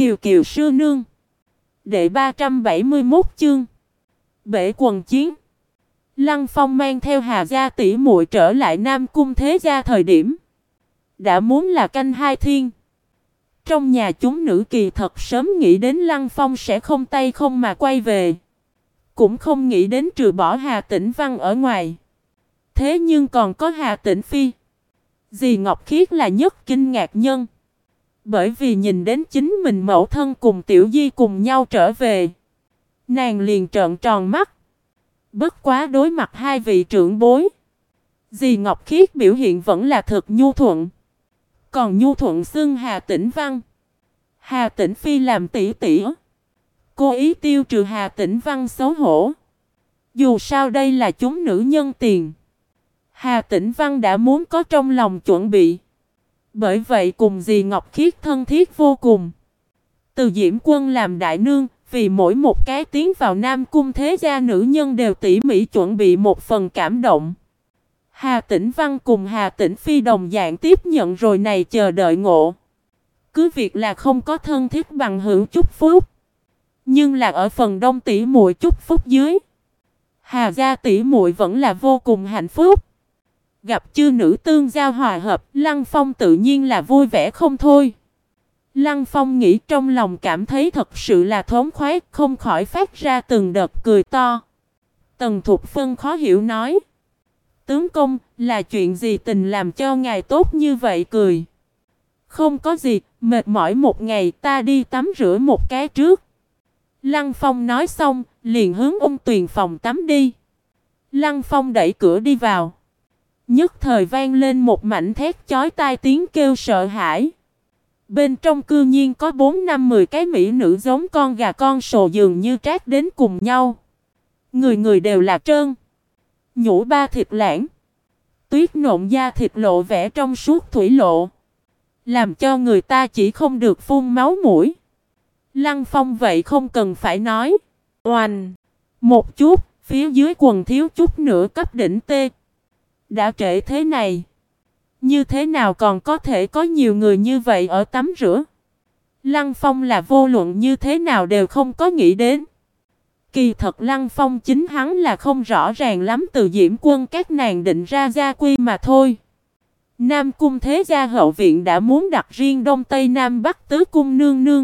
Kiều Kiều sư nương. Đệ 371 chương. Bể quần chiến. Lăng Phong mang theo Hà gia tỷ muội trở lại Nam Cung Thế gia thời điểm đã muốn là canh hai thiên. Trong nhà chúng nữ kỳ thật sớm nghĩ đến Lăng Phong sẽ không tay không mà quay về. Cũng không nghĩ đến trừ bỏ Hà Tĩnh Văn ở ngoài. Thế nhưng còn có Hà Tĩnh Phi. Dì Ngọc Khiết là nhất kinh ngạc nhân. Bởi vì nhìn đến chính mình mẫu thân cùng Tiểu Di cùng nhau trở về. Nàng liền trợn tròn mắt. Bất quá đối mặt hai vị trưởng bối. Dì Ngọc Khiết biểu hiện vẫn là thật nhu thuận. Còn nhu thuận xưng Hà Tĩnh Văn. Hà Tĩnh Phi làm tỷ tỷ. Cô ý tiêu trừ Hà Tĩnh Văn xấu hổ. Dù sao đây là chúng nữ nhân tiền. Hà Tĩnh Văn đã muốn có trong lòng chuẩn bị. Bởi vậy cùng dì Ngọc Khiết thân thiết vô cùng. Từ Diễm Quân làm đại nương, vì mỗi một cái tiến vào Nam Cung Thế gia nữ nhân đều tỉ mỉ chuẩn bị một phần cảm động. Hà Tĩnh Văn cùng Hà Tĩnh Phi đồng dạng tiếp nhận rồi này chờ đợi ngộ. Cứ việc là không có thân thiết bằng hữu chúc phúc. Nhưng là ở phần đông tỷ muội chúc phúc dưới. Hà gia tỷ muội vẫn là vô cùng hạnh phúc. Gặp chư nữ tương giao hòa hợp, Lăng Phong tự nhiên là vui vẻ không thôi. Lăng Phong nghĩ trong lòng cảm thấy thật sự là thống khoái, không khỏi phát ra từng đợt cười to. Tần Thục Phân khó hiểu nói. Tướng công, là chuyện gì tình làm cho ngài tốt như vậy cười? Không có gì, mệt mỏi một ngày ta đi tắm rửa một cái trước. Lăng Phong nói xong, liền hướng ôn tuyền phòng tắm đi. Lăng Phong đẩy cửa đi vào. Nhất thời vang lên một mảnh thét chói tai tiếng kêu sợ hãi. Bên trong cư nhiên có 4-5-10 cái mỹ nữ giống con gà con sồ dường như trát đến cùng nhau. Người người đều là trơn. Nhũ ba thịt lãng. Tuyết nộn da thịt lộ vẻ trong suốt thủy lộ. Làm cho người ta chỉ không được phun máu mũi. Lăng Phong vậy không cần phải nói. Oanh. Một chút, phía dưới quần thiếu chút nữa cấp đỉnh tê. Đã trễ thế này. Như thế nào còn có thể có nhiều người như vậy ở tắm rửa? Lăng Phong là vô luận như thế nào đều không có nghĩ đến. Kỳ thật Lăng Phong chính hắn là không rõ ràng lắm từ Diễm Quân các nàng định ra gia quy mà thôi. Nam Cung Thế gia hậu viện đã muốn đặt riêng Đông Tây Nam Bắc tứ cung nương nương.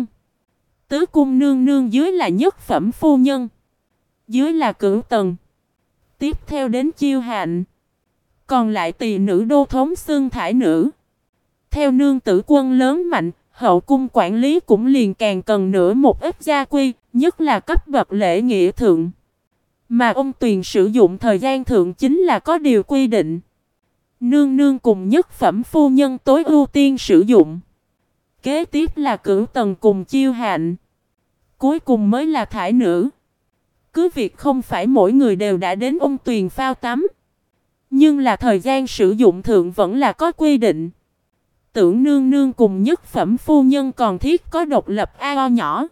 Tứ cung nương nương dưới là nhất phẩm phu nhân. Dưới là cửu tầng. Tiếp theo đến chiêu hạnh. Còn lại tỳ nữ đô thống xưng thải nữ. Theo nương tử quân lớn mạnh, hậu cung quản lý cũng liền càng cần nữa một ít gia quy, nhất là cấp bậc lễ nghĩa thượng. Mà ông Tuyền sử dụng thời gian thượng chính là có điều quy định. Nương nương cùng nhất phẩm phu nhân tối ưu tiên sử dụng. Kế tiếp là cửu tầng cùng chiêu hạnh. Cuối cùng mới là thải nữ. Cứ việc không phải mỗi người đều đã đến ông Tuyền phao tắm. Nhưng là thời gian sử dụng thượng vẫn là có quy định. Tưởng nương nương cùng nhất phẩm phu nhân còn thiết có độc lập ao nhỏ.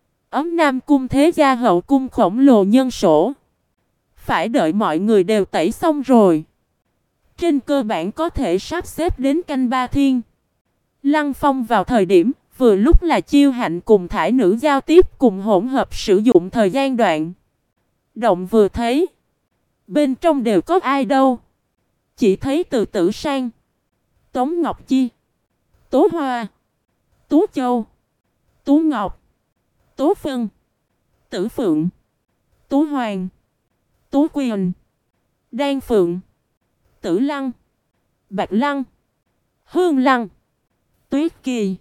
Ấm Nam Cung Thế gia hậu cung khổng lồ nhân sổ. Phải đợi mọi người đều tẩy xong rồi. Trên cơ bản có thể sắp xếp đến canh ba thiên. Lăng Phong vào thời điểm vừa lúc là chiêu hạnh cùng thải nữ giao tiếp cùng hỗn hợp sử dụng thời gian đoạn. Động vừa thấy. Bên trong đều có ai đâu. Chỉ thấy Từ Tử Sang, Tống Ngọc Chi, Tố Hoa, Tú Châu, Tú Ngọc, Tố Phân, Tử Phượng, Tú Hoàng, Tú Quyền, Đan Phượng, Tử Lăng, Bạch Lăng, Hương Lăng, Tuyết Kỳ,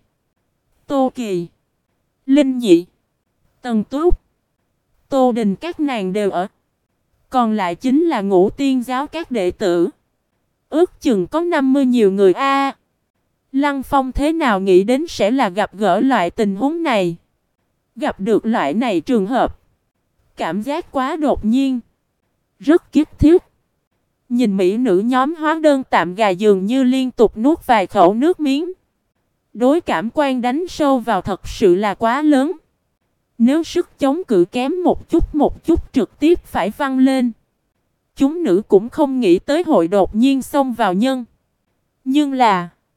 Tô Kỳ, Linh Nhị, Tần Túc, Tô Đình các nàng đều ở. Còn lại chính là Ngũ Tiên giáo các đệ tử. Ước chừng có 50 nhiều người a. Lăng Phong thế nào nghĩ đến sẽ là gặp gỡ loại tình huống này. Gặp được loại này trường hợp. Cảm giác quá đột nhiên. Rất kiếp thiết. Nhìn mỹ nữ nhóm hóa đơn tạm gà dường như liên tục nuốt vài khẩu nước miếng. Đối cảm quan đánh sâu vào thật sự là quá lớn. Nếu sức chống cự kém một chút trực tiếp phải văng lên. Chúng nữ cũng không nghĩ tới hội đột nhiên xông vào nhân. Nhưng là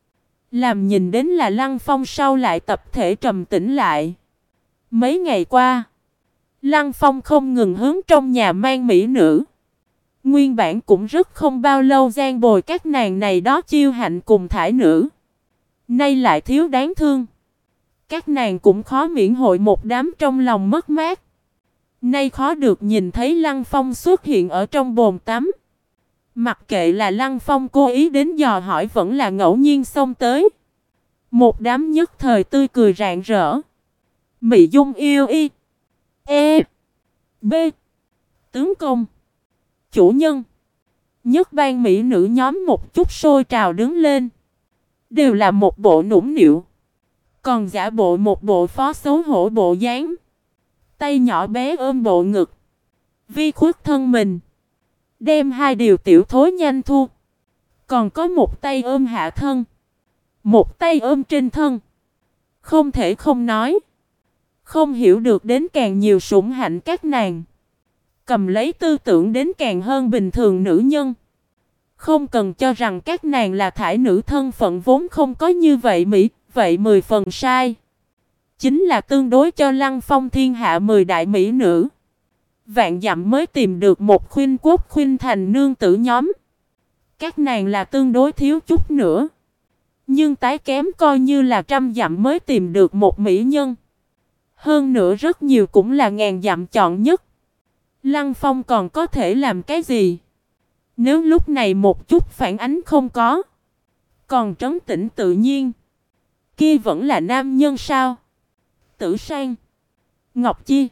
Làm nhìn đến là Lăng Phong sau lại tập thể trầm tĩnh lại. Mấy ngày qua, Lăng Phong không ngừng hướng trong nhà mang mỹ nữ. Nguyên bản cũng rất không bao lâu gian bồi các nàng này đó chiêu hạnh cùng thải nữ. Nay lại thiếu đáng thương. Các nàng cũng khó miễn hội một đám trong lòng mất mát. Nay khó được nhìn thấy Lăng Phong xuất hiện ở trong bồn tắm. Mặc kệ là Lăng Phong cố ý đến dò hỏi vẫn là ngẫu nhiên xông tới. Một đám nhất thời tươi cười rạng rỡ. Mỹ Dung yêu y. E. B. Tướng công. Chủ nhân. Nhất ban mỹ nữ nhóm một chút sôi trào đứng lên. Đều là một bộ nũng nịu. Còn giả bộ một bộ phó xấu hổ bộ dáng. Tay nhỏ bé ôm bộ ngực. Vi khuất thân mình. Đem hai điều tiểu thối nhanh thu. Còn có một tay ôm hạ thân. Một tay ôm trên thân. Không thể không nói. Không hiểu được đến càng nhiều sủng hạnh các nàng. Cầm lấy tư tưởng đến càng hơn bình thường nữ nhân. Không cần cho rằng các nàng là thải nữ thân phận vốn không có như vậy Mỹ, vậy 10 phần sai. Chính là tương đối cho Lăng Phong thiên hạ 10 đại mỹ nữ. Vạn dặm mới tìm được một khuynh quốc khuynh thành nương tử nhóm. Các nàng là tương đối thiếu chút nữa. Nhưng tái kém coi như là trăm dặm mới tìm được một mỹ nhân. Hơn nữa rất nhiều cũng là ngàn dặm chọn nhất. Lăng Phong còn có thể làm cái gì? Nếu lúc này một chút phản ánh không có. Còn trấn tĩnh tự nhiên. Kia vẫn là nam nhân sao? Tử Sang. Ngọc Chi.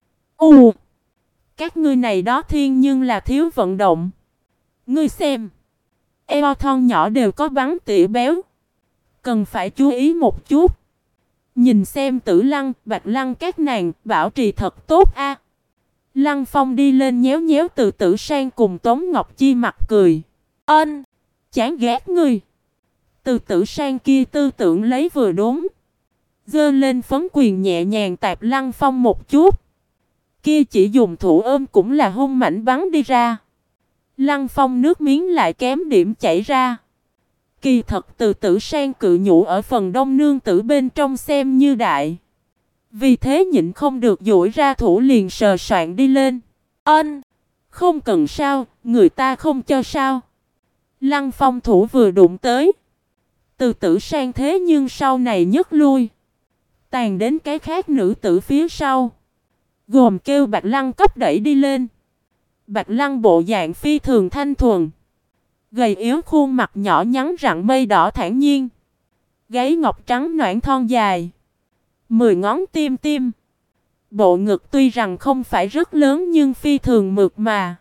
Các ngươi này đó thiên nhưng là thiếu vận động. Ngươi xem. Eo thon nhỏ đều có bắn tỉa béo. Cần phải chú ý một chút. Nhìn xem Tử Lăng, Bạch Lăng các nàng bảo trì thật tốt a. Lăng Phong đi lên nhéo nhéo từ Tử Sang cùng Tống Ngọc Chi mặt cười. Ân, chán ghét ngươi. Từ Tử Sang kia tư tưởng lấy vừa đúng. Giơ lên phấn quyền nhẹ nhàng tạp Lăng Phong một chút. Kia chỉ dùng thủ ôm cũng là hung mãnh bắn đi ra. Lăng Phong nước miếng lại kém điểm chảy ra. Kỳ thật từ Tử Sang cự nhũ ở phần đông nương tử bên trong xem như đại. Vì thế nhịn không được duỗi ra thủ liền sờ soạn đi lên. Ân, không cần sao, người ta không cho sao. Lăng Phong thủ vừa đụng tới. Từ Tử Sang thế nhưng sau này nhấc lui. Tàn đến cái khác nữ tử phía sau. Gồm kêu Bạch Lăng cấp đẩy đi lên. Bạch Lăng bộ dạng phi thường thanh thuần. Gầy yếu khuôn mặt nhỏ nhắn rặng mây đỏ thản nhiên. Gáy ngọc trắng nõn thon dài. 10 ngón tim tim. Bộ ngực tuy rằng không phải rất lớn nhưng phi thường mượt mà.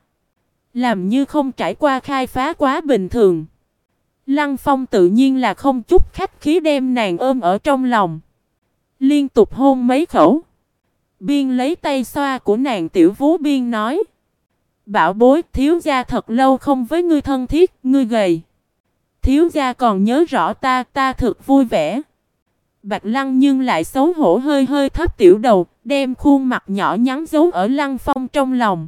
Làm như không trải qua khai phá quá bình thường. Lăng Phong tự nhiên là không chút khách khí đem nàng ôm ở trong lòng. Liên tục hôn mấy khẩu. Biên lấy tay xoa của nàng tiểu vú biên nói. Bảo bối, thiếu gia thật lâu không với ngươi thân thiết, ngươi gầy. Thiếu gia còn nhớ rõ ta thật vui vẻ. Bạch Lăng nhưng lại xấu hổ hơi hơi thấp tiểu đầu, đem khuôn mặt nhỏ nhắn giấu ở Lăng Phong trong lòng.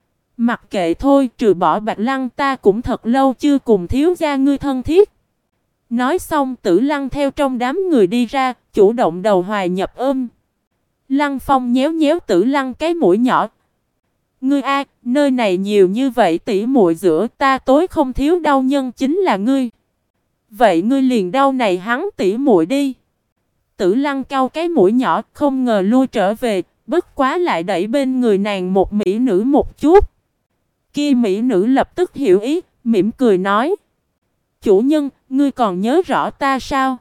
Mặc kệ thôi, trừ bỏ Bạch Lăng ta cũng thật lâu chưa cùng thiếu gia ngươi thân thiết. Nói xong Tử Lăng theo trong đám người đi ra, chủ động đầu hoài nhập ôm. Lăng Phong nhéo nhéo Tử Lăng cái mũi nhỏ. Ngươi a, nơi này nhiều như vậy tỉ muội giữa ta tối không thiếu đau nhân chính là ngươi. Vậy ngươi liền đau này hắn tỉ muội đi. Tử Lăng cau cái mũi nhỏ, không ngờ lui trở về, bất quá lại đẩy bên người nàng một mỹ nữ một chút. Kia mỹ nữ lập tức hiểu ý, mỉm cười nói. Chủ nhân, ngươi còn nhớ rõ ta sao?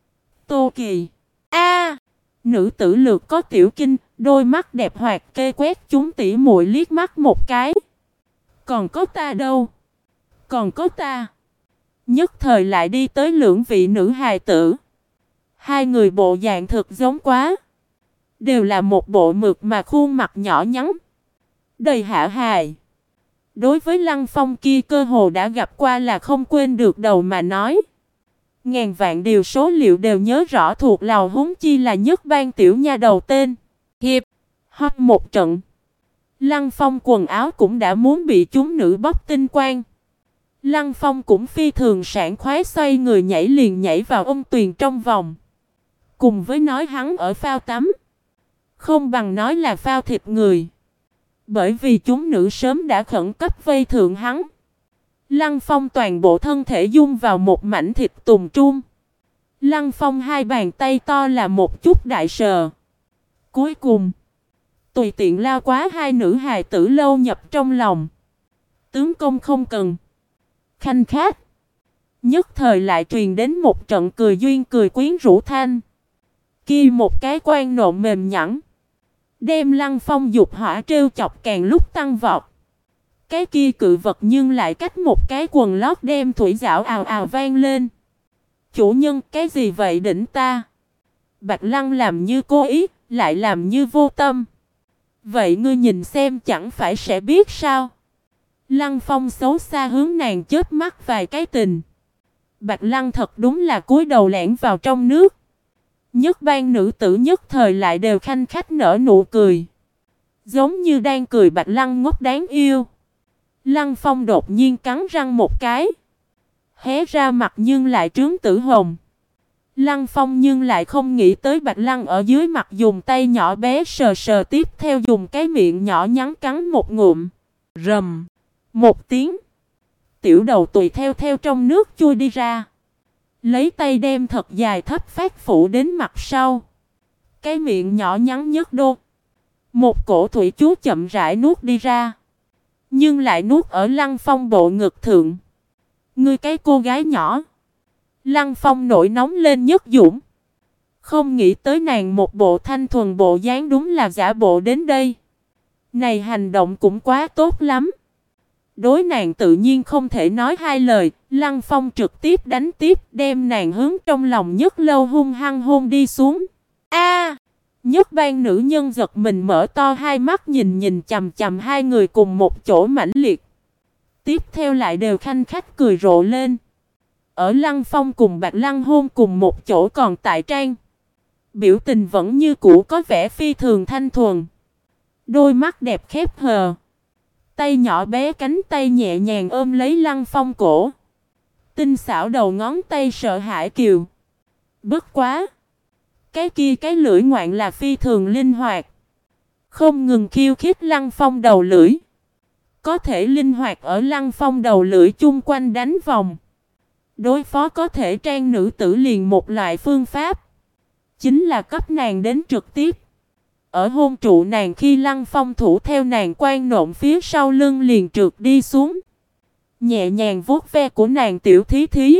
Tô Kỳ. A, nữ tử lược có tiểu kinh, đôi mắt đẹp hoạt kê quét chúng tỉ muội liếc mắt một cái. Còn có ta đâu? Còn có ta. Nhất thời lại đi tới lưỡng vị nữ hài tử. Hai người bộ dạng thực giống quá. Đều là một bộ mực mà khuôn mặt nhỏ nhắn. Đầy hạ hài. Đối với Lăng Phong kia cơ hồ đã gặp qua là không quên được đầu mà nói. Ngàn vạn điều số liệu đều nhớ rõ thuộc lầu huống chi là nhất ban tiểu nha đầu tên. Hiệp. Hót một trận. Lăng Phong quần áo cũng đã muốn bị chúng nữ bóc tinh quang. Lăng Phong cũng phi thường sảng khoái xoay người nhảy liền nhảy vào ôn tuyền trong vòng. Cùng với nói hắn ở phao tắm, không bằng nói là phao thịt người. Bởi vì chúng nữ sớm đã khẩn cấp vây thượng hắn. Lăng Phong toàn bộ thân thể dung vào một mảnh thịt tùng trung. Lăng Phong hai bàn tay to là một chút đại sờ. Cuối cùng, tùy tiện lao quá hai nữ hài tử lâu nhập trong lòng. Tướng công không cần. Khanh khát. Nhất thời lại truyền đến một trận cười duyên cười quyến rũ thanh. Kia một cái quan nộn mềm nhẵn, đem Lăng Phong dục hỏa trêu chọc càng lúc tăng vọt. Cái kia cự vật nhưng lại cách một cái quần lót đem thủy dạo ào ào vang lên. Chủ nhân, cái gì vậy đỉnh ta? Bạch Lăng làm như cố ý, lại làm như vô tâm. Vậy ngươi nhìn xem chẳng phải sẽ biết sao? Lăng Phong xấu xa hướng nàng chớp mắt vài cái tình. Bạch Lăng thật đúng là cúi đầu lẻn vào trong nước. Nhất ban nữ tử nhất thời lại đều khanh khách nở nụ cười. Giống như đang cười Bạch Lăng ngốc đáng yêu. Lăng Phong đột nhiên cắn răng một cái. Hé ra mặt nhưng lại trướng tử hồng. Lăng Phong nhưng lại không nghĩ tới Bạch Lăng ở dưới mặt dùng tay nhỏ bé sờ sờ tiếp theo dùng cái miệng nhỏ nhắn cắn một ngụm. Rầm. Một tiếng. Tiểu đầu tùy theo trong nước chui đi ra. Lấy tay đem thật dài thấp phát phủ đến mặt sau. Cái miệng nhỏ nhắn nhất đô. Một cổ thủy chú chậm rãi nuốt đi ra. Nhưng lại nuốt ở Lăng Phong bộ ngực thượng. Ngươi cái cô gái nhỏ. Lăng Phong nổi nóng lên nhất dũng. Không nghĩ tới nàng một bộ thanh thuần bộ dáng đúng là giả bộ đến đây. Này hành động cũng quá tốt lắm. Đối nàng tự nhiên không thể nói hai lời. Lăng Phong trực tiếp đánh tiếp đem nàng hướng trong lòng nhất lâu hung hăng hôn đi xuống. A! Nhất ban nữ nhân giật mình mở to hai mắt nhìn chằm chằm hai người cùng một chỗ mãnh liệt. Tiếp theo lại đều khanh khách cười rộ lên. Ở Lăng Phong cùng Bạch Lăng hôn cùng một chỗ còn tại trang. Biểu tình vẫn như cũ có vẻ phi thường thanh thuần. Đôi mắt đẹp khép hờ. Tay nhỏ bé cánh tay nhẹ nhàng ôm lấy Lăng Phong cổ. Tinh xảo đầu ngón tay sợ hãi kiều. Bất quá. Cái lưỡi ngoạn là phi thường linh hoạt. Không ngừng khiêu khích Lăng Phong đầu lưỡi. Có thể linh hoạt ở Lăng Phong đầu lưỡi chung quanh đánh vòng. Đối phó có thể trang nữ tử liền một loại phương pháp. Chính là cấp nàng đến trực tiếp. Ở hôn trụ nàng khi Lăng Phong thủ theo nàng quan nộn phía sau lưng liền trượt đi xuống. Nhẹ nhàng vuốt ve của nàng tiểu thí thí.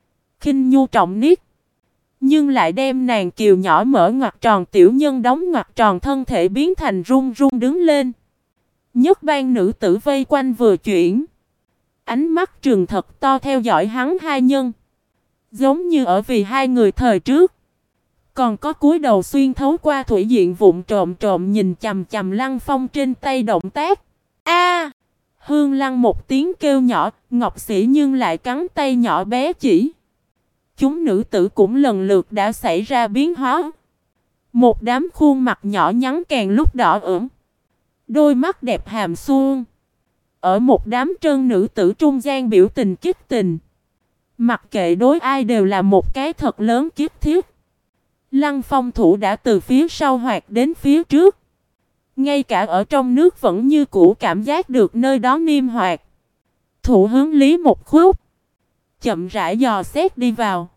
Khinh nhu trọng niết. Nhưng lại đem nàng kiều nhỏ mở ngoặc tròn tiểu nhân đóng ngoặc tròn thân thể biến thành run run đứng lên. Nhất ban nữ tử vây quanh vừa chuyển. Ánh mắt trừng thật to theo dõi hắn hai nhân. Giống như ở vì hai người thời trước. Còn có cúi đầu xuyên thấu qua thủy diện vụn trộm nhìn chằm chằm Lăng Phong trên tay động tác. A! Hương Lăng một tiếng kêu nhỏ, Ngọc Sĩ nhưng lại cắn tay nhỏ bé chỉ. Chúng nữ tử cũng lần lượt đã xảy ra biến hóa. Một đám khuôn mặt nhỏ nhắn càng lúc đỏ ửng. Đôi mắt đẹp hàm xuông. Ở một đám trân nữ tử trung gian biểu tình kích tình. Mặc kệ đối ai đều là một cái thật lớn kiếp thiết. Lăng Phong thủ đã từ phía sau hoạt đến phía trước. Ngay cả ở trong nước vẫn như cũ cảm giác được nơi đó niêm hoạt. Thủ hướng lý một khúc. Chậm rãi dò xét đi vào.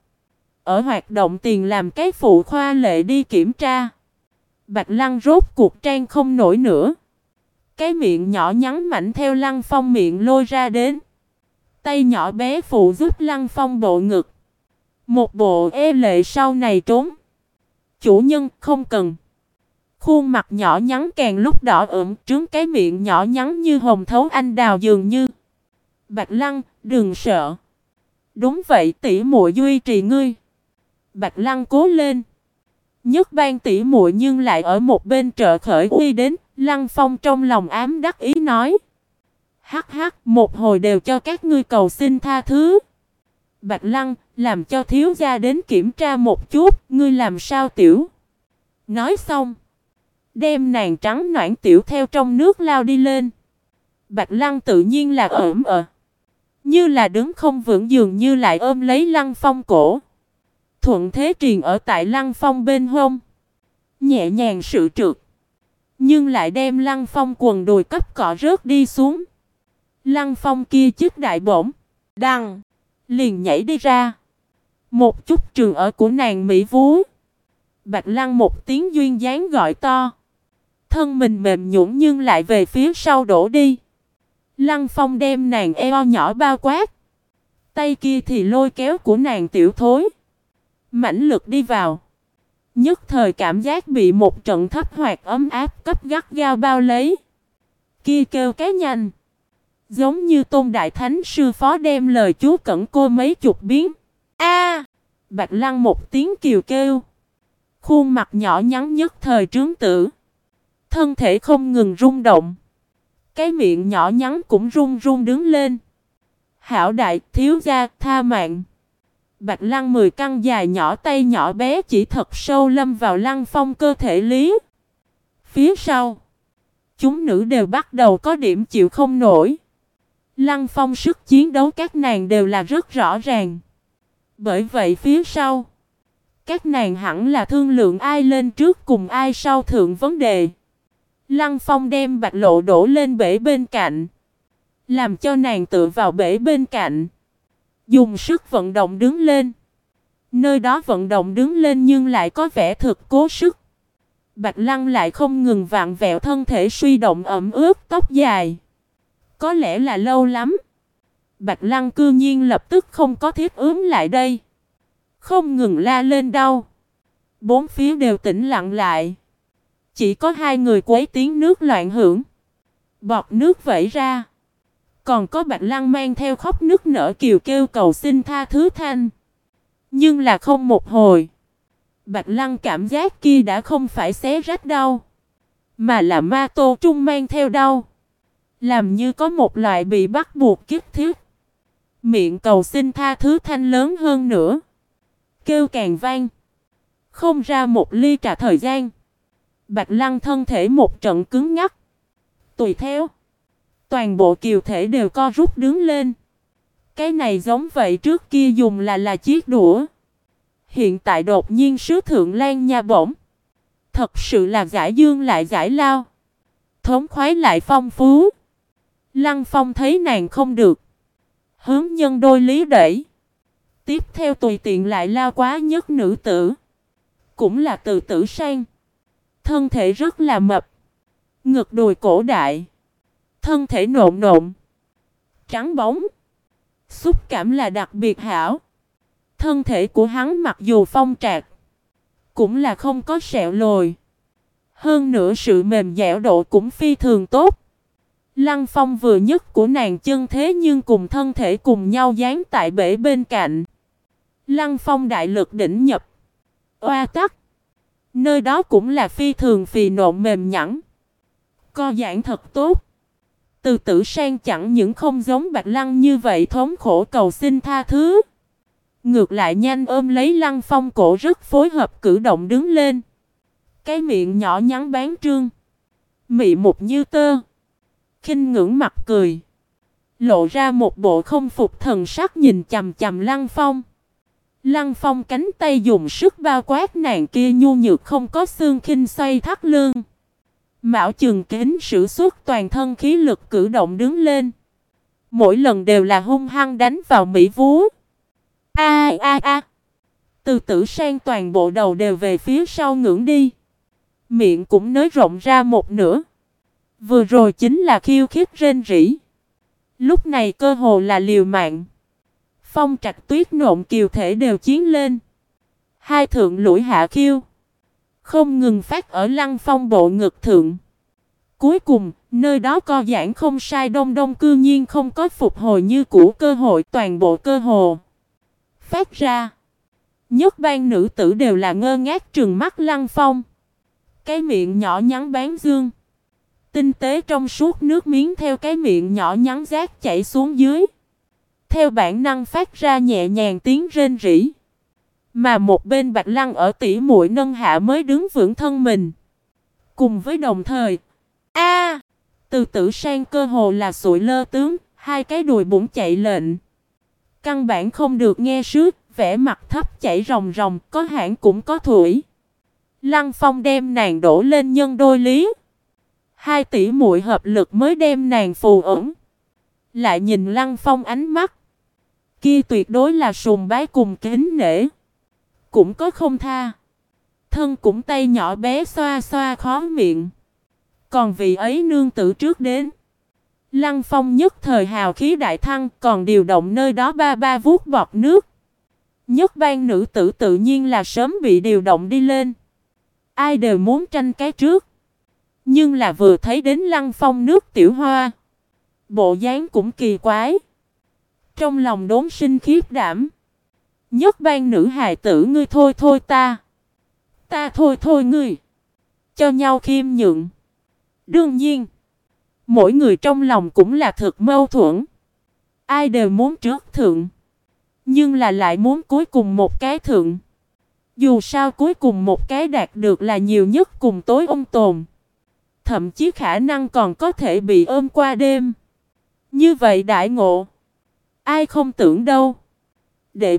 Ở hoạt động tiền làm cái phụ khoa lệ đi kiểm tra. Bạch Lăng rốt cuộc trang không nổi nữa. Cái miệng nhỏ nhắn mạnh theo Lăng Phong miệng lôi ra đến. Tay nhỏ bé phụ giúp Lăng Phong bộ ngực. Một bộ e lệ sau này trốn. Chủ nhân không cần. Khuôn mặt nhỏ nhắn càng lúc đỏ ửng trướng cái miệng nhỏ nhắn như hồng thấu anh đào dường như. Bạch Lăng đừng sợ. Đúng vậy tỷ muội duy trì ngươi. Bạch Lăng cố lên. Nhất ban tỷ muội nhưng lại ở một bên trợ khởi uy đến. Lăng Phong trong lòng ám đắc ý nói. Hắc hắc một hồi đều cho các ngươi cầu xin tha thứ. Bạch Lăng làm cho thiếu gia đến kiểm tra một chút. Ngươi làm sao tiểu. Nói xong. Đem nàng trắng nõn tiểu theo trong nước lao đi lên. Bạch Lăng tự nhiên là ẩm. Như là đứng không vững dường như lại ôm lấy Lăng Phong cổ. Thuận thế truyền ở tại Lăng Phong bên hông. Nhẹ nhàng sự trượt. Nhưng lại đem Lăng Phong quần đùi cấp cọ rớt đi xuống. Lăng Phong kia chức đại bổng. Đằng. Liền nhảy đi ra. Một chút trường ở của nàng Mỹ Vú. Bạch Lăng một tiếng duyên dáng gọi to. Thân mình mềm nhũn nhưng lại về phía sau đổ đi. Lăng Phong đem nàng eo nhỏ bao quát. Tay kia thì lôi kéo của nàng tiểu thối. Mãnh lực đi vào. Nhất thời cảm giác bị một trận thấp hoạt ấm áp cấp gắt gao bao lấy. Kia kêu cái nhanh. Giống như Tôn Đại Thánh sư phó đem lời chú cẩn cô mấy chục biến. A! Bạch Lăng một tiếng kiều kêu. Khuôn mặt nhỏ nhắn nhất thời trướng tử. Thân thể không ngừng rung động. Cái miệng nhỏ nhắn cũng run run đứng lên. Hảo đại thiếu gia tha mạng. Bạch Lăng 10 căn dài nhỏ tay nhỏ bé chỉ thật sâu lâm vào Lăng Phong cơ thể lý. Phía sau. Chúng nữ đều bắt đầu có điểm chịu không nổi. Lăng Phong sức chiến đấu các nàng đều là rất rõ ràng. Bởi vậy phía sau. Các nàng hẳn là thương lượng ai lên trước cùng ai sau thượng vấn đề. Lăng Phong đem Bạch Lộ đổ lên bể bên cạnh. Làm cho nàng tựa vào bể bên cạnh. Dùng sức vận động đứng lên. Nơi đó vận động đứng lên nhưng lại có vẻ thực cố sức. Bạch Lăng lại không ngừng vặn vẹo thân thể suy động ẩm ướt tóc dài. Có lẽ là lâu lắm. Bạch Lăng cư nhiên lập tức không có thiết ướm lại đây. Không ngừng la lên đau. Bốn phía đều tĩnh lặng lại. Chỉ có hai người quấy tiếng nước loạn hưởng. Bọt nước vẩy ra. Còn có Bạch Lăng mang theo khóc nức nở kiều kêu cầu xin tha thứ thanh. Nhưng là không một hồi. Bạch Lăng cảm giác kia đã không phải xé rách đau. Mà là ma tô trung mang theo đau. Làm như có một loại bị bắt buộc kiếp thiết. Miệng cầu xin tha thứ thanh lớn hơn nữa. Kêu càng vang. Không ra một ly trà thời gian. Bạch Lăng thân thể một trận cứng ngắc. Tùy theo. Toàn bộ kiều thể đều co rút đứng lên. Cái này giống vậy trước kia dùng là chiếc đũa. Hiện tại đột nhiên sứ thượng lan nha bổng. Thật sự là giải dương lại giải lao. Thống khoái lại phong phú. Lăng Phong thấy nàng không được. Hướng nhân đôi lý đẩy. Tiếp theo tùy tiện lại lao quá nhất nữ tử. Cũng là từ tử sang. Thân thể rất là mập. Ngực đùi cổ đại. Thân thể nộn nộn. Trắng bóng. Xúc cảm là đặc biệt hảo. Thân thể của hắn mặc dù phong trạc. Cũng là không có sẹo lồi. Hơn nữa sự mềm dẻo độ cũng phi thường tốt. Lăng Phong vừa nhất của nàng chân thế nhưng cùng thân thể cùng nhau dán tại bể bên cạnh. Lăng Phong đại lực đỉnh nhập. Oa tắc. Nơi đó cũng là phi thường phì nộn mềm nhẵn. Co giãn thật tốt. Từ tử sang chẳng những không giống Bạch Lăng như vậy thống khổ cầu xin tha thứ. Ngược lại nhanh ôm lấy Lăng Phong cổ rất phối hợp cử động đứng lên. Cái miệng nhỏ nhắn bán trương. Mị mục như tơ. Khinh ngưỡng mặt cười. Lộ ra một bộ không phục thần sắc nhìn chằm chằm Lăng Phong. Lăng Phong cánh tay dùng sức bao quát nàng kia nhu nhược không có xương khinh xoay thắt lưng. Mão chừng kính sử xuất toàn thân khí lực cử động đứng lên. Mỗi lần đều là hung hăng đánh vào Mỹ Vú. A a a. Từ tử sang toàn bộ đầu đều về phía sau ngưỡng đi. Miệng cũng nới rộng ra một nửa. Vừa rồi chính là khiêu khích rên rỉ. Lúc này cơ hồ là liều mạng. Phong trạch tuyết nộn kiều thể đều chiến lên. Hai thượng lũi hạ khiêu. Không ngừng phát ở Lăng Phong bộ ngực thượng. Cuối cùng, nơi đó co giãn không sai đông đông cư nhiên không có phục hồi như cũ cơ hội toàn bộ cơ hồ. Phát ra. Nhất ban nữ tử đều là ngơ ngác trừng mắt Lăng Phong. Cái miệng nhỏ nhắn bán dương. Tinh tế trong suốt nước miếng theo cái miệng nhỏ nhắn rác chảy xuống dưới. Theo bản năng phát ra nhẹ nhàng tiếng rên rỉ. Mà một bên Bạch Lăng ở tỉ muội nâng hạ mới đứng vững thân mình. Cùng với đồng thời. Từ tử sang cơ hồ là sụi lơ tướng. Hai cái đùi bụng chạy lệnh. Căn bản không được nghe sướt, vẻ mặt thấp chảy ròng ròng, có hãng cũng có thủi. Lăng Phong đem nàng đổ lên nhân đôi lý. Hai tỷ muội hợp lực mới đem nàng phù ẩn. Lại nhìn Lăng Phong ánh mắt. Kia tuyệt đối là sùng bái cùng kính nể. Cũng có không tha. Thân cũng tay nhỏ bé xoa xoa khó miệng. Còn vị ấy nương tử trước đến. Lăng Phong nhất thời hào khí đại thăng, còn điều động nơi đó ba ba vuốt bọt nước. Nhất ban nữ tử tự nhiên là sớm bị điều động đi lên. Ai đều muốn tranh cái trước. Nhưng là vừa thấy đến Lăng Phong nước tiểu hoa. Bộ dáng cũng kỳ quái. Trong lòng đốn sinh khiếp đảm. Nhất ban nữ hài tử ngươi thôi thôi ta. Ta thôi thôi ngươi. Cho nhau khiêm nhượng. Đương nhiên. Mỗi người trong lòng cũng là thực mâu thuẫn. Ai đều muốn trước thượng. Nhưng là lại muốn cuối cùng một cái thượng. Dù sao cuối cùng một cái đạt được là nhiều nhất cùng tối ôn tồn. Thậm chí khả năng còn có thể bị ôm qua đêm. Như vậy đại ngộ. Ai không tưởng đâu. Đệ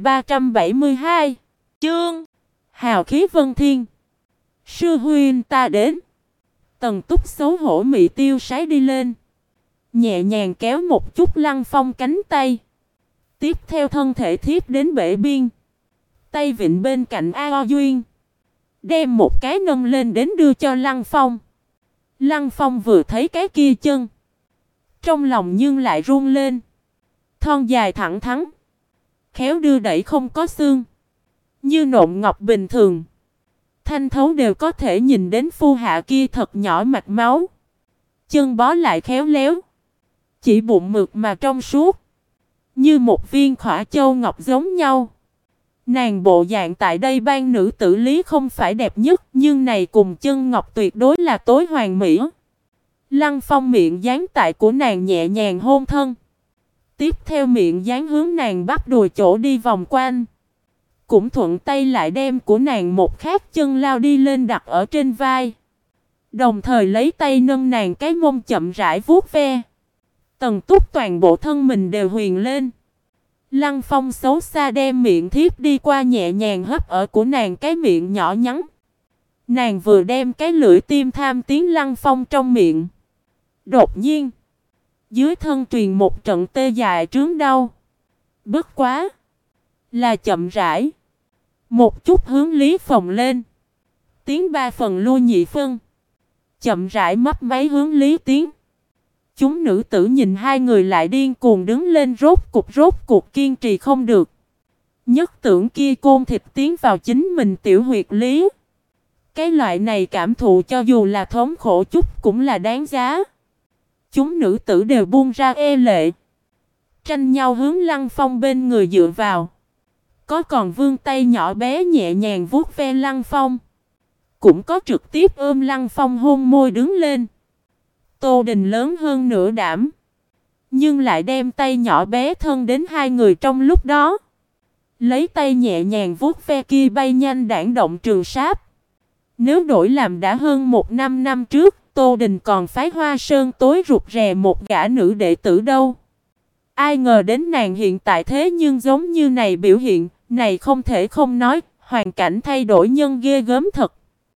372 chương hào khí vân thiên. Sư huynh ta đến. Tần Túc xấu hổ mị tiêu sái đi lên. Nhẹ nhàng kéo một chút Lăng Phong cánh tay. Tiếp theo thân thể thiếp đến bể biên. Tay vịn bên cạnh ao duyên. Đem một cái nâng lên đến đưa cho Lăng Phong. Lăng Phong vừa thấy cái kia chân. Trong lòng nhưng lại run lên. Thon dài thẳng thắn. Khéo đưa đẩy không có xương. Như nộn ngọc bình thường. Thanh thấu đều có thể nhìn đến phu hạ kia thật nhỏ mạch máu. Chân bó lại khéo léo. Chỉ bụng mượt mà trong suốt. Như một viên khỏa châu ngọc giống nhau. Nàng bộ dạng tại đây ban nữ tử lý không phải đẹp nhất. Nhưng này cùng chân ngọc tuyệt đối là tối hoàn mỹ. Lăng Phong miệng dán tại của nàng nhẹ nhàng hôn thân. Tiếp theo miệng dán hướng nàng bắp đùi chỗ đi vòng quanh. Cũng thuận tay lại đem của nàng một khác chân lao đi lên đặt ở trên vai. Đồng thời lấy tay nâng nàng cái mông chậm rãi vuốt ve. Tần Túc toàn bộ thân mình đều huyền lên. Lăng Phong xấu xa đem miệng thiếp đi qua nhẹ nhàng hấp ở của nàng cái miệng nhỏ nhắn. Nàng vừa đem cái lưỡi tiêm tham tiến Lăng Phong trong miệng. Đột nhiên, dưới thân truyền một trận tê dại trướng đau. Bất quá, là chậm rãi. Một chút hướng Lý phồng lên. Tiến 3 phần lui nhị phân. Chậm rãi mấp máy hướng Lý tiến. Chúng nữ tử nhìn hai người lại điên cuồng đứng lên rốt cuộc kiên trì không được. Nhất tưởng kia côn thịt tiến vào chính mình tiểu huyệt Lý. Cái loại này cảm thụ cho dù là thống khổ chút cũng là đáng giá. Chúng nữ tử đều buông ra e lệ. Tranh nhau hướng Lăng Phong bên người dựa vào. Có còn vươn tay nhỏ bé nhẹ nhàng vuốt ve Lăng Phong. Cũng có trực tiếp ôm Lăng Phong hôn môi đứng lên. Tô Đình lớn hơn nửa đảm. Nhưng lại đem tay nhỏ bé thân đến hai người trong lúc đó. Lấy tay nhẹ nhàng vuốt ve kia bay nhanh đãng động trường sáp. Nếu đổi làm đã hơn 1 năm trước, Tô Đình còn phái Hoa Sơn tối rụt rè một gã nữ đệ tử đâu. Ai ngờ đến nàng hiện tại thế nhưng giống như này biểu hiện, này không thể không nói, hoàn cảnh thay đổi nhân ghê gớm thật.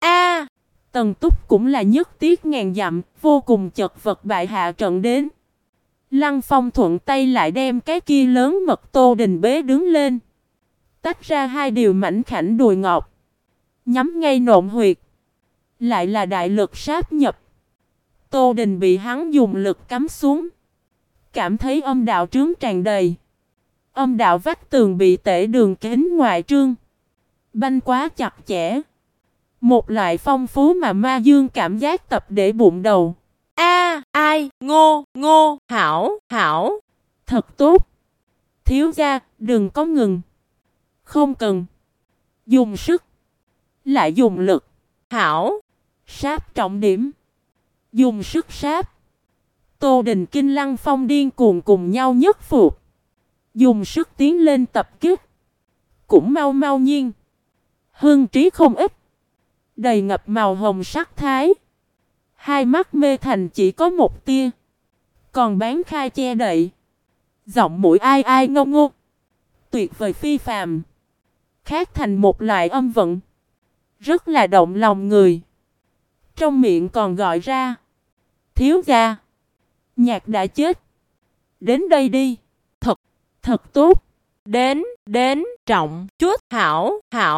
Tần Túc cũng là nhất tiếc ngàn dặm, vô cùng chật vật bại hạ trận đến. Lăng Phong thuận tay lại đem cái kia lớn mật Tô Đình bế đứng lên. Tách ra hai điều mảnh khảnh đùi ngọc. Nhắm ngay nộn huyệt. Lại là đại lực sáp nhập. Tô Đình bị hắn dùng lực cắm xuống. Cảm thấy âm đạo trướng tràn đầy. Âm đạo vách tường bị tể đường kính ngoại trương. Banh quá chặt chẽ. Một loại phong phú mà ma dương cảm giác tập để bụng đầu. Ai, ngô, hảo. Thật tốt. Thiếu gia, đừng có ngừng. Không cần. Dùng sức. Lại dùng lực. Hảo. Sáp trọng điểm. Dùng sức sáp. Tô Đình Kinh Lăng Phong điên cuồng cùng nhau nhất phục. Dùng sức tiến lên tập kích. Cũng mau nhiên. Hương trí không ít. Đầy ngập màu hồng sắc thái. Hai mắt mê thành chỉ có một tia. Còn bán khai che đậy. Giọng mũi ai ai ngông ngô. Tuyệt vời phi phàm. Khác thành một loại âm vận. Rất là động lòng người. Trong miệng còn gọi ra. Thiếu gia. Nhạc đã chết. Đến đây đi. Thật tốt. Đến, trọng, chút, hảo,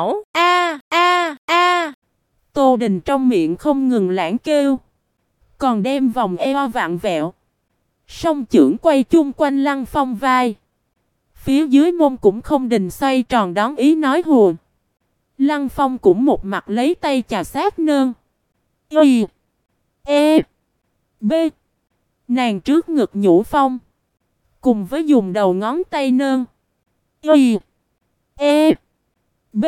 a. Tô Đình trong miệng không ngừng lãng kêu. Còn đem vòng eo vặn vẹo. Song chưởng quay chung quanh Lăng Phong vai. Phía dưới mông cũng không đình xoay tròn đón ý nói hùa. Lăng Phong cũng một mặt lấy tay chà sát nơn. Y. E. B. Nàng trước ngực nhũ phong. Cùng với dùng đầu ngón tay nơn. Y. E. B.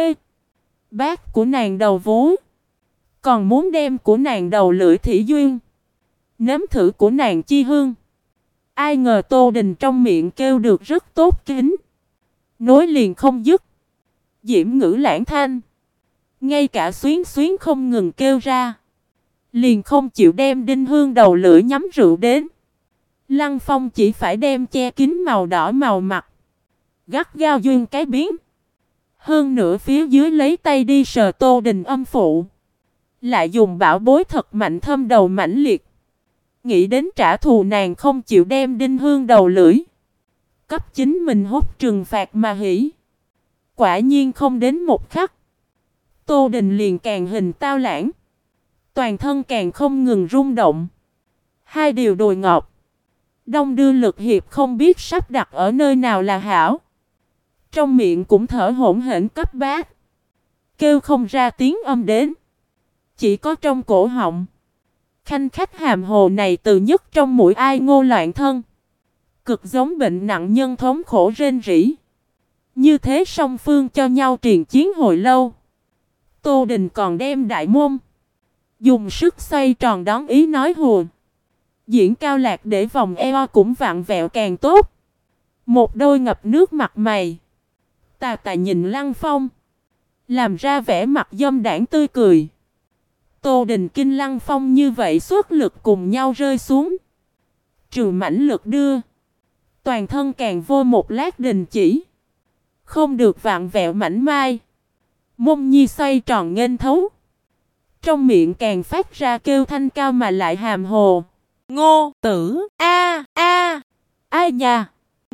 Bát của nàng đầu vú. Còn muốn đem của nàng đầu lưỡi thỉ duyên. Nếm thử của nàng chi hương. Ai ngờ Tô Đình trong miệng kêu được rất tốt kính. Nối liền không dứt. Diễm ngữ lãng thanh. Ngay cả xuyến xuyến không ngừng kêu ra. Liền không chịu đem đinh hương đầu lưỡi nhắm rượu đến. Lăng Phong chỉ phải đem che kín màu đỏ màu mặt. Gắt gao duyên cái biến. Hơn nữa phía dưới lấy tay đi sờ Tô Đình âm phụ. Lại dùng bảo bối thật mạnh thâm đầu mãnh liệt. Nghĩ đến trả thù nàng không chịu đem đinh hương đầu lưỡi. Cấp chính mình hút trừng phạt mà hỉ. Quả nhiên không đến một khắc. Tô Đình liền càng hình tao lãng. Toàn thân càng không ngừng rung động. Hai điều đồi ngọt. Đông đưa lực hiệp không biết sắp đặt ở nơi nào là hảo. Trong miệng cũng thở hổn hển cấp bát. Kêu không ra tiếng âm đến. Chỉ có trong cổ họng. Khanh khách hàm hồ này từ nhất trong mũi ai ngô loạn thân. Cực giống bệnh nặng nhân thống khổ rên rỉ. Như thế song phương cho nhau triền chiến hồi lâu. Tô Đình còn đem đại môn. Dùng sức xoay tròn đón ý nói hùa. Diễn cao lạc để vòng eo cũng vặn vẹo càng tốt. Một đôi ngập nước mặt mày. Tà tà nhìn Lăng Phong. Làm ra vẻ mặt dâm đảng tươi cười. Tô Đình kinh Lăng Phong như vậy suốt lực cùng nhau rơi xuống. Trừ mãnh lực đưa. Toàn thân càng vô một lát đình chỉ. Không được vặn vẹo mảnh mai. Mông nhi xoay tròn nghênh thấu. Trong miệng càng phát ra kêu thanh cao mà lại hàm hồ. Ngô tử a a. Ai nha.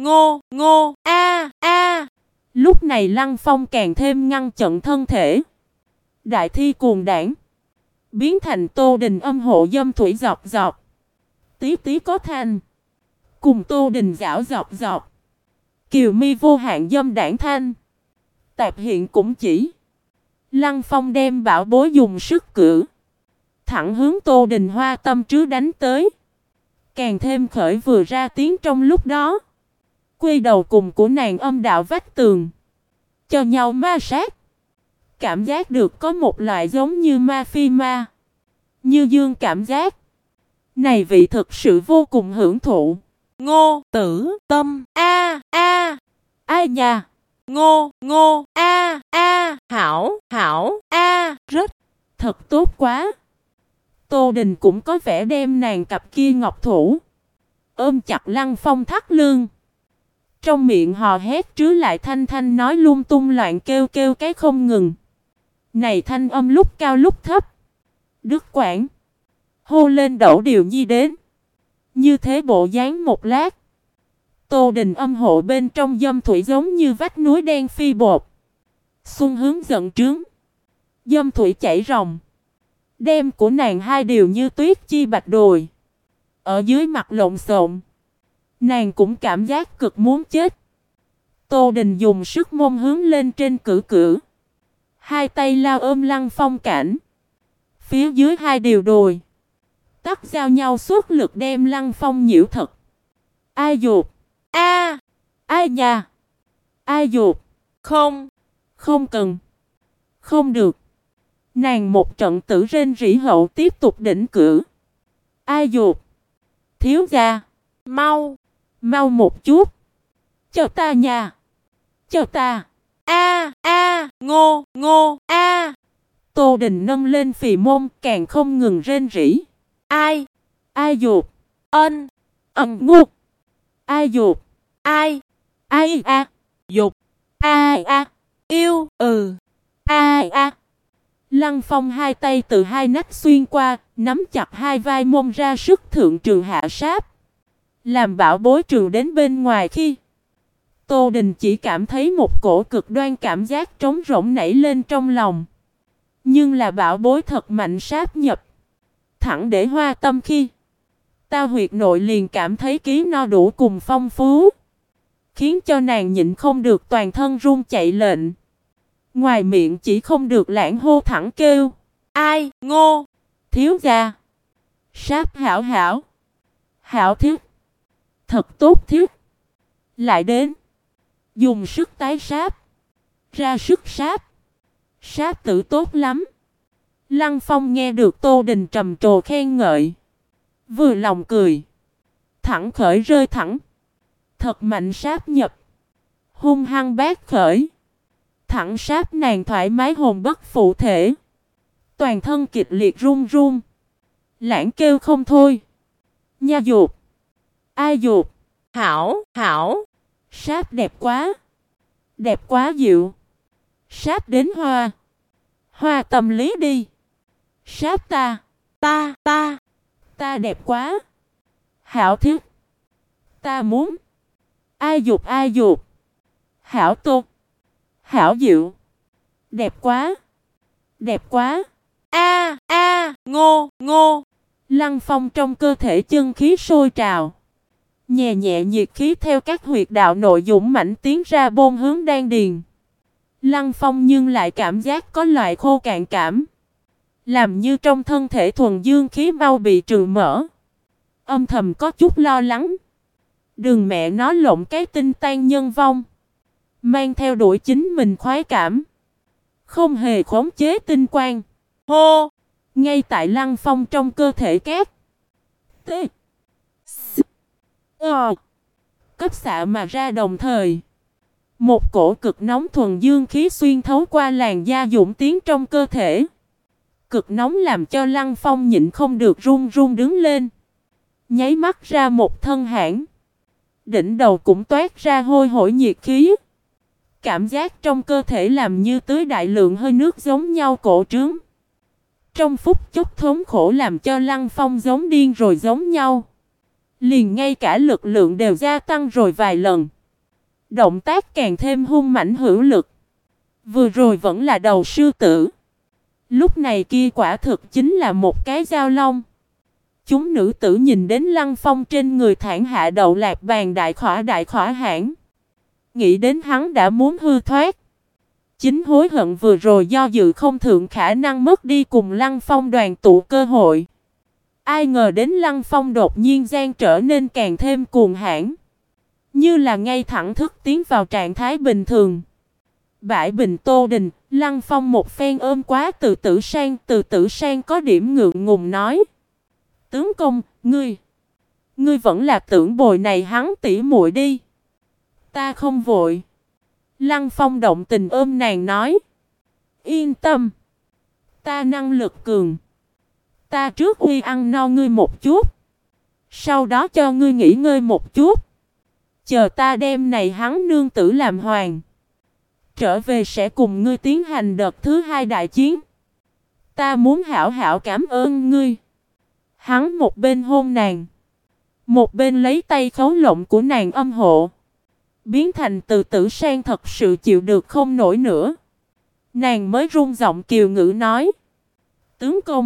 Ngô a a. Lúc này Lăng Phong càng thêm ngăn chặn thân thể. Đại thi cuồng đảng. Biến thành Tô Đình âm hộ dâm thủy giọt giọt. Tí tí có thanh. Cùng Tô Đình giảo giọt giọt. Kiều mi vô hạn dâm đảng thanh. Tạp hiện cũng chỉ. Lăng Phong đem bảo bối dùng sức cử. Thẳng hướng Tô Đình hoa tâm trứ đánh tới. Càng thêm khởi vừa ra tiếng trong lúc đó. Quay đầu cùng của nàng âm đạo vách tường. Cho nhau ma sát. Cảm giác được có một loại giống như ma phi ma. Như dương cảm giác. Này vị thực sự vô cùng hưởng thụ. Ngô tử tâm a a. Ai nha. Ngô a a. Hảo a. Rất. Thật tốt quá. Tô Đình cũng có vẻ đem nàng cặp kia ngọc thủ. Ôm chặt Lăng Phong thắt lưng. Trong miệng hò hét trứ lại thanh thanh nói lung tung loạn kêu kêu cái không ngừng. Này thanh âm lúc cao lúc thấp. Đức Quảng. Hô lên Đẩu Điều Nhi đến. Như thế bộ dáng một lát. Tô Đình âm hộ bên trong dâm thủy giống như vách núi đen phi bột. Xuân hướng giận trướng. Dâm thủy chảy ròng. Đem của nàng hai điều như tuyết chi bạch đồi. Ở dưới mặt lộn xộn. Nàng cũng cảm giác cực muốn chết. Tô Đình dùng sức mông hướng lên trên cử. Hai tay lao ôm Lăng Phong cảnh. Phía dưới hai điều đồi. Tắt giao nhau suốt lực đem Lăng Phong nhiễu thật. Ai dột. A. Ai nhà. Ai dột. Không cần. Không được. Nàng một trận tử rên rỉ hậu tiếp tục đỉnh cử. Ai dột. Thiếu gia. Mau một chút. Cho ta nhà. Cho ta. Ngô a. Tô Đình nâng lên phì mông càng không ngừng rên rỉ. Ai dột. Ngục. Ai dột. Ai? Ai a. Dục. Ai a. Yêu. Ai a. Lăng Phong hai tay từ hai nách xuyên qua, nắm chặt hai vai mông ra sức thượng trường hạ sát. Làm bảo bối trường đến bên ngoài khi Tô Đình chỉ cảm thấy một cổ cực đoan cảm giác trống rỗng nảy lên trong lòng. Nhưng là bảo bối thật mạnh sáp nhập. Thẳng để hoa tâm khi Tao huyệt nội liền cảm thấy ký no đủ cùng phong phú. Khiến cho nàng nhịn không được toàn thân run chạy lệnh. Ngoài miệng chỉ không được lãng hô thẳng kêu. Ai? Ngô. Thiếu gia. Sáp hảo hảo. Hảo thiết. Thật tốt thiết. Lại đến. Dùng sức tái sáp. Ra sức sáp. Sáp tử tốt lắm. Lăng Phong nghe được Tô Đình trầm trồ khen ngợi. Vừa lòng cười. Thẳng khởi rơi thẳng. Thật mạnh sáp nhập. Hung hăng bát khởi. Thẳng sáp nàng thoải mái hồn bất phụ thể. Toàn thân kịch liệt run run. Lãng kêu không thôi. Nha dục. Ai dục. Hảo, hảo. Sáp đẹp quá. Đẹp quá dịu. Sáp đến hoa. Hoa tâm lý đi. Sáp ta. Ta đẹp quá. Hảo thiết. Ta muốn. Ai dục ai dục. Hảo tốt. Hảo dịu. Đẹp quá. Đẹp quá. Ngô, ngô. Lăng Phong trong cơ thể chân khí sôi trào. Nhẹ nhẹ nhiệt khí theo các huyệt đạo nội dũng mãnh tiến ra bôn hướng đan điền. Lăng Phong nhưng lại cảm giác có loại khô cạn cảm. Làm như trong thân thể thuần dương khí mau bị trừ mở. Âm thầm có chút lo lắng. Đừng mẹ nó lộn cái tinh tan nhân vong. Mang theo đuổi chính mình khoái cảm. Không hề khống chế tinh quang. Hô. Ngay tại Lăng Phong trong cơ thể két. T. S. Cấp xạ mà ra đồng thời. Một cổ cực nóng thuần dương khí xuyên thấu qua làn da dũng tiến trong cơ thể. Cực nóng làm cho Lăng Phong nhịn không được run run đứng lên. Nháy mắt ra một thân hãn. Đỉnh đầu cũng toát ra hôi hổi nhiệt khí. Cảm giác trong cơ thể làm như tưới đại lượng hơi nước giống nhau cổ trướng. Trong phút chốc thống khổ làm cho Lăng Phong giống điên rồi giống nhau. Liền ngay cả lực lượng đều gia tăng rồi vài lần. Động tác càng thêm hung mãnh hữu lực. Vừa rồi vẫn là đầu sư tử. Lúc này kia quả thực chính là một cái dao long. Chúng nữ tử nhìn đến Lăng Phong trên người thản hạ đậu lạc bàn đại khỏa hãn. Nghĩ đến hắn đã muốn hư thoát. Chính hối hận vừa rồi do dự không thượng khả năng mất đi cùng Lăng Phong đoàn tụ cơ hội. Ai ngờ đến Lăng Phong đột nhiên gian trở nên càng thêm cuồng hãn. Như là ngay thẳng thức tiến vào trạng thái bình thường. Bãi bình Tô Đình, Lăng Phong một phen ôm quá Từ Tử Sang có điểm ngượng ngùng nói. Tướng công, ngươi vẫn là tưởng bồi này hắn tỉ muội đi. Ta không vội. Lăng Phong động tình ôm nàng nói. Yên tâm. Ta năng lực cường. Ta trước uy ăn no ngươi một chút. Sau đó cho ngươi nghỉ ngơi một chút. Chờ ta đem này hắn nương tử làm hoàng. Trở về sẽ cùng ngươi tiến hành đợt thứ 2 đại chiến. Ta muốn hảo hảo cảm ơn ngươi. Hắn một bên hôn nàng. Một bên lấy tay khấu lộng của nàng âm hộ. Biến thành Từ Tử Sang thật sự chịu được không nổi nữa. Nàng mới run giọng kiều ngữ nói. Tướng công.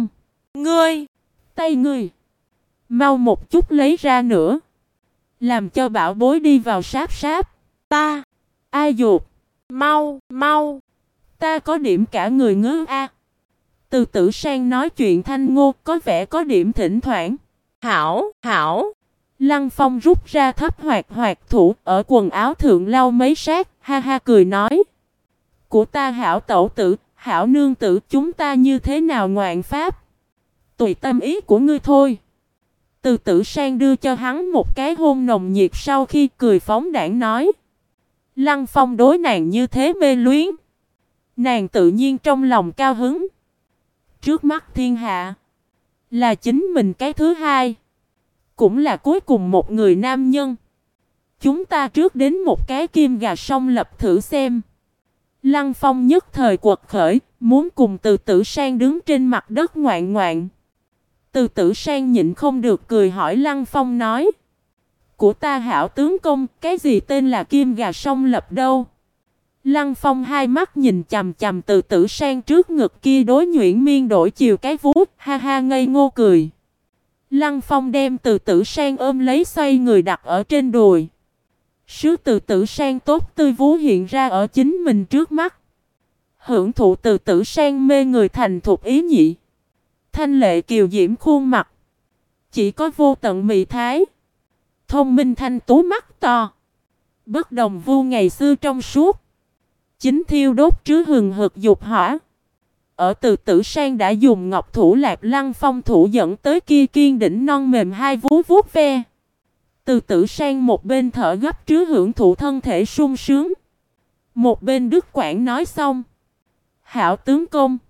Tay ngươi. Mau một chút lấy ra nữa. Làm cho bảo bối đi vào sáp. Ta. Ai dục. Mau. Ta có điểm cả người ngứa a. Từ Tử Sang nói chuyện thanh ngô có vẻ có điểm thỉnh thoảng. Hảo. Lăng Phong rút ra thấp hoạt thủ ở quần áo thượng lau mấy sát, ha ha cười nói. Của ta hảo tẩu tử, hảo nương tử chúng ta như thế nào ngoạn pháp? Tùy tâm ý của ngươi thôi. Từ Tử Sang đưa cho hắn một cái hôn nồng nhiệt sau khi cười phóng đãng nói. Lăng Phong đối nàng như thế mê luyến. Nàng tự nhiên trong lòng cao hứng. Trước mắt thiên hạ là chính mình cái thứ hai. Cũng là cuối cùng một người nam nhân. Chúng ta trước đến một cái kim gà song lập thử xem. Lăng Phong nhất thời quật khởi, muốn cùng Từ Tử Sang đứng trên mặt đất ngoạn ngoạn. Từ Tử Sang nhịn không được cười hỏi Lăng Phong nói. Của ta hảo tướng công, cái gì tên là kim gà song lập đâu? Lăng Phong hai mắt nhìn chằm chằm Từ Tử Sang trước ngực kia đối nhuyễn miên đổi chiều cái vú, ha ha ngây ngô cười. Lăng Phong đem Từ Tử Sang ôm lấy xoay người đặt ở trên đùi. Sứ Từ Tử Sang tốt tươi vú hiện ra ở chính mình trước mắt. Hưởng thụ Từ Tử Sang mê người thành thục ý nhị. Thanh lệ kiều diễm khuôn mặt. Chỉ có vô tận mị thái. Thông minh thanh tú mắt to. Bất đồng vu ngày xưa trong suốt. Chính thiêu đốt trứ hừng hực dục hỏa. Ở Từ Tử Sang đã dùng ngọc thủ lạp Lăng Phong thủ dẫn tới kia kiên đỉnh non mềm hai vú vuốt ve. Từ Tử Sang một bên thở gấp trứ hưởng thụ thân thể sung sướng. Một bên Đức Quảng nói xong. Hảo tướng công.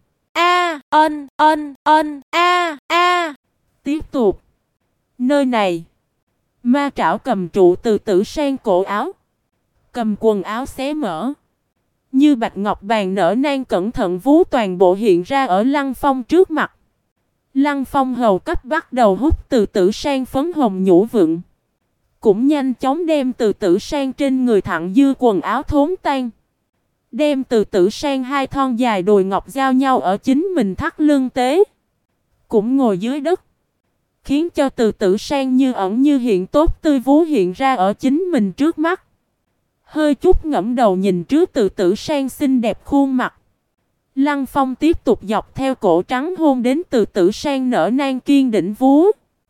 Tiếp tục. Nơi này. Ma trảo cầm trụ Từ Tử Sang cổ áo. Cầm quần áo xé mở. Như bạch ngọc bàn nở nang cẩn thận vú toàn bộ hiện ra ở Lăng Phong trước mặt. Lăng Phong hầu cấp bắt đầu hút Từ Tử Sang phấn hồng nhũ vựng. Cũng nhanh chóng đem Từ Tử Sang trên người thẳng dư quần áo thốn tan. Đem Từ Tử Sang hai thon dài đùi ngọc giao nhau ở chính mình thắt lưng tế. Cũng ngồi dưới đất. Khiến cho Từ Tử Sang như ẩn như hiện tốt tươi vú hiện ra ở chính mình trước mắt. Hơi chút ngẫm đầu nhìn trước Từ Tử Sang xinh đẹp khuôn mặt. Lăng Phong tiếp tục dọc theo cổ trắng hôn đến Từ Tử Sang nở nang kiên đỉnh vú.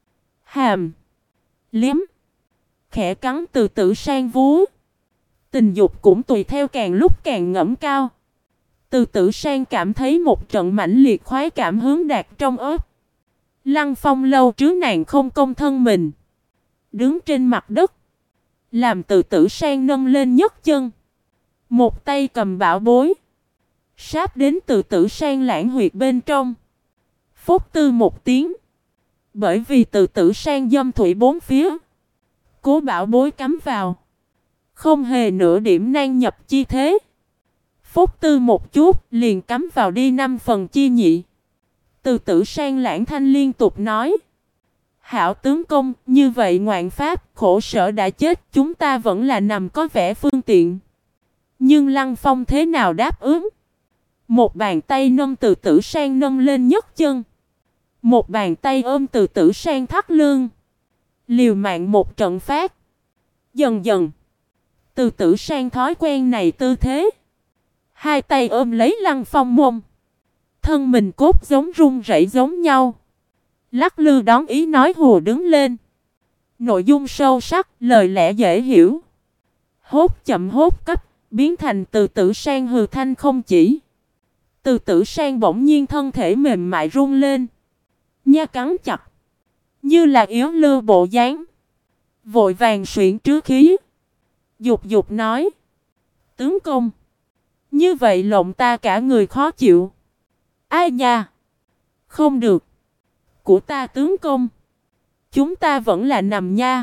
Hàm. Liếm. Khẽ cắn Từ Tử Sang vú. Tình dục cũng tùy theo càng lúc càng ngẫm cao. Từ Tử Sang cảm thấy một trận mãnh liệt khoái cảm hướng đạt trong ớt. Lăng Phong lâu trước nàng không công thân mình. Đứng trên mặt đất. Làm Từ Tử Sang nâng lên nhấc chân. Một tay cầm bảo bối. Sáp đến Từ Tử Sang lãng huyệt bên trong. Phốc tư một tiếng. Bởi vì Từ Tử Sang dâm thủy bốn phía. Cố bảo bối cắm vào. Không hề nửa điểm nan nhập chi thế. Phốc tư một chút liền cắm vào đi 5 phần chi nhị. Từ Tử Sang lãng thanh liên tục nói. Hảo tướng công, như vậy ngoạn pháp, khổ sở đã chết, chúng ta vẫn là nằm có vẻ phương tiện. Nhưng Lăng Phong thế nào đáp ứng? Một bàn tay nâng Từ Tử Sang nâng lên nhấc chân. Một bàn tay ôm Từ Tử Sang thắt lưng. Liều mạng một trận phát. Dần dần. Từ Tử Sang thói quen này tư thế. Hai tay ôm lấy Lăng Phong mông. Thân mình cốt giống run rẩy giống nhau. Lắc lư đón ý nói hùa đứng lên. Nội dung sâu sắc, lời lẽ dễ hiểu. Hốt chậm hốt cấp, biến thành Từ Tử Sang hừ thanh không chỉ. Từ Tử Sang bỗng nhiên thân thể mềm mại run lên. Nha cắn chặt. Như là yếu lư bộ dáng. Vội vàng xuyển trứ khí. Dục dục nói. Tướng công. Như vậy lộng ta cả người khó chịu. Ai nha. Không được. Của ta tướng công. Chúng ta vẫn là nằm nha.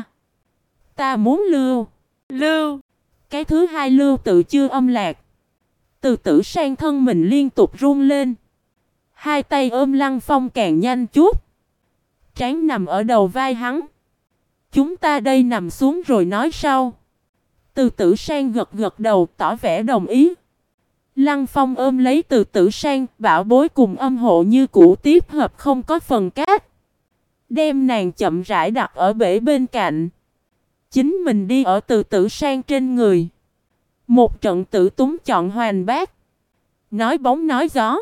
Ta muốn lưu. Lưu. Cái thứ hai lưu tự chưa âm lạc. Từ Tử Sang thân mình liên tục run lên. Hai tay ôm Lăng Phong càng nhanh chút. Trán nằm ở đầu vai hắn. Chúng ta đây nằm xuống rồi nói sau. Từ Tử Sang gật gật đầu tỏ vẻ đồng ý. Lăng Phong ôm lấy Từ Tử Sang, bảo bối cùng âm hộ như cũ tiếp hợp không có phần cát. Đem nàng chậm rãi đặt ở bể bên cạnh. Chính mình đi ở Từ Tử Sang trên người. Một trận tử túng chọn hoàn bát. Nói bóng nói gió.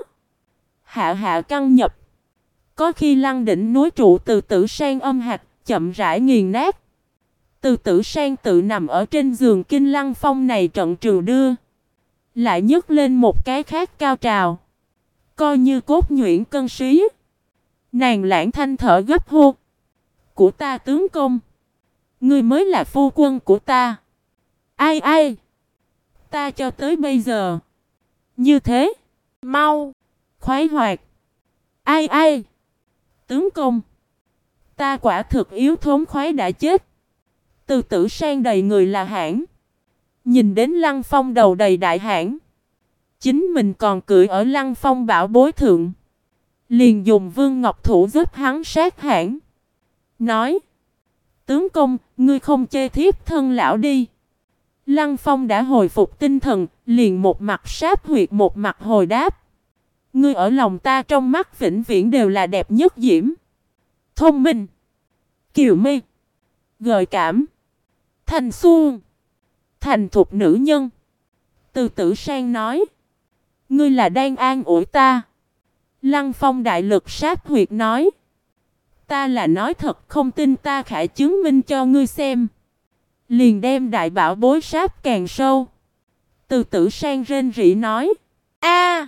Hạ hạ căng nhập. Có khi lăng đỉnh núi trụ Từ Tử Sang âm hạt, chậm rãi nghiền nát. Từ Tử Sang tự nằm ở trên giường kinh Lăng Phong này trận trừ đưa. Lại nhấc lên một cái khác cao trào. Coi như cốt nhuyễn cân xí. Nàng lãng thanh thở gấp hô. Của ta tướng công. Ngươi mới là phu quân của ta. Ai ai. Ta cho tới bây giờ. Như thế. Mau. Khoái hoạt. Ai ai. Tướng công. Ta quả thực yếu thốn khoái đã chết. Từ Tử Sang đầy người là hãn. Nhìn đến Lăng Phong đầu đầy đại hãn. Chính mình còn cưỡi ở Lăng Phong bảo bối thượng. Liền dùng Vương Ngọc Thủ giúp hắn sát hãn. Nói. Tướng công, ngươi không chê thiếp thân lão đi. Lăng Phong đã hồi phục tinh thần, liền một mặt sáp huyệt một mặt hồi đáp. Ngươi ở lòng ta trong mắt vĩnh viễn đều là đẹp nhất diễm. Thông minh. Kiều mi. Gợi cảm. Thanh xuân. Thành thục nữ nhân. Từ Tử Sang nói. Ngươi là đang an ủi ta. Lăng Phong đại lực sáp huyệt nói. Ta là nói thật, không tin ta khả chứng minh cho ngươi xem. Liền đem đại bảo bối sáp càng sâu. Từ Tử Sang rên rỉ nói. A,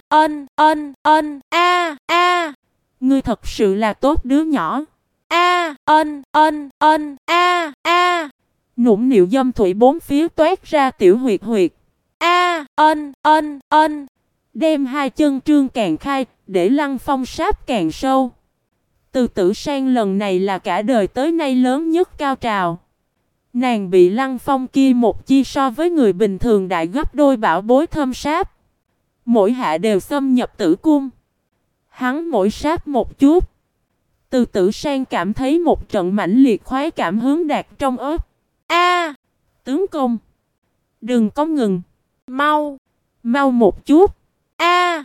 a. Ngươi thật sự là tốt đứa nhỏ. A, a. Nũng nịu dâm thủy bốn phía toát ra tiểu huyệt huyệt. A, Đem hai chân trương càng khai, để Lăng Phong sáp càng sâu. Từ Tử Sang lần này là cả đời tới nay lớn nhất cao trào. Nàng bị Lăng Phong kia một chi so với người bình thường đại gấp đôi bảo bối thâm sáp. Mỗi hạ đều xâm nhập tử cung. Hắn mỗi sáp một chút. Từ Tử Sang cảm thấy một trận mãnh liệt khoái cảm hướng đạt trong ớt. A, tướng công, đừng có ngừng. Mau một chút. A,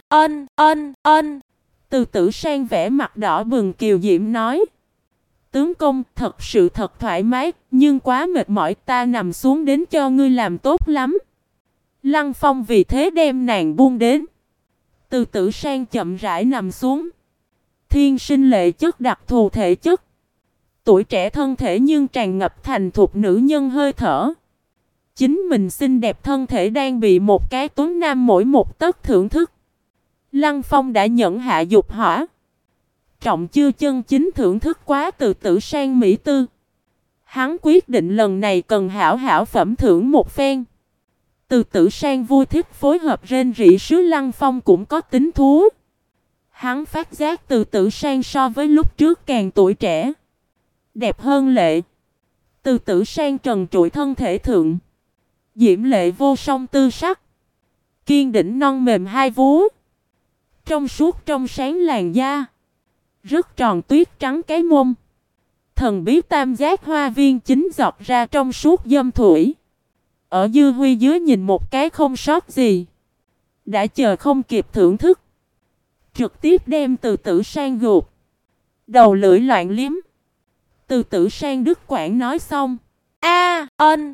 Từ Tử Sang vẻ mặt đỏ bừng kiều diễm nói. Tướng công, thật sự thật thoải mái, nhưng quá mệt mỏi, ta nằm xuống đến cho ngươi làm tốt lắm. Lăng Phong vì thế đem nàng buông đến. Từ Tử Sang chậm rãi nằm xuống. Thiên sinh lệ chất đặc thù thể chất. Tuổi trẻ thân thể nhưng tràn ngập thành thục nữ nhân hơi thở. Chính mình xinh đẹp thân thể đang bị một cái tuấn nam mỗi một tấc thưởng thức. Lăng Phong đã nhẫn hạ dục hỏa. Trọng chưa chân chính thưởng thức quá Từ Tử Sang mỹ tư. Hắn quyết định lần này cần hảo hảo phẩm thưởng một phen. Từ Tử Sang vui thích phối hợp rên rỉ sứ Lăng Phong cũng có tính thú. Hắn phát giác Từ Tử Sang so với lúc trước càng tuổi trẻ. Đẹp hơn lệ. Từ Tử Sang trần trụi thân thể thượng. Diễm lệ vô song tư sắc. Kiên đỉnh non mềm hai vú. Trong suốt trong sáng làn da. Rất tròn tuyết trắng cái mông. Thần bí tam giác hoa viên chính giọt ra trong suốt dâm thủy. Ở dư huy dưới nhìn một cái không sót gì. Đã chờ không kịp thưởng thức. Trực tiếp đem Từ Tử Sang gục. Đầu lưỡi loạn liếm. Từ Tử Sang đứt quãng nói xong. A,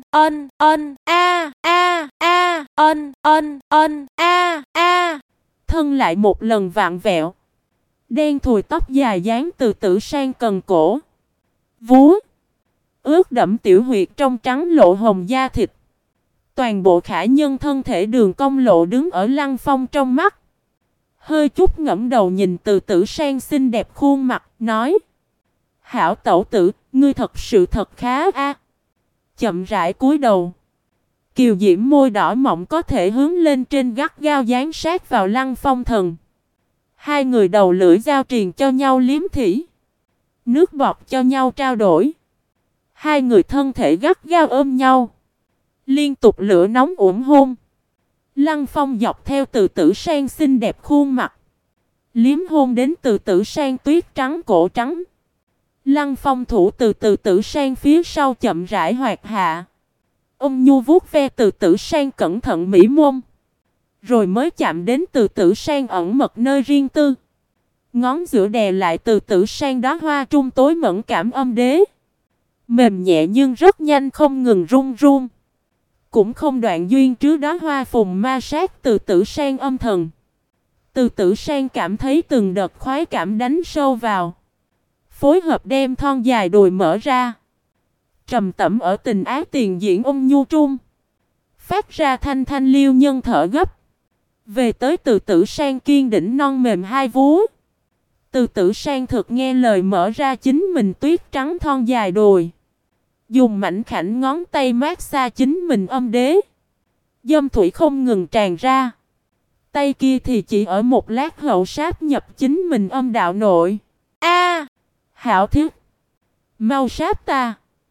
a. Thân lại một lần vặn vẹo. Đen thùi tóc dài dáng Từ Tử Sang cần cổ. Vú. Ướt đẫm tiểu huyệt trong trắng lộ hồng da thịt. Toàn bộ khả nhân thân thể đường cong lộ đứng ở Lăng Phong trong mắt. Hơi chút ngẫm đầu nhìn Từ Tử Sang xinh đẹp khuôn mặt, nói. Hảo tẩu tử, ngươi thật sự thật khá a. Chậm rãi cúi đầu. Kiều diễm môi đỏ mọng có thể hướng lên trên gắt gao dán sát vào Lăng Phong thần. Hai người đầu lưỡi giao triền cho nhau liếm thỉ. Nước bọt cho nhau trao đổi. Hai người thân thể gắt gao ôm nhau. Liên tục lửa nóng uổng hôn. Lăng Phong dọc theo Từ Tử Sang xinh đẹp khuôn mặt. Liếm hôn đến Từ Tử Sang tuyết trắng cổ trắng. Lăng Phong thủ từ Từ Tử Sang phía sau chậm rãi hoạt hạ. Ông nhu vuốt ve Từ Tử Sang cẩn thận mỉ môn. Rồi mới chạm đến Từ Tử Sang ẩn mật nơi riêng tư. Ngón giữa đè lại Từ Tử Sang đóa hoa trung tối mẫn cảm âm đế. Mềm nhẹ nhưng rất nhanh không ngừng run run. Cũng không đoạn duyên trước đó hoa phùng ma sát Từ Tử Sang âm thần. Từ Tử Sang cảm thấy từng đợt khoái cảm đánh sâu vào. Phối hợp đem thon dài đùi mở ra. Trầm tẩm ở tình ái tiền diễn ôn nhu trung. Phát ra thanh thanh liêu nhân thở gấp. Về tới Từ Tử Sang kiên đỉnh non mềm hai vú. Từ Tử Sang thực nghe lời mở ra chính mình tuyết trắng thon dài đùi. Dùng mảnh khảnh ngón tay mát xa chính mình âm đế. Dâm thủy không ngừng tràn ra. Tay kia thì chỉ ở một lát hậu sáp nhập chính mình âm đạo nội. A, hảo thiết. Mau sáp ta.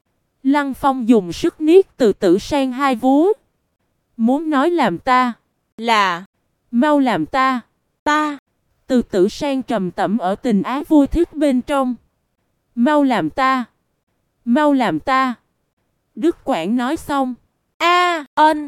Lăng Phong dùng sức niết Từ Tử Sang hai vú. Muốn nói làm ta. Là. Mau làm ta. Ta. Từ Tử Sang trầm tẩm ở tình ái vui thích bên trong. Mau làm ta. Mau làm ta. Đức Quảng nói xong. A,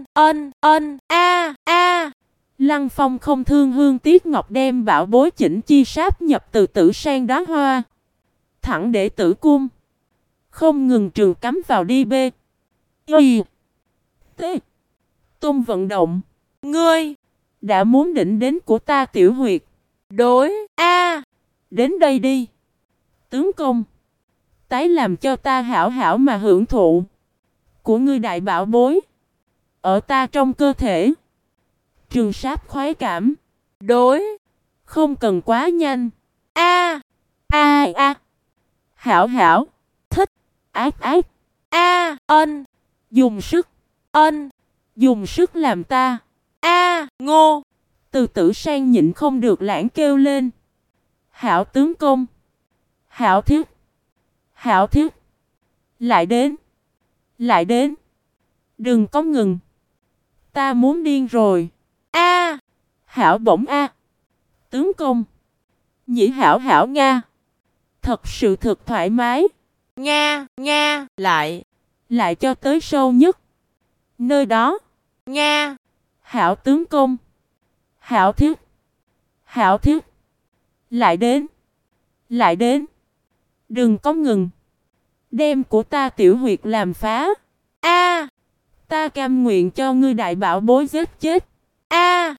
a. Lăng Phong không thương hương tiếc ngọc đem bảo bối chỉnh chi sáp nhập Từ Tử Sang đóa hoa. Thẳng để tử cung. Không ngừng trường cắm vào đi bê. Y. T. Tôn vận động. Ngươi. Đã muốn đỉnh đến của ta tiểu huyệt. Đối. A. Đến đây đi. Tướng công. Tái làm cho ta hảo hảo mà hưởng thụ. Của ngươi đại bảo bối. Ở ta trong cơ thể. Trường sáp khoái cảm. Đối. Không cần quá nhanh. A. A. Hảo hảo. Thích. Ác ác. A. Dùng sức. Dùng sức làm ta. A. Ngô. Từ Tử Sang nhịn không được lãng kêu lên. Hảo tướng công. Hảo thiết. Hảo thiết. Lại đến. Lại đến. Đừng có ngừng. Ta muốn điên rồi. A. Hảo bổng a. Tướng công. Nhĩ hảo hảo Nga. Thật sự thực thoải mái. Nga, lại. Lại cho tới sâu nhất. Nơi đó. Nga. Hảo tướng công. Hảo thiết. Hảo thiết. Lại đến. Lại đến. Đừng có ngừng. Đem của ta tiểu huyệt làm phá. A. Ta cam nguyện cho ngươi đại bảo bối giết chết. A.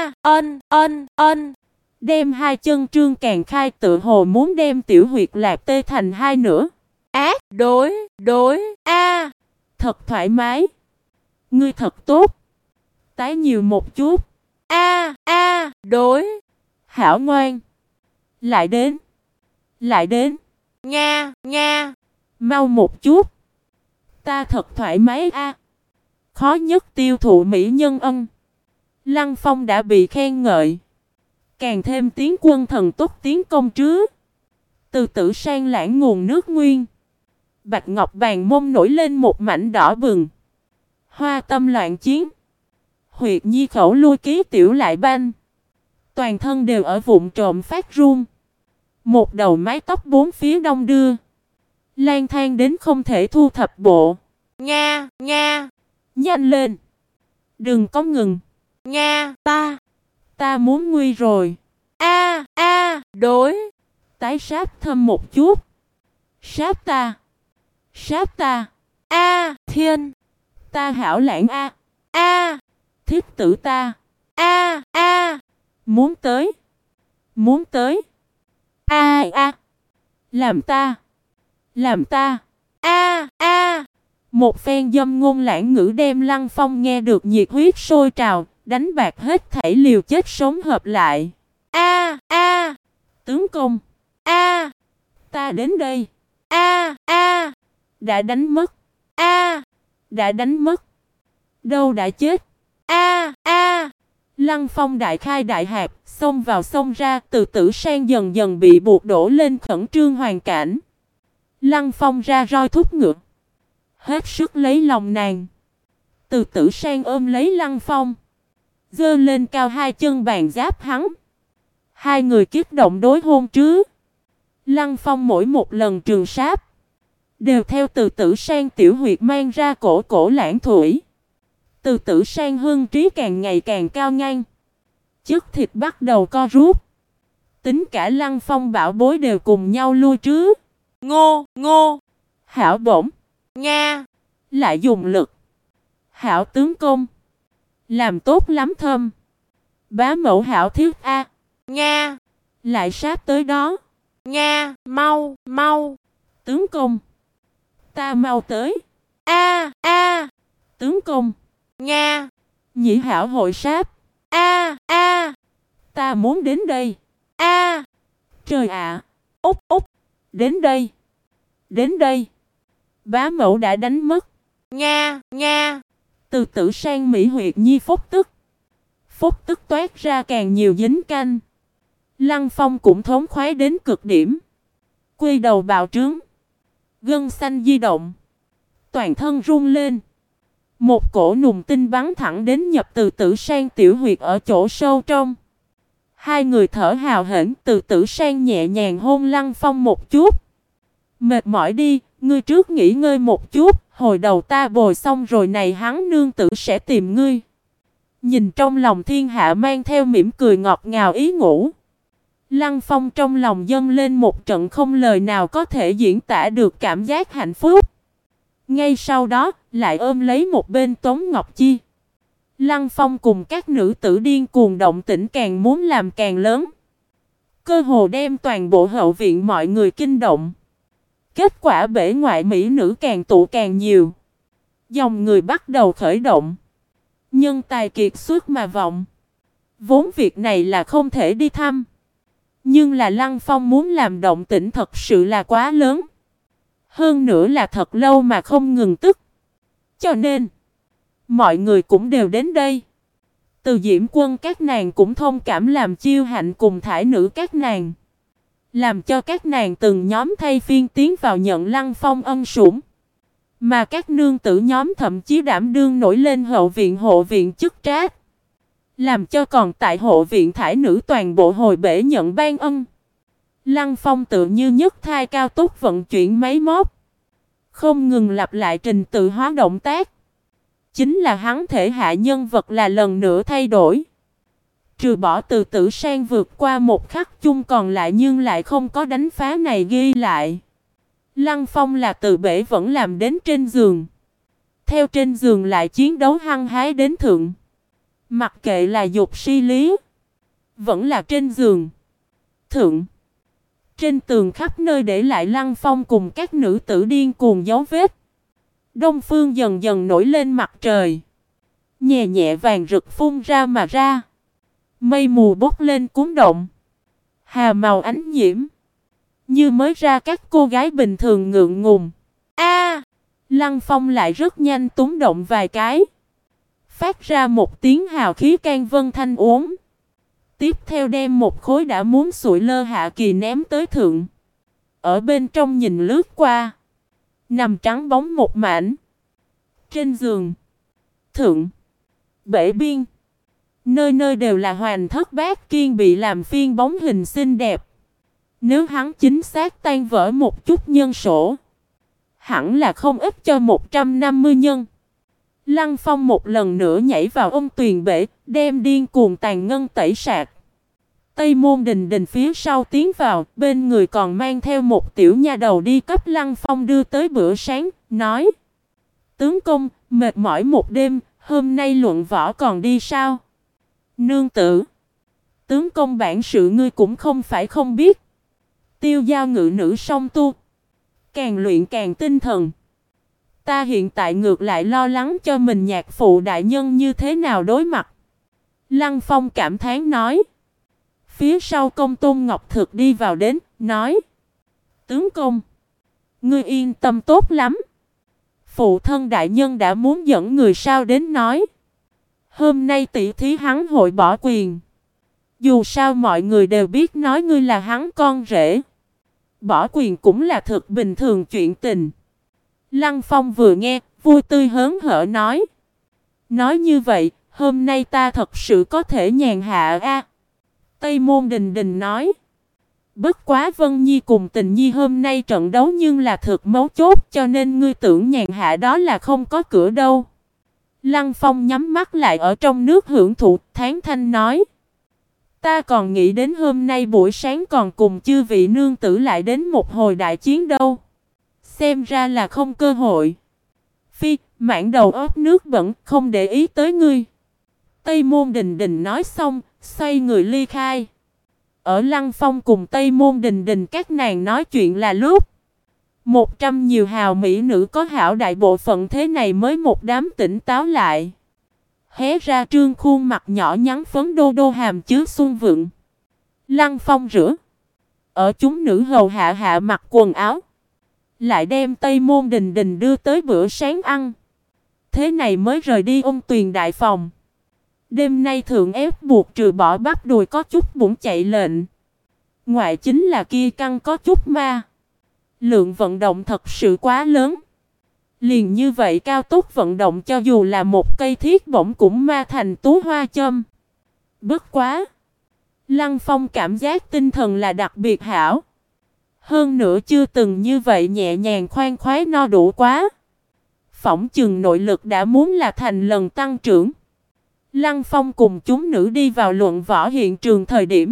Đem hai chân trương càng khai tự hồ muốn đem tiểu huyệt lạc tê thành hai nửa. Ác. Đối. A. Thật thoải mái. Ngươi thật tốt. Tái nhiều một chút. A. Đối. Hảo ngoan. Lại đến. Lại đến. Nga. Mau một chút. Ta thật thoải mái a. Khó nhất tiêu thụ mỹ nhân ân. Lăng Phong đã bị khen ngợi. Càng thêm tiếng quân thần tốc tiến công trứ. Từ Tử Sang lãng nguồn nước nguyên. Bạch ngọc bàn mông nổi lên một mảnh đỏ bừng. Hoa tâm loạn chiến. Huyệt nhi khẩu lui ký tiểu lại banh. Toàn thân đều ở vụn trộm phát run. Một đầu mái tóc bốn phía đông đưa. Lang thang đến không thể thu thập bộ. Nga. Nhanh lên. Đừng có ngừng. Nga. Ta muốn nguy rồi. A. Đối. Tái sáp thâm một chút. Sáp ta. Sáp ta. A. Thiên. Ta hảo lãng a. A. Thiết tử ta. A. Muốn tới. Muốn tới. A. Làm ta. Làm ta. A. Một phen dâm ngôn lãng ngữ đem Lăng Phong nghe được nhiệt huyết sôi trào, đánh bạc hết thảy liều chết sống hợp lại. A. Tướng công. A. Ta đến đây. A. Đã đánh mất. A. Đã đánh mất. Đâu đã chết. A. Lăng Phong đại khai đại hạp, xông vào xông ra, Từ Tử Sang dần dần bị buộc đổ lên khẩn trương hoàn cảnh. Lăng Phong ra roi thúc ngựa. Hết sức lấy lòng nàng. Từ Tử Sang ôm lấy Lăng Phong. Giơ lên cao hai chân bàn giáp hắn. Hai người kích động đối hôn chứ. Lăng Phong mỗi một lần trường sáp. Đều theo Từ Tử Sang tiểu huyệt mang ra cổ lãng thủy. Từ Tử Sang hương trí càng ngày càng cao ngang. Chất thịt bắt đầu co rút. Tính cả Lăng Phong bảo bối đều cùng nhau lui chứ. Ngô. Hảo bổng. Nga. Lại dùng lực. Hảo tướng công. Làm tốt lắm thâm. Bá mẫu hảo thiết a. Nga. Lại sát tới đó. Nga. Mau. Tướng công. Ta mau tới. A. Tướng công. Nga. Nhĩ hảo hội sát. A. Ta muốn đến đây. A. Trời ạ. Út. Đến đây. Đến đây. Bá mẫu đã đánh mất. Nga. Từ Tử Sang mỹ huyệt nhi phúc tức. Phúc tức toát ra càng nhiều dính canh. Lăng Phong cũng thống khoái đến cực điểm. Quy đầu bạo trướng. Gân xanh di động. toàn thân run lên. Một cổ nùng tinh bắn thẳng đến nhập Từ Tử Sang tiểu huyệt ở chỗ sâu trong. Hai người thở hào hển, Từ Tử Sang nhẹ nhàng hôn Lăng Phong một chút. Mệt mỏi đi, ngươi trước nghỉ ngơi một chút, hồi đầu ta bồi xong rồi này hắn nương tử sẽ tìm ngươi. Nhìn trong lòng thiên hạ mang theo mỉm cười ngọt ngào ý ngủ. Lăng Phong trong lòng dâng lên một trận không lời nào có thể diễn tả được cảm giác hạnh phúc. Ngay sau đó, lại ôm lấy một bên Tống Ngọc Chi. Lăng Phong cùng các nữ tử điên cuồng động tĩnh càng muốn làm càng lớn. Cơ hồ đem toàn bộ hậu viện mọi người kinh động. Kết quả bể ngoại mỹ nữ càng tụ càng nhiều. Dòng người bắt đầu khởi động. Nhân tài kiệt xuất mà vọng. Vốn việc này là không thể đi thăm. Nhưng là Lăng Phong muốn làm động tĩnh thật sự là quá lớn. Hơn nữa là thật lâu mà không ngừng tức. Cho nên, mọi người cũng đều đến đây. Từ Diễm Quân các nàng cũng thông cảm làm chiêu hạnh cùng thải nữ các nàng. Làm cho các nàng từng nhóm thay phiên tiến vào nhận Lăng Phong ân sủng. Mà các nương tử nhóm thậm chí đảm đương nổi lên hậu viện hộ viện chức trách. Làm cho còn tại hộ viện thải nữ toàn bộ hồi bể nhận ban ân. Lăng Phong tự như nhất thai cao tốc vận chuyển máy móc. Không ngừng lặp lại trình tự hóa động tác. Chính là hắn thể hạ nhân vật là lần nữa thay đổi. Trừ bỏ Từ Tử Sang vượt qua một khắc chung còn lại nhưng lại không có đánh phá này ghi lại. Lăng Phong là từ bể vẫn làm đến trên giường. Theo trên giường lại chiến đấu hăng hái đến thượng. Mặc kệ là dục si lý. Vẫn là trên giường. Thượng. Trên tường khắp nơi để lại Lăng Phong cùng các nữ tử điên cuồng dấu vết. Đông phương dần dần nổi lên mặt trời. Nhẹ nhẹ vàng rực phun ra mà ra. Mây mù bốc lên cuốn động. Hà màu ánh nhiễm. Như mới ra các cô gái bình thường ngượng ngùng. Lăng Phong lại rất nhanh túng động vài cái. Phát ra một tiếng hào khí can vân thanh uống. Tiếp theo đem một khối đã muốn sụi lơ hạ kỳ ném tới thượng. Ở bên trong nhìn lướt qua. Nằm trắng bóng một mảnh. Trên giường. Thượng. Bể biên. Nơi nơi đều là Hoàng Thất Bát Kiên bị làm phiên bóng hình xinh đẹp. Nếu hắn chính xác tan vỡ một chút nhân sổ. Hẳn là không ít cho 150 nhân. Lăng Phong một lần nữa nhảy vào ôn tuyền bể. Đem điên cuồng tàn ngân tẩy sạc. Tây Môn Đình Đình phía sau tiến vào. Bên người còn mang theo một tiểu nha đầu đi cấp Lăng Phong đưa tới bữa sáng. Nói. Tướng công, mệt mỏi một đêm. Hôm nay luận võ còn đi sao? Nương tử. Tướng công bản sự ngươi cũng không phải không biết. Tiêu giao ngự nữ song tu. Càng luyện càng tinh thần. Ta hiện tại ngược lại lo lắng cho mình nhạc phụ đại nhân như thế nào đối mặt. Lăng Phong cảm thán nói. Phía sau công tôn Ngọc Thực đi vào đến, nói. Tướng công. Ngươi yên tâm tốt lắm. Phụ thân đại nhân đã muốn dẫn người sao đến nói. Hôm nay tỷ thí hắn hội bỏ quyền. Dù sao mọi người đều biết nói ngươi là hắn con rể. Bỏ quyền cũng là thực bình thường chuyện tình. Lăng Phong vừa nghe, vui tươi hớn hở nói. Nói như vậy, hôm nay ta thật sự có thể nhàn hạ a. Tây Môn Đình Đình nói. Bất quá Vân Nhi cùng Tình Nhi hôm nay trận đấu nhưng là thực mấu chốt cho nên ngươi tưởng nhàn hạ đó là không có cửa đâu. Lăng Phong nhắm mắt lại ở trong nước hưởng thụ, thán thanh nói. Ta còn nghĩ đến hôm nay buổi sáng còn cùng chư vị nương tử lại đến một hồi đại chiến đâu. Xem ra là không cơ hội. Phi, mảng đầu óc nước bẩn, không để ý tới ngươi. Tây Môn Đình Đình nói xong, xoay người ly khai. Ở Lăng Phong cùng Tây Môn Đình Đình các nàng nói chuyện là lúc 100 nhiều hào mỹ nữ có hảo đại bộ phận thế này mới một đám tỉnh táo lại. Hé ra trương khuôn mặt nhỏ nhắn phấn đô đô hàm chứa xuân vượng. Lăng Phong rửa. Ở chúng nữ hầu hạ hạ mặc quần áo. Lại đem Tây Môn Đình Đình đưa tới bữa sáng ăn. Thế này mới rời đi ôn tuyền đại phòng. Đêm nay thượng ép buộc trừ bỏ bắp đùi có chút bụng chạy lệnh. Ngoại chính là kia căng có chút ma. Lượng vận động thật sự quá lớn. Liền như vậy cao tốc vận động cho dù là một cây thiết bổng cũng ma thành tú hoa châm. Bất quá! Lăng Phong cảm giác tinh thần là đặc biệt hảo. Hơn nữa chưa từng như vậy nhẹ nhàng khoan khoái no đủ quá. Phỏng chừng nội lực đã muốn là thành lần tăng trưởng. Lăng Phong cùng chúng nữ đi vào luận võ hiện trường thời điểm.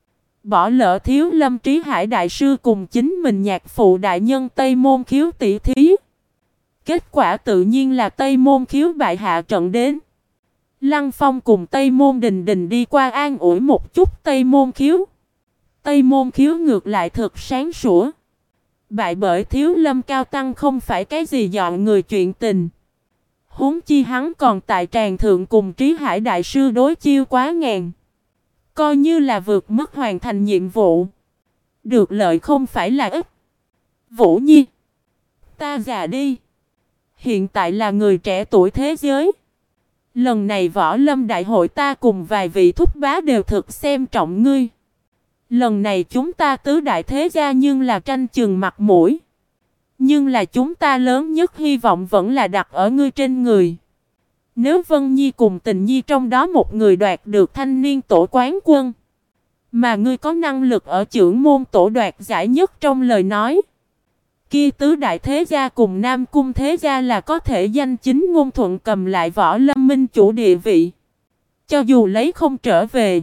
Bỏ lỡ Thiếu Lâm Trí Hải Đại Sư cùng chính mình nhạc phụ đại nhân Tây Môn Khiếu tỷ thí. Kết quả tự nhiên là Tây Môn Khiếu bại hạ trận đến. Lăng Phong cùng Tây Môn Đình Đình đi qua an ủi một chút Tây Môn Khiếu. Tây Môn Khiếu ngược lại thật sáng sủa. Bại bởi Thiếu Lâm Cao Tăng không phải cái gì dọn người chuyện tình. Huống chi hắn còn tại tràng thượng cùng Trí Hải Đại Sư đối chiêu quá ngàn. Coi như là vượt mức hoàn thành nhiệm vụ. Được lợi không phải là ít. Vũ Nhi, ta già đi. Hiện tại là người trẻ tuổi thế giới. Lần này võ lâm đại hội ta cùng vài vị thúc bá đều thực xem trọng ngươi. Lần này chúng ta tứ đại thế gia nhưng là tranh chừng mặt mũi. Nhưng là chúng ta lớn nhất hy vọng vẫn là đặt ở ngươi trên người. Nếu Vân Nhi cùng Tình Nhi trong đó một người đoạt được thanh niên tổ quán quân, mà ngươi có năng lực ở chưởng môn tổ đoạt giải nhất trong lời nói, kia tứ đại thế gia cùng Nam Cung thế gia là có thể danh chính ngôn thuận cầm lại võ lâm minh chủ địa vị. Cho dù lấy không trở về,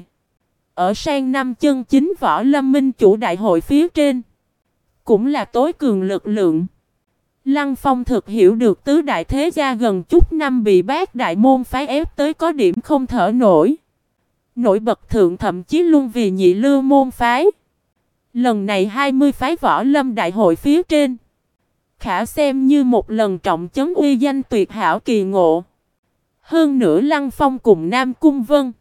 ở sang năm chân chính võ lâm minh chủ đại hội phía trên, cũng là tối cường lực lượng. Lăng Phong thực hiểu được tứ đại thế gia gần chút năm bị bát đại môn phái ép tới có điểm không thở nổi. Nổi bật thượng thậm chí luôn vì nhị lưu môn phái. Lần này 20 phái võ lâm đại hội phía trên, khả xem như một lần trọng chấn uy danh tuyệt hảo kỳ ngộ. Hơn nữa Lăng Phong cùng Nam Cung Vân,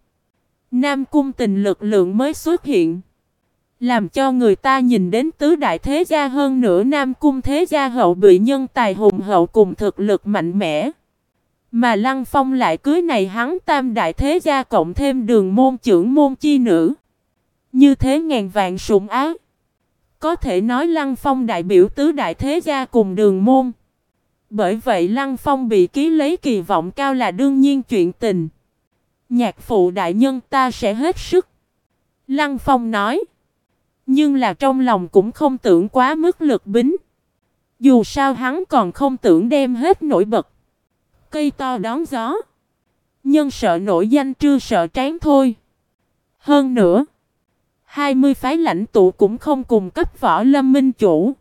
Nam Cung Tình lực lượng mới xuất hiện, làm cho người ta nhìn đến tứ đại thế gia, hơn nữa Nam Cung thế gia hậu bị nhân tài hùng hậu cùng thực lực mạnh mẽ. Mà Lăng Phong lại cưới này hắn tam đại thế gia cộng thêm Đường môn trưởng môn chi nữ. Như thế ngàn vạn sủng ái. Có thể nói Lăng Phong đại biểu tứ đại thế gia cùng Đường môn. Bởi vậy Lăng Phong bị ký lấy kỳ vọng cao là đương nhiên chuyện tình. Nhạc phụ đại nhân ta sẽ hết sức. Lăng Phong nói. Nhưng là trong lòng cũng không tưởng quá mức lực bính. Dù sao hắn còn không tưởng đem hết nổi bật. Cây to đón gió. Nhân sợ nổi danh trư sợ tráng thôi. Hơn nữa, 20 phái lãnh tụ cũng không cùng cấp võ lâm minh chủ.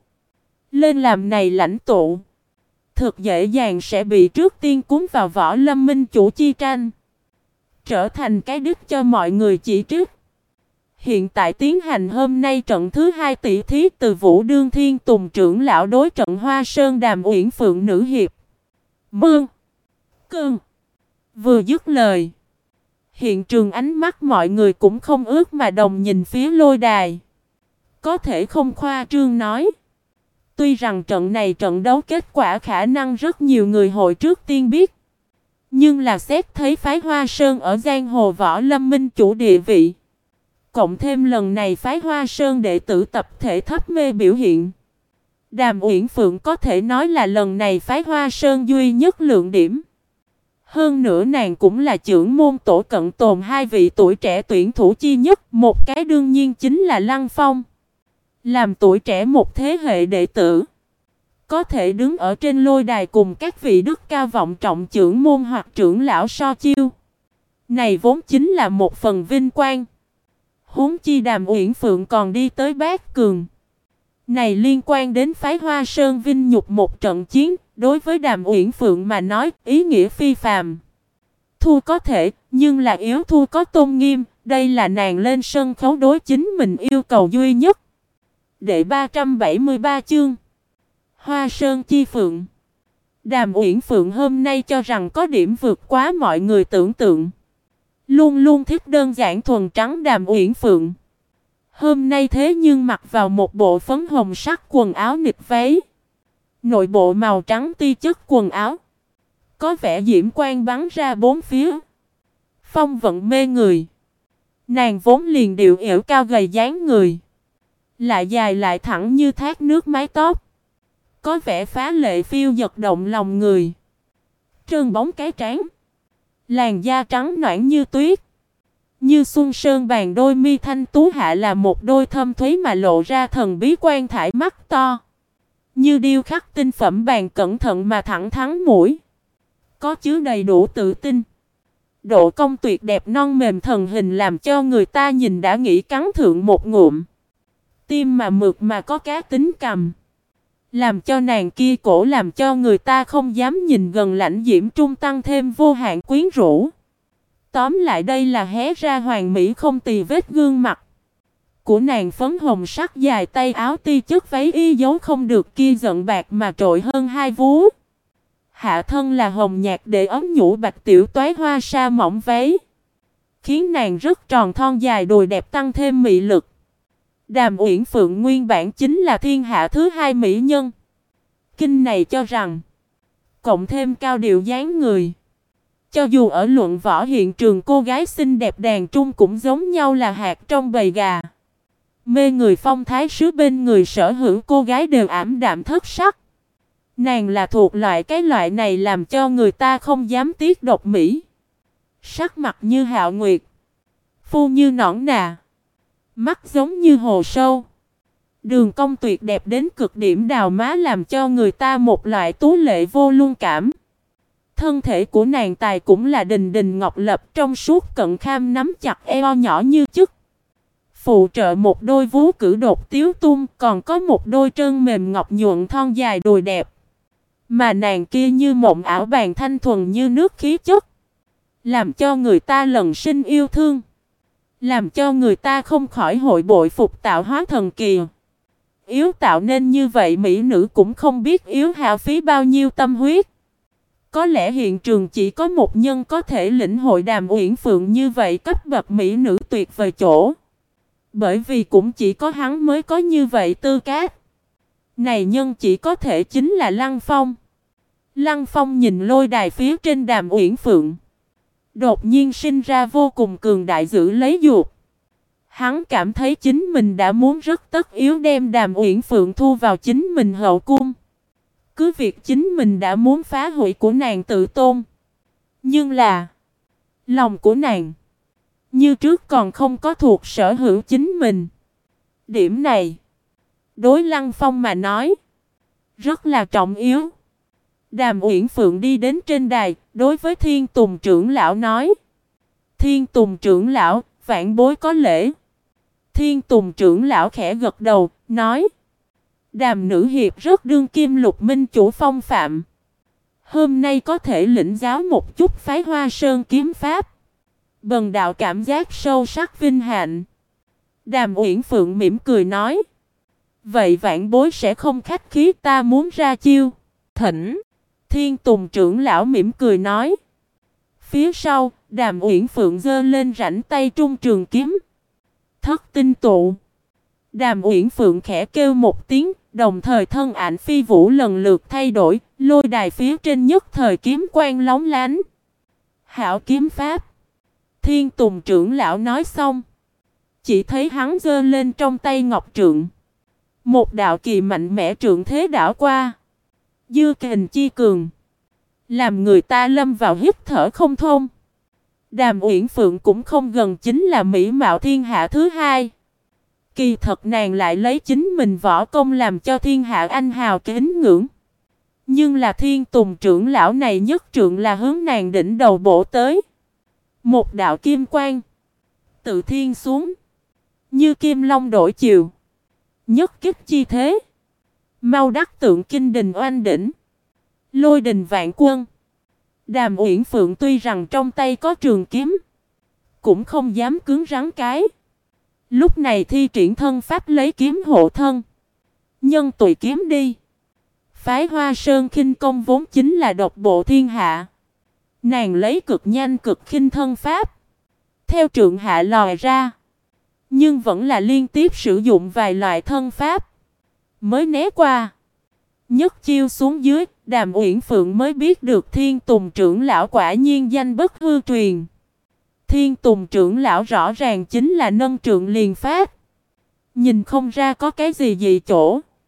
Lên làm này lãnh tụ, thực dễ dàng sẽ bị trước tiên cuốn vào võ lâm minh chủ chi tranh, trở thành cái đích cho mọi người chỉ trích. Hiện tại tiến hành hôm nay trận thứ 2 tỷ thí từ Vũ Đương Thiên Tùng trưởng lão đối trận Hoa Sơn Đàm Uyển Phượng nữ hiệp. Mương Cương vừa dứt lời, hiện trường ánh mắt mọi người cũng không ước mà đồng nhìn phía lôi đài. Có thể không khoa trương nói, tuy rằng trận này trận đấu kết quả khả năng rất nhiều người hội trước tiên biết, nhưng là xét thấy phái Hoa Sơn ở giang hồ võ lâm minh chủ địa vị, cộng thêm lần này phái Hoa Sơn đệ tử tập thể thấp mê biểu hiện, Đàm Uyển Phượng có thể nói là lần này phái Hoa Sơn duy nhất lượng điểm. Hơn nữa nàng cũng là trưởng môn tổ cận tồn hai vị tuổi trẻ tuyển thủ chi nhất, một cái đương nhiên chính là Lăng Phong. Làm tuổi trẻ một thế hệ đệ tử, có thể đứng ở trên lôi đài cùng các vị đức cao vọng trọng trưởng môn hoặc trưởng lão so chiêu, này vốn chính là một phần vinh quang. Huống chi Đàm Uyển Phượng còn đi tới Bát Cường, này liên quan đến phái Hoa Sơn vinh nhục một trận chiến, đối với Đàm Uyển Phượng mà nói, ý nghĩa phi phàm. Thua có thể, nhưng là yếu thua có tôn nghiêm, đây là nàng lên sân khấu đối chính mình yêu cầu duy nhất. Đệ 373 chương Hoa Sơn Chi Phượng. Đàm Uyển Phượng hôm nay cho rằng có điểm vượt quá mọi người tưởng tượng. Luôn luôn thích đơn giản thuần trắng Đàm Uyển Phượng, hôm nay thế nhưng mặc vào một bộ phấn hồng sắc quần áo nịt váy, nội bộ màu trắng ti chất quần áo, có vẻ diễm quang bắn ra bốn phía, phong vận mê người. Nàng vốn liền điệu yểu cao gầy dáng người, lại dài lại thẳng như thác nước mái tóc, có vẻ phá lệ phiêu dật động lòng người. Trơn bóng cái trán, làn da trắng nõn như tuyết, như xuân sơn vàng, đôi mi thanh tú hạ là một đôi thâm thúy mà lộ ra thần bí quan thải, mắt to như điêu khắc tinh phẩm bàn, cẩn thận mà thẳng thắn mũi, có chứa đầy đủ tự tin. Độ cong tuyệt đẹp non mềm thần hình làm cho người ta nhìn đã nghĩ cắn thượng một ngụm. Tim mà mượt mà có cá tính cầm, làm cho nàng kia cổ làm cho người ta không dám nhìn gần, lãnh diễm trung tăng thêm vô hạn quyến rũ. Tóm lại đây là hé ra hoàn mỹ không tì vết gương mặt của nàng, phấn hồng sắc dài tay áo ti chất váy y dấu không được kia giận bạc mà trội hơn hai vú. Hạ thân là hồng nhạt để ấm nhũ bạch tiểu toái hoa sa mỏng váy, khiến nàng rất tròn thon dài đùi đẹp tăng thêm mị lực. Đàm Uyển Phượng nguyên bản chính là thiên hạ thứ hai mỹ nhân. Kinh này cho rằng, cộng thêm cao điệu dáng người, cho dù ở luận võ hiện trường cô gái xinh đẹp đàn trung cũng giống nhau là hạt trong bầy gà. Mê người phong thái sứ bên người sở hữu cô gái đều ảm đạm thất sắc. Nàng là thuộc cái loại này làm cho người ta không dám tiếc độc mỹ. Sắc mặt như hạo nguyệt, phu như nõn nà, mắt giống như hồ sâu, đường cong tuyệt đẹp đến cực điểm, đào má làm cho người ta một loại tú lệ vô luân cảm. Thân thể của nàng tài cũng là đình đình ngọc lập, trong suốt cận kham, nắm chặt eo nhỏ như chức, phụ trợ một đôi vú cử đột tiếu tung, còn có một đôi chân mềm ngọc nhuận thon dài đùi đẹp. Mà nàng kia như mộng ảo bàn thanh thuần như nước khí chất, làm cho người ta lần sinh yêu thương, làm cho người ta không khỏi hội bội phục tạo hóa thần kỳ. Yếu tạo nên như vậy mỹ nữ cũng không biết yếu hao phí bao nhiêu tâm huyết. Có lẽ hiện trường chỉ có một nhân có thể lĩnh hội Đàm Uyển Phượng như vậy cấp bậc mỹ nữ tuyệt vời chỗ. Bởi vì cũng chỉ có hắn mới có như vậy tư cách. Này nhân chỉ có thể chính là Lăng Phong. Lăng Phong nhìn lôi đài phía trên Đàm Uyển Phượng, đột nhiên sinh ra vô cùng cường đại giữ lấy dục. Hắn cảm thấy chính mình đã muốn rất tất yếu đem Đàm Uyển Phượng thu vào chính mình hậu cung. Cứ việc chính mình đã muốn phá hủy của nàng tự tôn, nhưng là lòng của nàng như trước còn không có thuộc sở hữu chính mình. Điểm này đối Lăng Phong mà nói rất là trọng yếu. Đàm Uyển Phượng đi đến trên đài, đối với Thiên Tùng trưởng lão nói: Thiên Tùng trưởng lão, vãn bối có lễ. Thiên Tùng trưởng lão khẽ gật đầu, nói: Đàm nữ hiệp rất đương kim lục minh chủ phong phạm, hôm nay có thể lĩnh giáo một chút phái Hoa Sơn kiếm pháp, bần đạo cảm giác sâu sắc vinh hạnh. Đàm Uyển Phượng mỉm cười nói: Vậy vãn bối sẽ không khách khí, ta muốn ra chiêu. Thỉnh. Thiên Tùng trưởng lão mỉm cười nói. Phía sau, Đàm Uyển Phượng giơ lên rảnh tay trung trường kiếm. Thất tinh tụ. Đàm Uyển Phượng khẽ kêu một tiếng, đồng thời thân ảnh phi vũ lần lượt thay đổi, lôi đài phía trên nhất thời kiếm quang lóng lánh. Hảo kiếm pháp. Thiên Tùng trưởng lão nói xong, chỉ thấy hắn giơ lên trong tay ngọc trượng. Một đạo kỳ mạnh mẽ trượng thế đảo qua, dư kình chi cường, làm người ta lâm vào hít thở không thông. Đàm Uyển Phượng cũng không gần chính là mỹ mạo thiên hạ thứ hai. Kỳ thật nàng lại lấy chính mình võ công làm cho thiên hạ anh hào kính ngưỡng. Nhưng là Thiên Tùng trưởng lão này nhất trượng là hướng nàng đỉnh đầu bổ tới. Một đạo kim quang tự thiên xuống, như kim long đổi chiều, nhất kích chi thế, mau đắc tượng kinh đình oanh đỉnh, lôi đình vạn quân. Đàm Uyển Phượng tuy rằng trong tay có trường kiếm, cũng không dám cứng rắn cái. Lúc này thi triển thân pháp lấy kiếm hộ thân, nhân tùy kiếm đi. Phái Hoa Sơn khinh công vốn chính là độc bộ thiên hạ. Nàng lấy cực nhanh cực khinh thân pháp, theo trượng hạ lòi ra, nhưng vẫn là liên tiếp sử dụng vài loại thân pháp mới né qua. Nhất chiêu xuống dưới, Đàm Uyển Phượng mới biết được Thiên Tùng trưởng lão quả nhiên danh bất hư truyền. Thiên Tùng trưởng lão rõ ràng chính là nâng trượng liền phát, nhìn không ra có cái gì dị chỗ.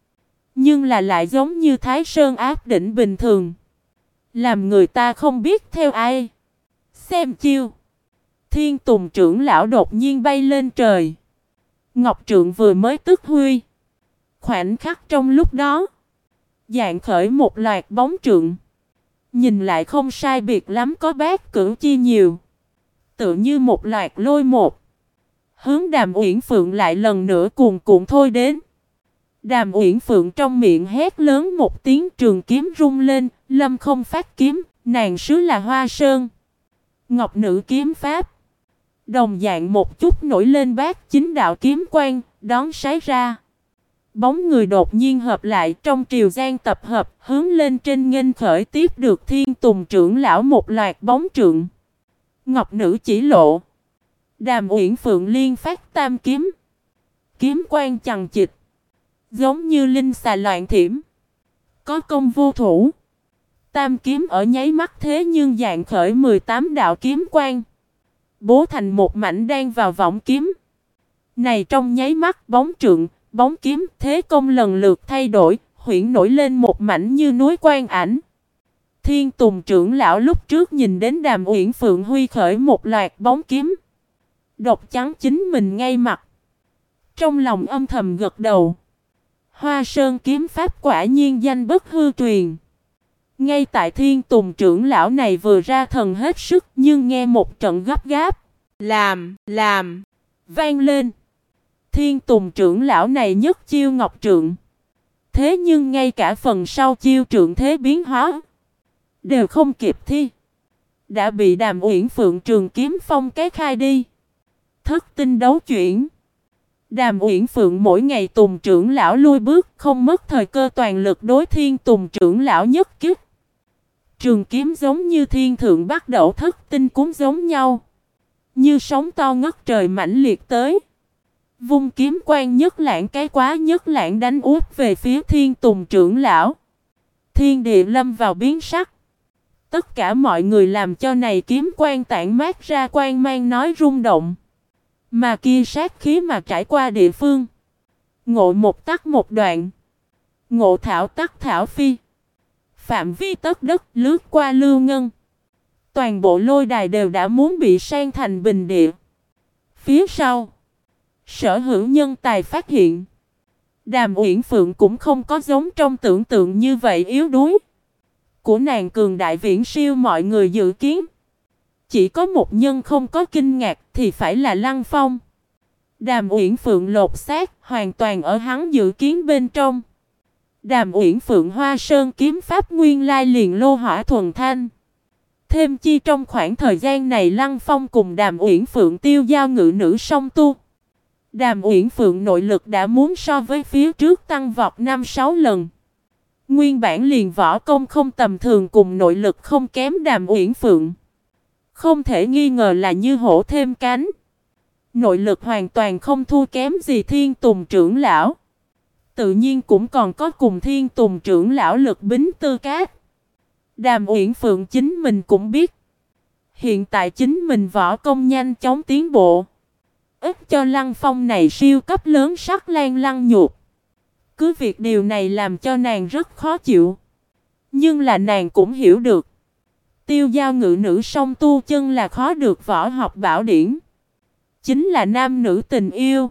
Nhưng là lại giống như Thái Sơn áp đỉnh bình thường, làm người ta không biết theo ai. Xem chiêu. Thiên Tùng trưởng lão đột nhiên bay lên trời. Ngọc trượng vừa mới tức huy. Khoảnh khắc trong lúc đó, dạng khởi một loạt bóng trượng. Nhìn lại không sai biệt lắm có bát cửu chi nhiều. Tựa như một loạt lôi một. Hướng Đàm Uyển Phượng lại lần nữa cuồn cuộn thôi đến. Đàm Uyển Phượng trong miệng hét lớn một tiếng, trường kiếm rung lên, lâm không phát kiếm, nàng sứ là Hoa Sơn. Ngọc nữ kiếm pháp. Đồng dạng một chút nổi lên bát chính đạo kiếm quang, đón sái ra. Bóng người đột nhiên hợp lại trong triều gian tập hợp, hướng lên trên nghênh khởi tiếp được Thiên Tùng trưởng lão một loạt bóng trượng. Ngọc nữ chỉ lộ. Đàm Uyển Phượng liên phát tam kiếm. Kiếm quang chằng chịt, giống như linh xà loạn thiểm. Có công vô thủ. Tam kiếm ở nháy mắt thế nhưng dạng khởi 18 đạo kiếm quang, bố thành một mảnh đang vào võng kiếm. Này trong nháy mắt bóng trượng, bóng kiếm, thế công lần lượt thay đổi, huyễn nổi lên một mảnh như núi quang ảnh. Thiên Tùng trưởng lão lúc trước nhìn đến Đàm Uyển Phượng huy khởi một loạt bóng kiếm, độc chắn chính mình ngay mặt. Trong lòng âm thầm gật đầu. Hoa Sơn kiếm pháp quả nhiên danh bất hư truyền. Ngay tại Thiên Tùng trưởng lão này vừa ra thần hết sức, nhưng nghe một trận gấp gáp. Làm. Vang lên. Thiên Tùng trưởng lão này nhất chiêu ngọc trượng. Thế nhưng ngay cả phần sau chiêu trượng thế biến hóa đều không kịp thi. Đã bị Đàm Uyển Phượng trường kiếm phong cái khai đi. Thất tinh đấu chuyển. Đàm Uyển Phượng mỗi ngày Tùng trưởng lão lui bước, không mất thời cơ toàn lực đối Thiên Tùng trưởng lão nhất kích. Trường kiếm giống như thiên thượng bắt đầu thất tinh cũng giống nhau. Như sóng to ngất trời mãnh liệt tới. Vung kiếm quang nhất lãng cái quá nhất lãng đánh úp về phía Thiên Tùng trưởng lão. Thiên địa lâm vào biến sắc. Tất cả mọi người làm cho này kiếm quang tản mát ra quang mang nói rung động. Mà kia sát khí mà trải qua địa phương. Ngộ một tắc một đoạn. Ngộ thảo tắc thảo phi. Phạm vi tất đất lướt qua lưu ngân. Toàn bộ lôi đài đều đã muốn bị san thành bình địa. Phía sau, Sở Hữu nhân tài phát hiện. Đàm Uyển Phượng cũng không có giống trong tưởng tượng như vậy yếu đuối. Của nàng cường đại viễn siêu mọi người dự kiến. Chỉ có một nhân không có kinh ngạc thì phải là Lăng Phong. Đàm Uyển Phượng lột xác hoàn toàn ở hắn dự kiến bên trong. Đàm Uyển Phượng Hoa Sơn kiếm pháp nguyên lai liền lô hỏa thuần thanh. Thêm chi trong khoảng thời gian này Lăng Phong cùng Đàm Uyển Phượng tiêu giao ngự nữ song tu. Đàm Uyển Phượng nội lực đã muốn so với phía trước tăng vọt 5-6 lần. Nguyên bản liền võ công không tầm thường cùng nội lực không kém Đàm Uyển Phượng. Không thể nghi ngờ là như hổ thêm cánh. Nội lực hoàn toàn không thua kém gì Thiên Tùng trưởng lão. Tự nhiên cũng còn có cùng Thiên Tùng trưởng lão lực bính tư cát. Đàm Uyển Phượng chính mình cũng biết. Hiện tại chính mình võ công nhanh chóng tiến bộ. Ít cho Lăng Phong này siêu cấp lớn sắc lan lăng nhục. Cứ việc điều này làm cho nàng rất khó chịu. Nhưng là nàng cũng hiểu được. Tiêu giao ngự nữ song tu chân là khó được võ học bảo điển. Chính là nam nữ tình yêu.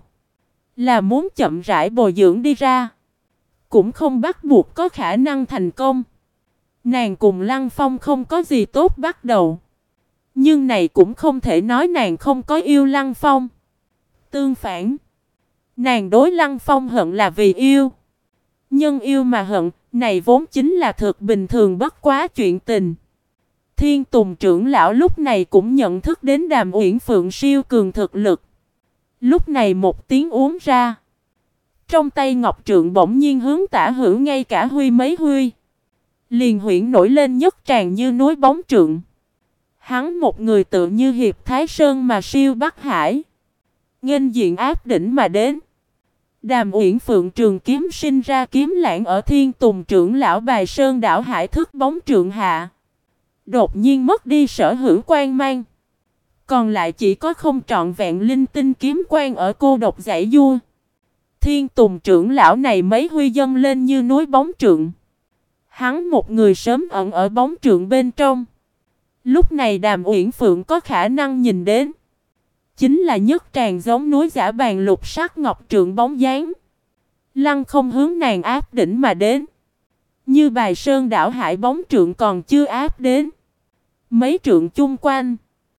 Là muốn chậm rãi bồi dưỡng đi ra. Cũng không bắt buộc có khả năng thành công. Nàng cùng Lăng Phong không có gì tốt bắt đầu. Nhưng này cũng không thể nói nàng không có yêu Lăng Phong. Tương phản, nàng đối Lăng Phong hận là vì yêu. Nhân yêu mà hận, này vốn chính là thực bình thường bất quá chuyện tình. Thiên Tùng trưởng lão lúc này cũng nhận thức đến Đàm Uyển Phượng siêu cường thực lực. Lúc này một tiếng uống ra. Trong tay ngọc trượng bỗng nhiên hướng tả hữu ngay cả huy mấy huy. Liền huyễn nổi lên nhất tràn như núi bóng trượng. Hắn một người tự như hiệp Thái Sơn mà siêu Bắc Hải. Nghênh diện áp đỉnh mà đến. Đàm Uyển Phượng trường kiếm sinh ra kiếm lãng ở Thiên Tùng trưởng lão bài sơn đảo hải thức bóng trượng hạ. Đột nhiên mất đi sở hữu quang mang. Còn lại chỉ có không trọn vẹn linh tinh kiếm quang ở cô độc giải vua. Thiên Tùng trưởng lão này mấy huy dâng lên như núi bóng trượng. Hắn một người sớm ẩn ở bóng trượng bên trong. Lúc này Đàm Uyển Phượng có khả năng nhìn đến. Chính là nhất tràng giống núi giả bàn lục sắc ngọc trượng bóng dáng. Lăng không hướng nàng áp đỉnh mà đến. Như Bài Sơn đảo hải bóng trượng còn chưa áp đến. Mấy trượng chung quanh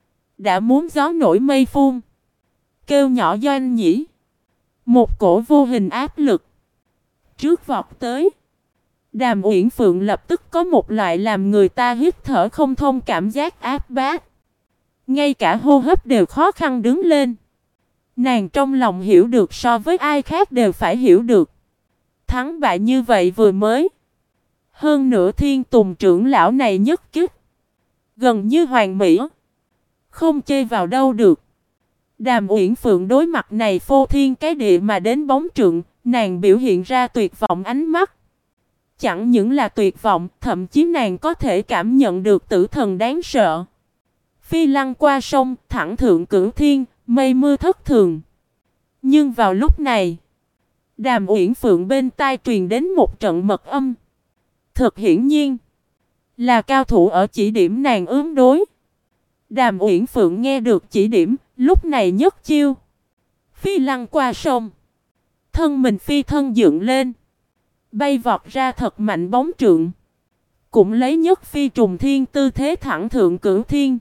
đã muốn gió nổi mây phun. Kêu nhỏ doanh nhỉ. Một cổ vô hình áp lực trước vọt tới. Đàm Uyển Phượng lập tức có một loại làm người ta hít thở không thông cảm giác áp bách. Ngay cả hô hấp đều khó khăn đứng lên. Nàng trong lòng hiểu được so với ai khác đều phải hiểu được. Thắng bại như vậy vừa mới. Hơn nữa Thiên Tùng trưởng lão này nhất kích. Gần như hoàn mỹ. Không chê vào đâu được. Đàm Uyển Phượng đối mặt này phô thiên cái địa mà đến bóng trượng. Nàng biểu hiện ra tuyệt vọng ánh mắt. Chẳng những là tuyệt vọng, thậm chí nàng có thể cảm nhận được tử thần đáng sợ. Phi lăng qua sông, thẳng thượng cửu thiên, mây mưa thất thường. Nhưng vào lúc này, Đàm Uyển Phượng bên tai truyền đến một trận mật âm. Thật hiển nhiên, là cao thủ ở chỉ điểm nàng ứng đối. Đàm Uyển Phượng nghe được chỉ điểm, lúc này nhất chiêu. Phi lăng qua sông, thân mình phi thân dựng lên. Bay vọt ra thật mạnh bóng trượng. Cũng lấy nhất phi trùng thiên tư thế thẳng thượng cửu thiên.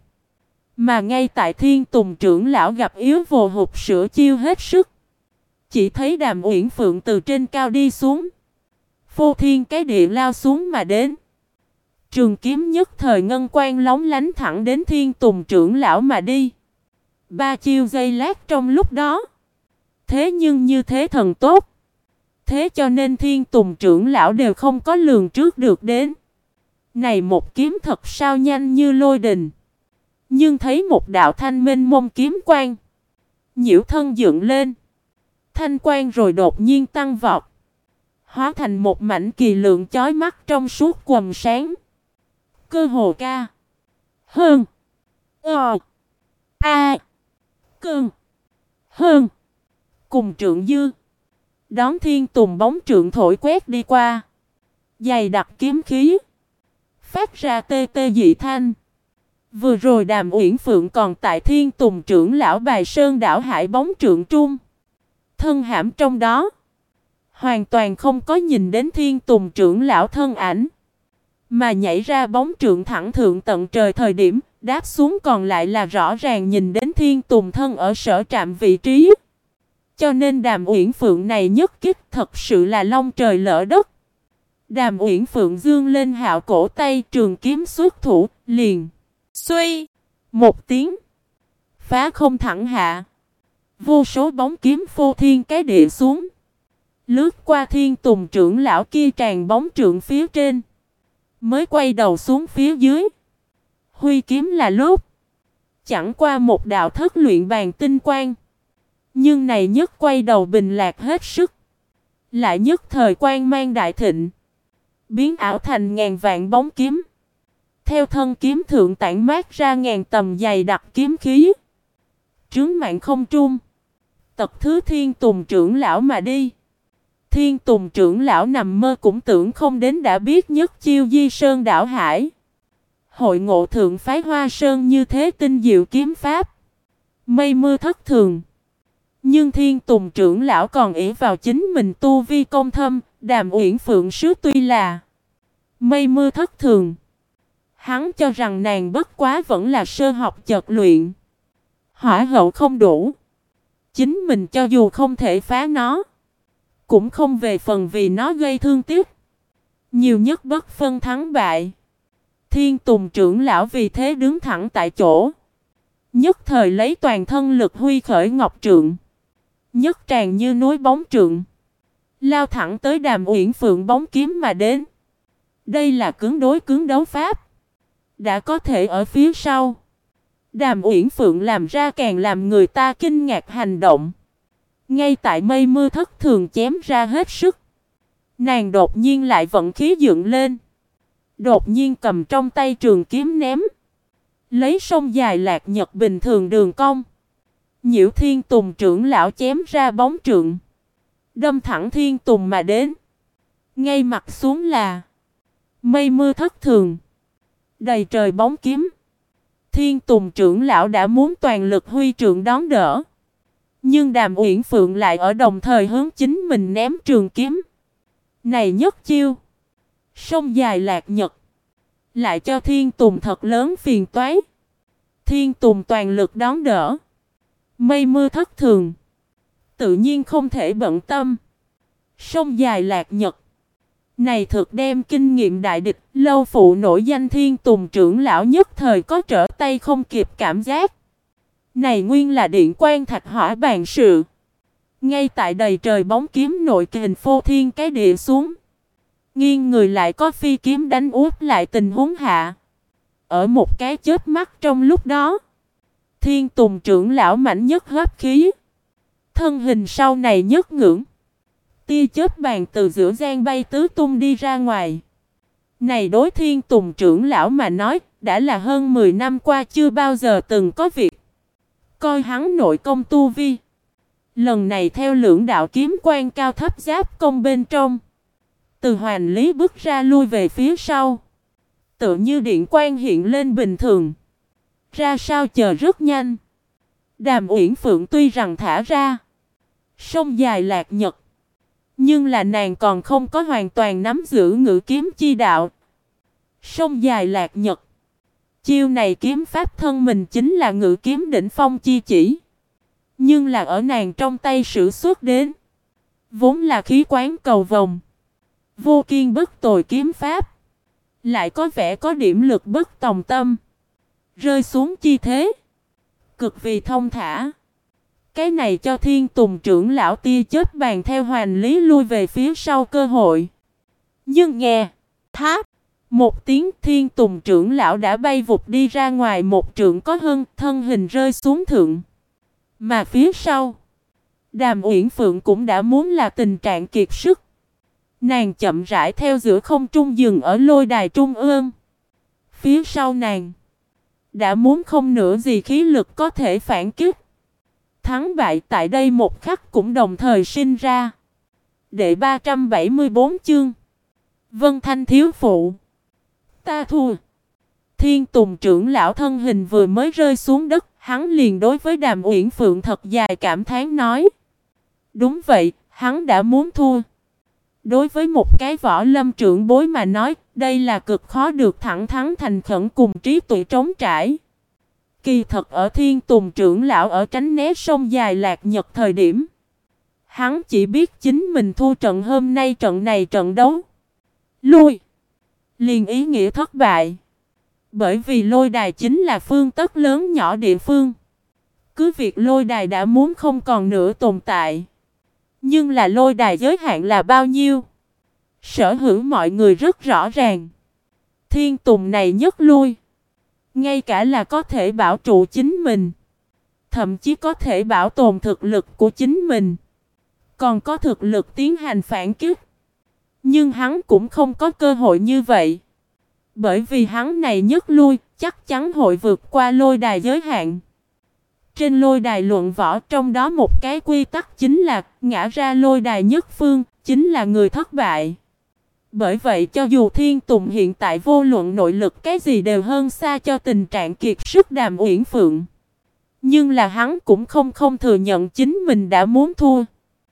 Mà ngay tại Thiên Tùng trưởng lão gặp yếu vồ hụt sửa chiêu hết sức. Chỉ thấy Đàm Uyển Phượng từ trên cao đi xuống. Phô thiên cái địa lao xuống mà đến. Trường kiếm nhất thời ngân quang lóng lánh thẳng đến Thiên Tùng trưởng lão mà đi. Ba chiêu giây lát trong lúc đó. Thế nhưng như thế thần tốt. Thế cho nên Thiên Tùng trưởng lão đều không có lường trước được đến. Này một kiếm thật sao nhanh như lôi đình. Nhưng thấy một đạo thanh minh mông kiếm quang. Nhiễu thân dựng lên. Thanh quang rồi đột nhiên tăng vọt. Hóa thành một mảnh kỳ lượng chói mắt trong suốt quầng sáng. Cơ hồ ca. Hơn. A. Cơn. Hơn. Cùng trượng dư. Đón Thiên Tùng bóng trượng thổi quét đi qua. Dày đặc kiếm khí. Phát ra tê tê dị thanh. Vừa rồi Đàm Uyển Phượng còn tại Thiên Tùng trưởng lão Bài Sơn đảo hải bóng trượng trung. Thân hãm trong đó. Hoàn toàn không có nhìn đến Thiên Tùng trưởng lão thân ảnh. Mà nhảy ra bóng trượng thẳng thượng tận trời thời điểm. Đáp xuống còn lại là rõ ràng nhìn đến Thiên Tùng thân ở sở trạm vị trí. Cho nên Đàm Uyển Phượng này nhất kích thật sự là long trời lỡ đất. Đàm Uyển Phượng dương lên hạo cổ tay trường kiếm xuất thủ liền. Xuy. Một tiếng. Phá không thẳng hạ. Vô số bóng kiếm phô thiên cái địa xuống. Lướt qua Thiên Tùng trưởng lão kia tràn bóng trượng phía trên. Mới quay đầu xuống phía dưới. Huy kiếm là lúc. Chẳng qua một đạo thất luyện bàn tinh quang. Nhưng này nhất quay đầu bình lạc hết sức. Lại nhất thời quang mang đại thịnh. Biến ảo thành ngàn vạn bóng kiếm. Theo thân kiếm thượng tản mát ra ngàn tầm dày đặc kiếm khí. Trướng mạng không trung. Tật thứ Thiên Tùng trưởng lão mà đi. Thiên Tùng trưởng lão nằm mơ cũng tưởng không đến đã biết nhất chiêu di sơn đảo hải. Hội ngộ thượng phái Hoa Sơn như thế tinh diệu kiếm pháp. Mây mưa thất thường. Nhưng Thiên Tùng trưởng lão còn ỷ vào chính mình tu vi công thâm. Đàm Uyển Phượng sứ tuy là mây mưa thất thường. Hắn cho rằng nàng bất quá vẫn là sơ học chợt luyện. Hỏa hậu không đủ. Chính mình cho dù không thể phá nó. Cũng không về phần vì nó gây thương tiếc. Nhiều nhất bất phân thắng bại. Thiên Tùng trưởng lão vì thế đứng thẳng tại chỗ. Nhất thời lấy toàn thân lực huy khởi ngọc trượng. Nhất tràn như núi bóng trượng. Lao thẳng tới Đàm Uyển Phượng bóng kiếm mà đến. Đây là cứng đối cứng đấu pháp. Đã có thể ở phía sau. Đàm Uyển Phượng làm ra càng làm người ta kinh ngạc hành động. Ngay tại mây mưa thất thường chém ra hết sức. Nàng đột nhiên lại vận khí dựng lên. Đột nhiên cầm trong tay trường kiếm ném. Lấy sông dài lạc nhật bình thường đường cong. Nhiễu Thiên Tùng trưởng lão chém ra bóng trượng. đâm thẳng Thiên Tùng mà đến. Ngay mặt xuống là mây mưa thất thường, đầy trời bóng kiếm. Thiên Tùng trưởng lão đã muốn toàn lực huy trượng đón đỡ, nhưng Đàm Uyển Phượng lại ở đồng thời hướng chính mình ném trường kiếm. Này nhất chiêu, sông dài lạc nhật, lại cho Thiên Tùng thật lớn phiền toái. Thiên Tùng toàn lực đón đỡ, mây mưa thất thường, tự nhiên không thể bận tâm. Sông dài lạc nhật này thực đem kinh nghiệm đại địch, lâu phụ nổi danh Thiên Tùng trưởng lão nhất thời có trở tay không kịp cảm giác. Này nguyên là điện quan thạch hỏa bàn sự. Ngay tại đầy trời bóng kiếm nội kình phô thiên cái địa xuống, nghiêng người lại có phi kiếm đánh úp lại tình huống hạ. Ở một cái chớp mắt trong lúc đó, Thiên Tùng trưởng lão mạnh nhất hấp khí, thân hình sau này nhất ngưỡng, tia chớp bàn từ giữa gian bay tứ tung đi ra ngoài. Này đối Thiên Tùng trưởng lão mà nói, đã là hơn 10 năm qua chưa bao giờ từng có việc. Coi hắn nội công tu vi, lần này theo lưỡng đạo kiếm quan cao thấp giáp công bên trong, từ hoàn lý bước ra lui về phía sau, tựa như điện quang hiện lên bình thường, ra sao chờ rất nhanh. Đàm Uyển Phượng tuy rằng thả ra sông dài lạc nhật, nhưng là nàng còn không có hoàn toàn nắm giữ ngự kiếm chi đạo. Sông dài lạc nhật, chiêu này kiếm pháp thân mình chính là ngự kiếm đỉnh phong chi chỉ, nhưng là ở nàng trong tay sử xuất đến, vốn là khí quán cầu vồng, vô kiên bất tồi kiếm pháp, lại có vẻ có điểm lực bất tòng tâm, rơi xuống chi thế, cực vì thông thả. Cái này cho Thiên Tùng trưởng lão tia chớp bàn theo hoàn lý lui về phía sau cơ hội. Nhưng nghe tháp một tiếng, Thiên Tùng trưởng lão đã bay vụt đi ra ngoài một trượng có hơn, thân hình rơi xuống thượng. Mà phía sau, Đàm Uyển Phượng cũng đã muốn là tình trạng kiệt sức. Nàng chậm rãi theo giữa không trung dừng ở lôi đài trung ương. Phía sau nàng, đã muốn không nữa gì khí lực có thể phản kích. Thắng bại tại đây một khắc cũng đồng thời sinh ra. Đệ 374 chương, Vân Thanh thiếu phụ. Ta thua. Thiên Tùng trưởng lão thân hình vừa mới rơi xuống đất, hắn liền đối với Đàm Uyển Phượng thật dài cảm thán nói. Đúng vậy, hắn đã muốn thua. Đối với một cái võ lâm trưởng bối mà nói, đây là cực khó được thẳng thắn thành khẩn cùng trí tuệ trống trải. Kỳ thật ở Thiên Tùng trưởng lão ở tránh né sông dài lạc nhật thời điểm, hắn chỉ biết chính mình thua trận hôm nay, trận này trận đấu lui, liền ý nghĩa thất bại. Bởi vì lôi đài chính là phương tất lớn nhỏ địa phương. Cứ việc lôi đài đã muốn không còn nữa tồn tại, nhưng là lôi đài giới hạn là bao nhiêu, sở hữu mọi người rất rõ ràng. Thiên Tùng này nhất lui, ngay cả là có thể bảo trụ chính mình, thậm chí có thể bảo tồn thực lực của chính mình, còn có thực lực tiến hành phản kích. Nhưng hắn cũng không có cơ hội như vậy. Bởi vì hắn này nhất lui, chắc chắn hội vượt qua lôi đài giới hạn. Trên lôi đài luận võ, trong đó một cái quy tắc chính là ngã ra lôi đài nhất phương, chính là người thất bại. Bởi vậy cho dù Thiên Tùng hiện tại vô luận nội lực cái gì đều hơn xa cho tình trạng kiệt sức Đàm Uyển Phượng, nhưng là hắn cũng không thừa nhận chính mình đã muốn thua.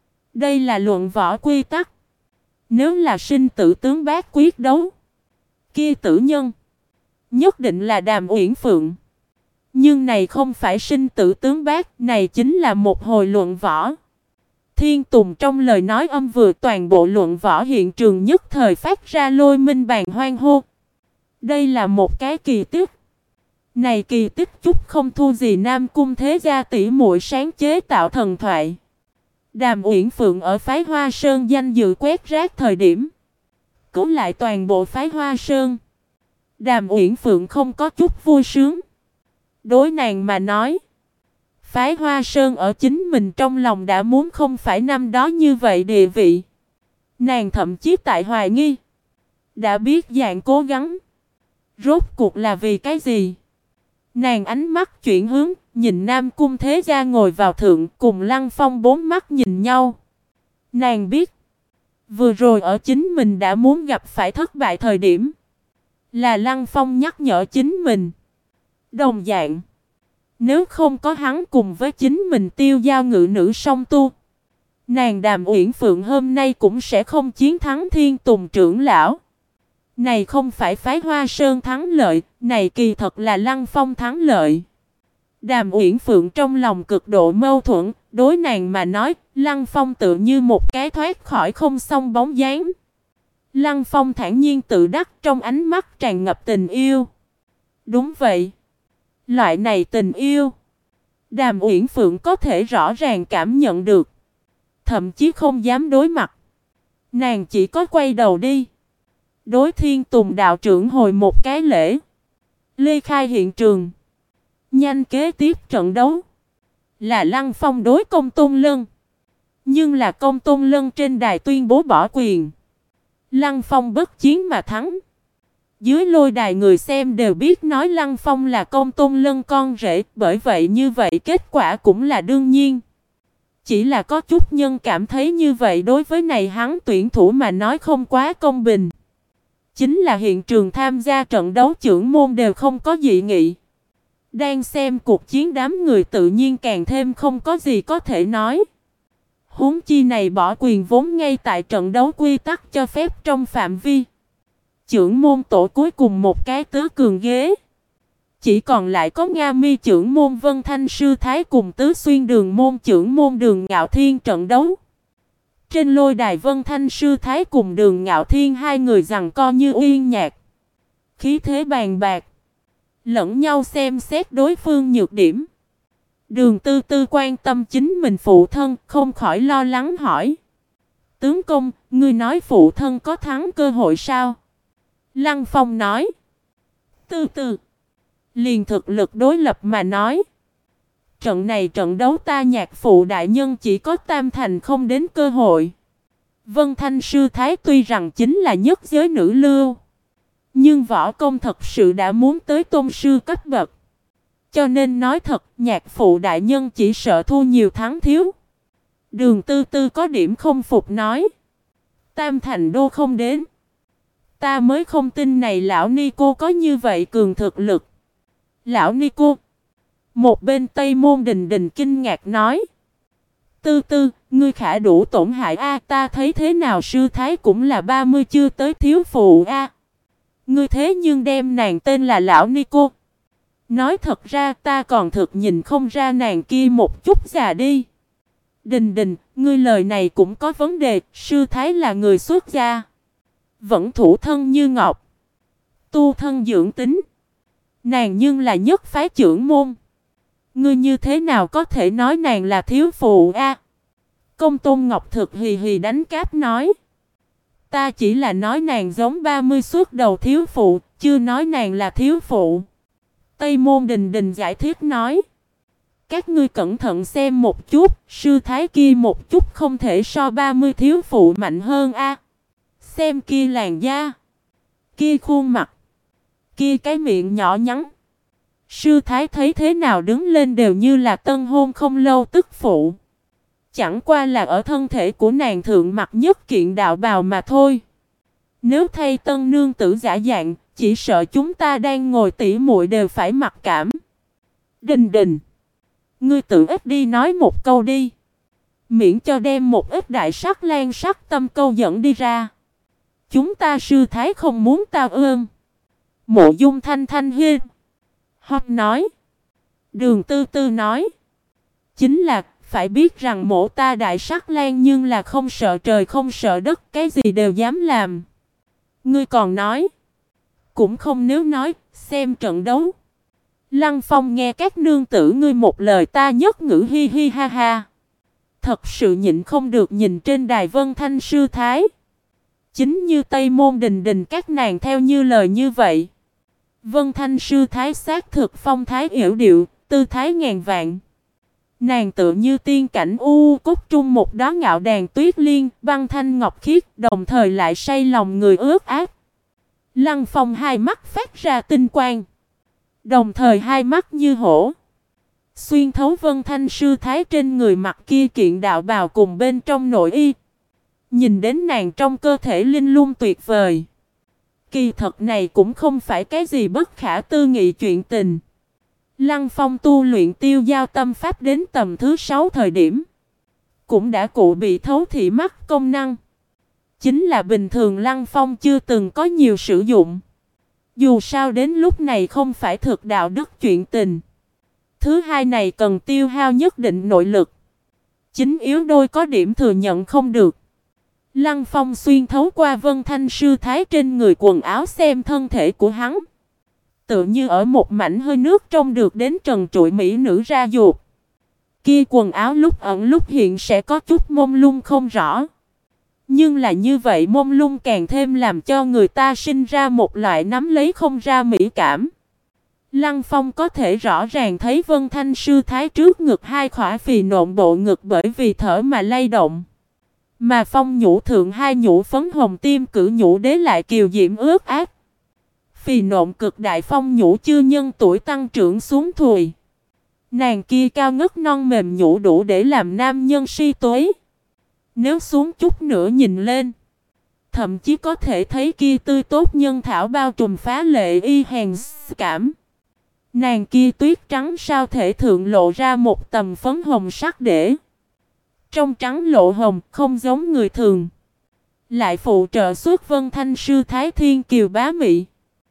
Đây là luận võ quy tắc. Nếu là sinh tử tướng bác quyết đấu, kia tử nhân nhất định là Đàm Uyển Phượng. Nhưng này không phải sinh tử tướng bác, này chính là một hồi luận võ. Thiên Tùng trong lời nói âm vừa, toàn bộ luận võ hiện trường nhất thời phát ra lôi minh bàn hoan hô. Đây là một cái kỳ tích. Này kỳ tích chút không thua gì Nam Cung Thế Gia tỷ muội sáng chế tạo thần thoại. Đàm Uyển Phượng ở phái Hoa Sơn danh dự quét rác thời điểm, cứu lại toàn bộ phái Hoa Sơn. Đàm Uyển Phượng không có chút vui sướng. Đối nàng mà nói, phái Hoa Sơn ở chính mình trong lòng đã muốn không phải năm đó như vậy địa vị. Nàng thậm chí tại hoài nghi, đã biết dạng cố gắng rốt cuộc là vì cái gì. Nàng ánh mắt chuyển hướng, nhìn Nam Cung Thế Gia ngồi vào thượng, cùng Lăng Phong bốn mắt nhìn nhau. Nàng biết, vừa rồi ở chính mình đã muốn gặp phải thất bại thời điểm, là Lăng Phong nhắc nhở chính mình. Đồng dạng, nếu không có hắn cùng với chính mình tiêu giao ngự nữ song tu, nàng Đàm Uyển Phượng hôm nay cũng sẽ không chiến thắng Thiên Tùng trưởng lão. Này không phải phái Hoa Sơn thắng lợi, này kỳ thật là Lăng Phong thắng lợi. Đàm Uyển Phượng trong lòng cực độ mâu thuẫn, đối nàng mà nói, Lăng Phong tự như một cái thoát khỏi không xong bóng dáng. Lăng Phong thản nhiên tự đắc trong ánh mắt tràn ngập tình yêu. Đúng vậy. Loại này tình yêu, Đàm Uyển Phượng có thể rõ ràng cảm nhận được. Thậm chí không dám đối mặt. Nàng chỉ có quay đầu đi. Đối Thiên Tùng đạo trưởng hồi một cái lễ. Ly khai hiện trường. Nhanh kế tiếp trận đấu. Là Lăng Phong đối Công Tôn Lân. Nhưng là Công Tôn Lân trên đài tuyên bố bỏ quyền. Lăng Phong bất chiến mà thắng. Dưới lôi đài người xem đều biết nói Lăng Phong là Công Tôn Lân con rể. Bởi vậy như vậy kết quả cũng là đương nhiên. Chỉ là có chút nhân cảm thấy như vậy đối với này hắn tuyển thủ mà nói không quá công bình. Chính là hiện trường tham gia trận đấu trưởng môn đều không có dị nghị. Đang xem cuộc chiến đám người tự nhiên càng thêm không có gì có thể nói. Huống chi này bỏ quyền vốn ngay tại trận đấu quy tắc cho phép trong phạm vi. Trưởng môn tổ cuối cùng một cái tứ cường ghế. Chỉ còn lại có Nga Mi trưởng môn Vân Thanh Sư Thái cùng tứ xuyên đường môn trưởng môn Đường Ngạo Thiên trận đấu. Trên lôi đài Vân Thanh Sư Thái cùng Đường Ngạo Thiên hai người giằng co như uyên nhạc. Khí thế bàn bạc. Lẫn nhau xem xét đối phương nhược điểm. Đường Tư Tư quan tâm chính mình phụ thân, không khỏi lo lắng hỏi. Tướng công, ngươi nói phụ thân có thắng cơ hội sao? Lăng Phong nói. Tư Tư. Liền thực lực đối lập mà nói. Trận này trận đấu ta nhạc phụ đại nhân chỉ có tam thành không đến cơ hội. Vân Thanh Sư Thái tuy rằng chính là nhất giới nữ lưu. Nhưng võ công thật sự đã muốn tới tôn sư cấp bậc. Cho nên nói thật, nhạc phụ đại nhân chỉ sợ thua nhiều thắng thiếu. Đường Tư Tư có điểm không phục nói. Tam thành đô không đến. Ta mới không tin này lão ni cô có như vậy cường thực lực. Lão ni cô. Một bên Tây Môn Đình Đình kinh ngạc nói. Tư Tư, ngươi khả đủ tổn hại a, ta thấy thế nào sư thái cũng là 30 chưa tới thiếu phụ a. Ngươi thế nhưng đem nàng tên là lão ni cô. Nói thật ra ta còn thực nhìn không ra nàng kia một chút già đi. Đình Đình, ngươi lời này cũng có vấn đề, sư thái là người xuất gia. Vẫn thủ thân như ngọc. Tu thân dưỡng tính. Nàng nhưng là nhất phái trưởng môn. Ngươi như thế nào có thể nói nàng là thiếu phụ a? Công Tôn Ngọc thực hì hì đánh cáp nói. Ta chỉ là nói nàng giống 30 suốt đầu thiếu phụ, chưa nói nàng là thiếu phụ. Tây Môn Đình Đình giải thích nói. Các ngươi cẩn thận xem một chút, sư thái kia một chút không thể so 30 thiếu phụ mạnh hơn a. Xem kia làn da, kia khuôn mặt, kia cái miệng nhỏ nhắn. Sư thái thấy thế nào đứng lên đều như là tân hôn không lâu tức phụ. Chẳng qua là ở thân thể của nàng thượng mặc nhất kiện đạo bào mà thôi. Nếu thay tân nương tử giả dạng, chỉ sợ chúng ta đang ngồi tỉ muội đều phải mặc cảm. Đình Đình, ngươi tự ít đi nói một câu đi. Miễn cho đem một ít đại sắc lan sắc tâm câu dẫn đi ra. Chúng ta sư thái không muốn tao ương. Mộ Dung Thanh Thanh hiên. Hoặc nói. Đường Tư Tư nói. Chính là phải biết rằng mộ ta đại sắc lan nhưng là không sợ trời không sợ đất, cái gì đều dám làm. Ngươi còn nói. Cũng không nếu nói, xem trận đấu. Lăng Phong nghe các nương tử ngươi một lời ta nhất ngữ hi hi ha ha. Thật sự nhịn không được nhìn trên đài Vân Thanh Sư Thái. Chính như Tây Môn Đình Đình các nàng theo như lời như vậy. Vân Thanh Sư Thái xác thực phong thái yểu điệu, tư thái ngàn vạn. Nàng tự như tiên cảnh u cốt trung một đó ngạo đàn tuyết liên, băng thanh ngọc khiết, đồng thời lại say lòng người ướt át. Lăng Phong hai mắt phát ra tinh quang, đồng thời hai mắt như hổ. Xuyên thấu Vân Thanh Sư Thái trên người mặc kia kiện đạo bào cùng bên trong nội y. Nhìn đến nàng trong cơ thể linh lung tuyệt vời. Kỳ thật này cũng không phải cái gì bất khả tư nghị chuyện tình. Lăng Phong tu luyện tiêu giao tâm pháp đến tầm thứ 6 thời điểm. Cũng đã cụ bị thấu thị mắt công năng. Chính là bình thường Lăng Phong chưa từng có nhiều sử dụng. Dù sao đến lúc này không phải thực đạo đức chuyện tình. Thứ hai này cần tiêu hao nhất định nội lực. Chính yếu đôi có điểm thừa nhận không được. Lăng Phong xuyên thấu qua Vân Thanh sư thái trên người quần áo xem thân thể của hắn. Tựa như ở một mảnh hơi nước trông được đến trần trụi mỹ nữ ra ruột. Kia quần áo lúc ẩn lúc hiện sẽ có chút mông lung không rõ. Nhưng là như vậy mông lung càng thêm làm cho người ta sinh ra một loại nắm lấy không ra mỹ cảm. Lăng Phong có thể rõ ràng thấy Vân Thanh sư thái trước ngực hai khỏa phì nộn bộ ngực bởi vì thở mà lay động. Mà phong nhũ thượng hai nhũ phấn hồng tim cử nhũ đế lại kiều diễm ướt át. Phì nộn cực đại phong nhũ chưa nhân tuổi tăng trưởng xuống thùi. Nàng kia cao ngất non mềm nhũ đủ để làm nam nhân si tuế. Nếu xuống chút nữa nhìn lên, thậm chí có thể thấy kia tươi tốt nhân thảo bao trùm phá lệ y hèn cảm. Nàng kia tuyết trắng sao thể thượng lộ ra một tầm phấn hồng sắc để. Trong trắng lộ hồng không giống người thường. Lại phụ trợ suốt Vân Thanh sư thái thiên kiều bá mị.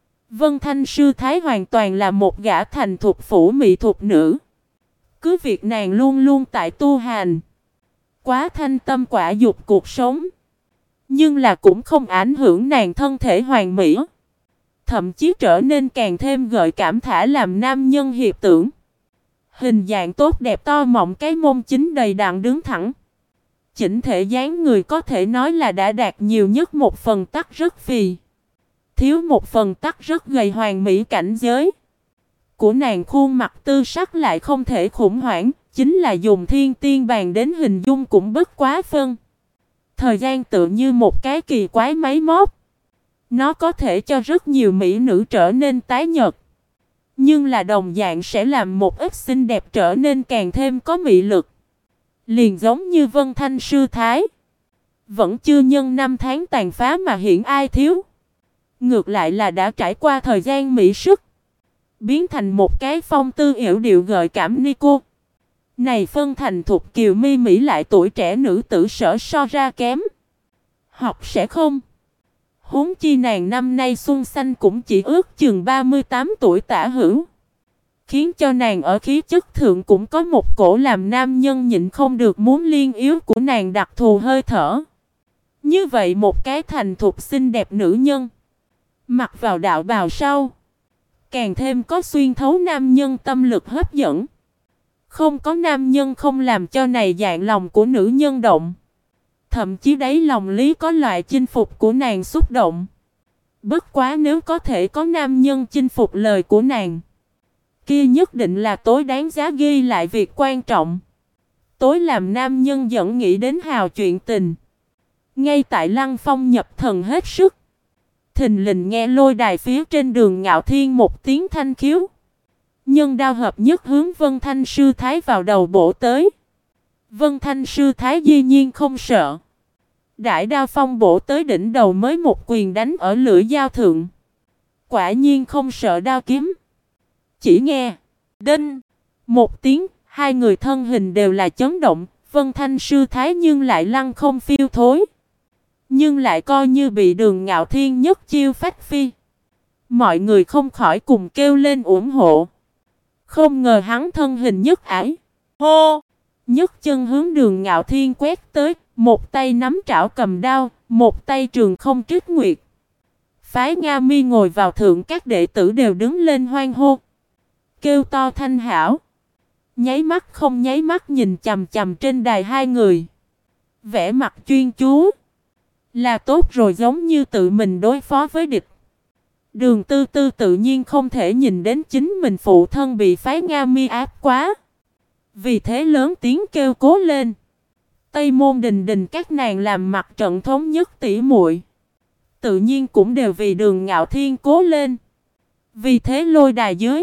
Vân Thanh sư thái hoàn toàn là một gã thành thục phủ mị thục nữ. Cứ việc nàng luôn luôn tại tu hành. Quá thanh tâm quả dục cuộc sống. Nhưng là cũng không ảnh hưởng nàng thân thể hoàn mỹ. Thậm chí trở nên càng thêm gợi cảm thả làm nam nhân hiệp tưởng. Hình dạng tốt đẹp to mọng cái mông chính đầy đặn đứng thẳng. Chỉnh thể dáng người có thể nói là đã đạt nhiều nhất một phần tắc rất phì. Thiếu một phần tắc rất gầy hoàn mỹ cảnh giới. Của nàng khuôn mặt tư sắc lại không thể khủng hoảng. Chính là dùng thiên tiên bàn đến hình dung cũng bất quá phân. Thời gian tự như một cái kỳ quái máy móc. Nó có thể cho rất nhiều mỹ nữ trở nên tái nhợt. Nhưng là đồng dạng sẽ làm một ít xinh đẹp trở nên càng thêm có mị lực. Liền giống như Vân Thanh sư thái. Vẫn chưa nhân năm tháng tàn phá mà hiện ai thiếu. Ngược lại là đã trải qua thời gian mỹ sức. Biến thành một cái phong tư yểu điệu gợi cảm ni cô. Này phân thành thuộc kiều mi mỹ lại tuổi trẻ nữ tử sở so ra kém. Học sẽ không. Huống chi nàng năm nay xuân xanh cũng chỉ ước chừng 38 tuổi tả hữu. Khiến cho nàng ở khí chất thượng cũng có một cổ làm nam nhân nhịn không được muốn liên yếu của nàng đặc thù hơi thở. Như vậy một cái thành thục xinh đẹp nữ nhân. Mặc vào đạo bào sau. Càng thêm có xuyên thấu nam nhân tâm lực hấp dẫn. Không có nam nhân không làm cho này dạng lòng của nữ nhân động. Thậm chí đáy lòng lý có loại chinh phục của nàng xúc động. Bất quá nếu có thể có nam nhân chinh phục lời của nàng. Kia nhất định là tối đáng giá ghi lại việc quan trọng. Tối làm nam nhân dẫn nghĩ đến hào chuyện tình. Ngay tại Lăng Phong nhập thần hết sức. Thình lình nghe lôi đài phía trên đường Ngạo Thiên một tiếng thanh khiếu. Nhân đao hợp nhất hướng Vân Thanh sư thái vào đầu bổ tới. Vân Thanh sư thái dĩ nhiên không sợ. Đại đao phong bổ tới đỉnh đầu mới một quyền đánh ở lưỡi dao thượng. Quả nhiên không sợ đao kiếm. Chỉ nghe đinh một tiếng, hai người thân hình đều là chấn động. Vân Thanh sư thái nhưng lại lăng không phiêu thối. Nhưng lại coi như bị đường Ngạo Thiên nhất chiêu phách phi. Mọi người không khỏi cùng kêu lên ủng hộ. Không ngờ hắn thân hình nhất ải. Hô! Nhất chân hướng đường Ngạo Thiên quét tới. Một tay nắm trảo cầm đao. Một tay trường không trích nguyệt. Phái Nga Mi ngồi vào thượng các đệ tử đều đứng lên hoan hô. Kêu to thanh hảo. Nháy mắt không nháy mắt nhìn chằm chằm trên đài hai người. Vẻ mặt chuyên chú. Là tốt rồi giống như tự mình đối phó với địch. Đường Tư Tư tự nhiên không thể nhìn đến chính mình phụ thân bị phái Nga Mi áp quá. Vì thế lớn tiếng kêu cố lên. Tây Môn Đình Đình các nàng làm mặt trận thống nhất tỉ muội, tự nhiên cũng đều vì đường Ngạo Thiên cố lên. Vì thế lôi đài dưới,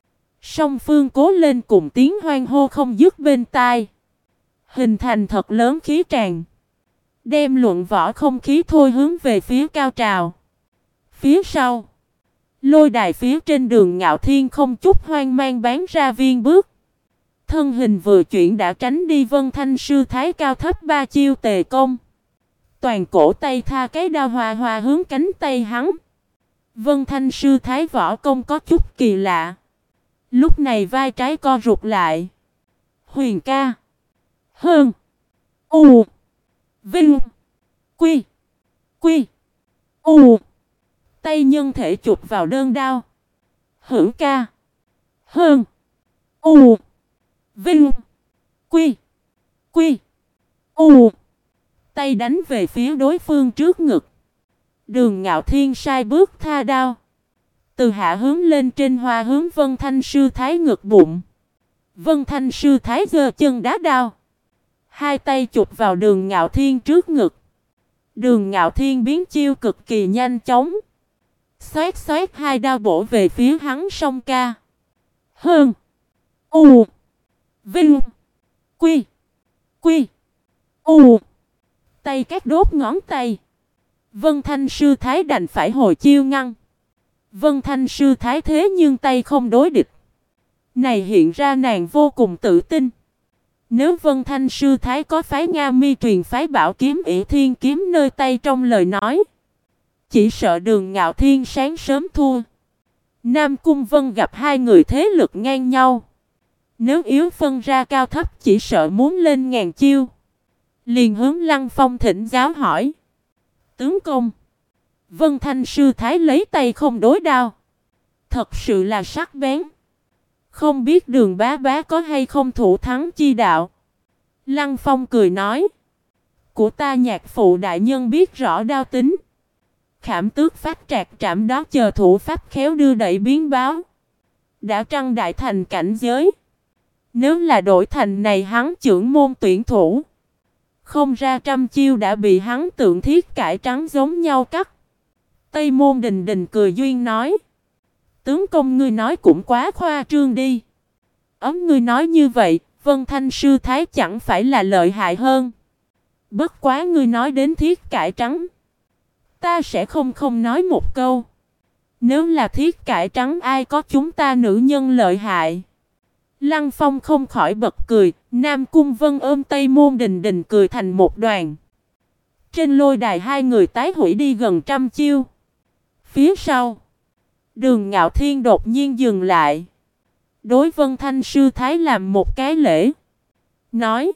song phương cố lên cùng tiếng hoan hô không dứt bên tai, hình thành thật lớn khí tràn. đem luận võ không khí thôi hướng về phía cao trào. Phía sau, lôi đài phía trên Đường Ngạo Thiên không chút hoang mang bắn ra viên bước. Thân hình vừa chuyển đã tránh đi Vân Thanh sư thái cao thấp 3 chiêu tề công. Toàn cổ tay tha cái đao hòa hòa hướng cánh tay hắn. Vân Thanh sư thái võ công có chút kỳ lạ. Lúc này vai trái co rụt lại. Huyền ca. Hơn. U. Vinh. Quy. Quy. U. Tay nhân thể chụp vào đơn đao. Hữu ca. Hơn. U. Vinh. Quy. Quy. U. Tay đánh về phía đối phương trước ngực. Đường Ngạo Thiên sai bước tha đao. Từ hạ hướng lên trên hoa hướng Vân Thanh sư thái ngực bụng. Vân Thanh sư thái giơ chân đá đao. Hai tay chụp vào Đường Ngạo Thiên trước ngực. Đường Ngạo Thiên biến chiêu cực kỳ nhanh chóng. Xoát xoát hai đao bổ về phía hắn song ca. Hơn. U. Vinh. Quy. Quy. U. Tay cắt đốt ngón tay. Vân Thanh sư thái đành phải hồi chiêu ngăn. Vân Thanh sư thái thế nhưng tay không đối địch. Này hiện ra nàng vô cùng tự tin. Nếu Vân Thanh sư thái có phái Nga Mi truyền phái Bảo Kiếm ỷ Thiên kiếm nơi tay trong lời nói, chỉ sợ Đường Ngạo Thiên sáng sớm thua. Nam Cung Vân gặp hai người thế lực ngang nhau. Nếu yếu phân ra cao thấp chỉ sợ muốn lên ngàn chiêu. Liền hướng Lăng Phong thỉnh giáo hỏi. Tướng công. Vân Thanh sư thái lấy tay không đối đao. Thật sự là sắc bén. Không biết Đường bá bá có hay không thủ thắng chi đạo. Lăng Phong cười nói. Của ta nhạc phụ đại nhân biết rõ đao tính. Khảm tước phát trạc trảm đó chờ thủ pháp khéo đưa đẩy biến báo. Đã trăng đại thành cảnh giới. Nếu là đổi thành này hắn trưởng môn tuyển thủ. Không ra trăm chiêu đã bị hắn tượng thiết cải trắng giống nhau cắt. Tây Môn Đình Đình cười duyên nói. Tướng công ngươi nói cũng quá khoa trương đi. Ngươi nói như vậy, Vân Thanh sư thái chẳng phải là lợi hại hơn. Bất quá ngươi nói đến thiết cải trắng. Ta sẽ không nói một câu. Nếu là thiết cải trắng ai có chúng ta nữ nhân lợi hại. Lăng Phong không khỏi bật cười. Nam Cung Vân ôm Tây Môn Đình Đình cười thành một đoàn. Trên lôi đài hai người tái hủy đi gần trăm chiêu. Phía sau, Đường Ngạo Thiên đột nhiên dừng lại. Đối Vân Thanh sư thái làm một cái lễ. Nói.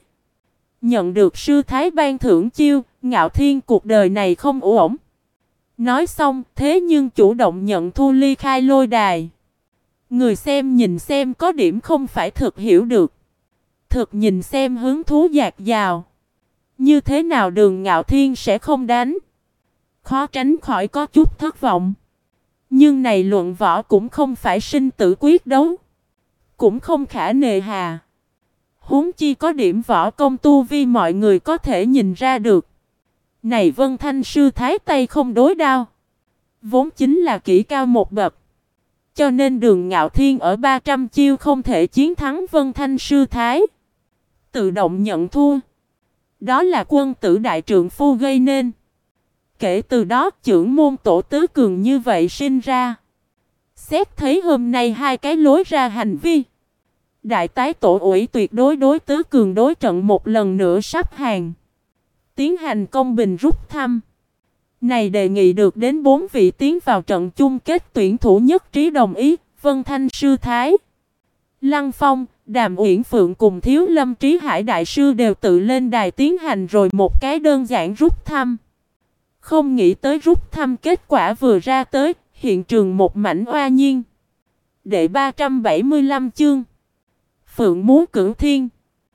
Nhận được sư thái ban thưởng chiêu. Ngạo Thiên cuộc đời này không ổn. Nói xong thế nhưng chủ động nhận thua ly khai lôi đài. Người xem nhìn xem có điểm không phải thực hiểu được. Thực nhìn xem hứng thú dạt dào. Như thế nào Đường Ngạo Thiên sẽ không đánh. Khó tránh khỏi có chút thất vọng. Nhưng này luận võ cũng không phải sinh tử quyết đấu. Cũng không khả nề hà. Huống chi có điểm võ công tu vi mọi người có thể nhìn ra được. Này Vân Thanh sư thái tay không đối đao. Vốn chính là kỹ cao một bậc. Cho nên Đường Ngạo Thiên ở 300 chiêu không thể chiến thắng Vân Thanh sư thái. Tự động nhận thua. Đó là quân tử đại trượng phu gây nên. Kể từ đó trưởng môn tổ tứ cường như vậy sinh ra. Xét thấy hôm nay hai cái lối ra hành vi. Đại tái tổ ủy tuyệt đối đối tứ cường đối trận một lần nữa sắp hàng. Tiến hành công bình rút thăm. Này đề nghị được đến 4 vị tiến vào trận chung kết tuyển thủ nhất trí đồng ý. Vân Thanh sư thái, Lăng Phong, Đàm Uyển Phượng cùng Thiếu Lâm Trí Hải đại sư đều tự lên đài tiến hành rồi một cái đơn giản rút thăm. Không nghĩ tới rút thăm kết quả vừa ra tới, hiện trường một mảnh oa nhiên. Đệ 375 chương Phượng Múa Cửu Thiên.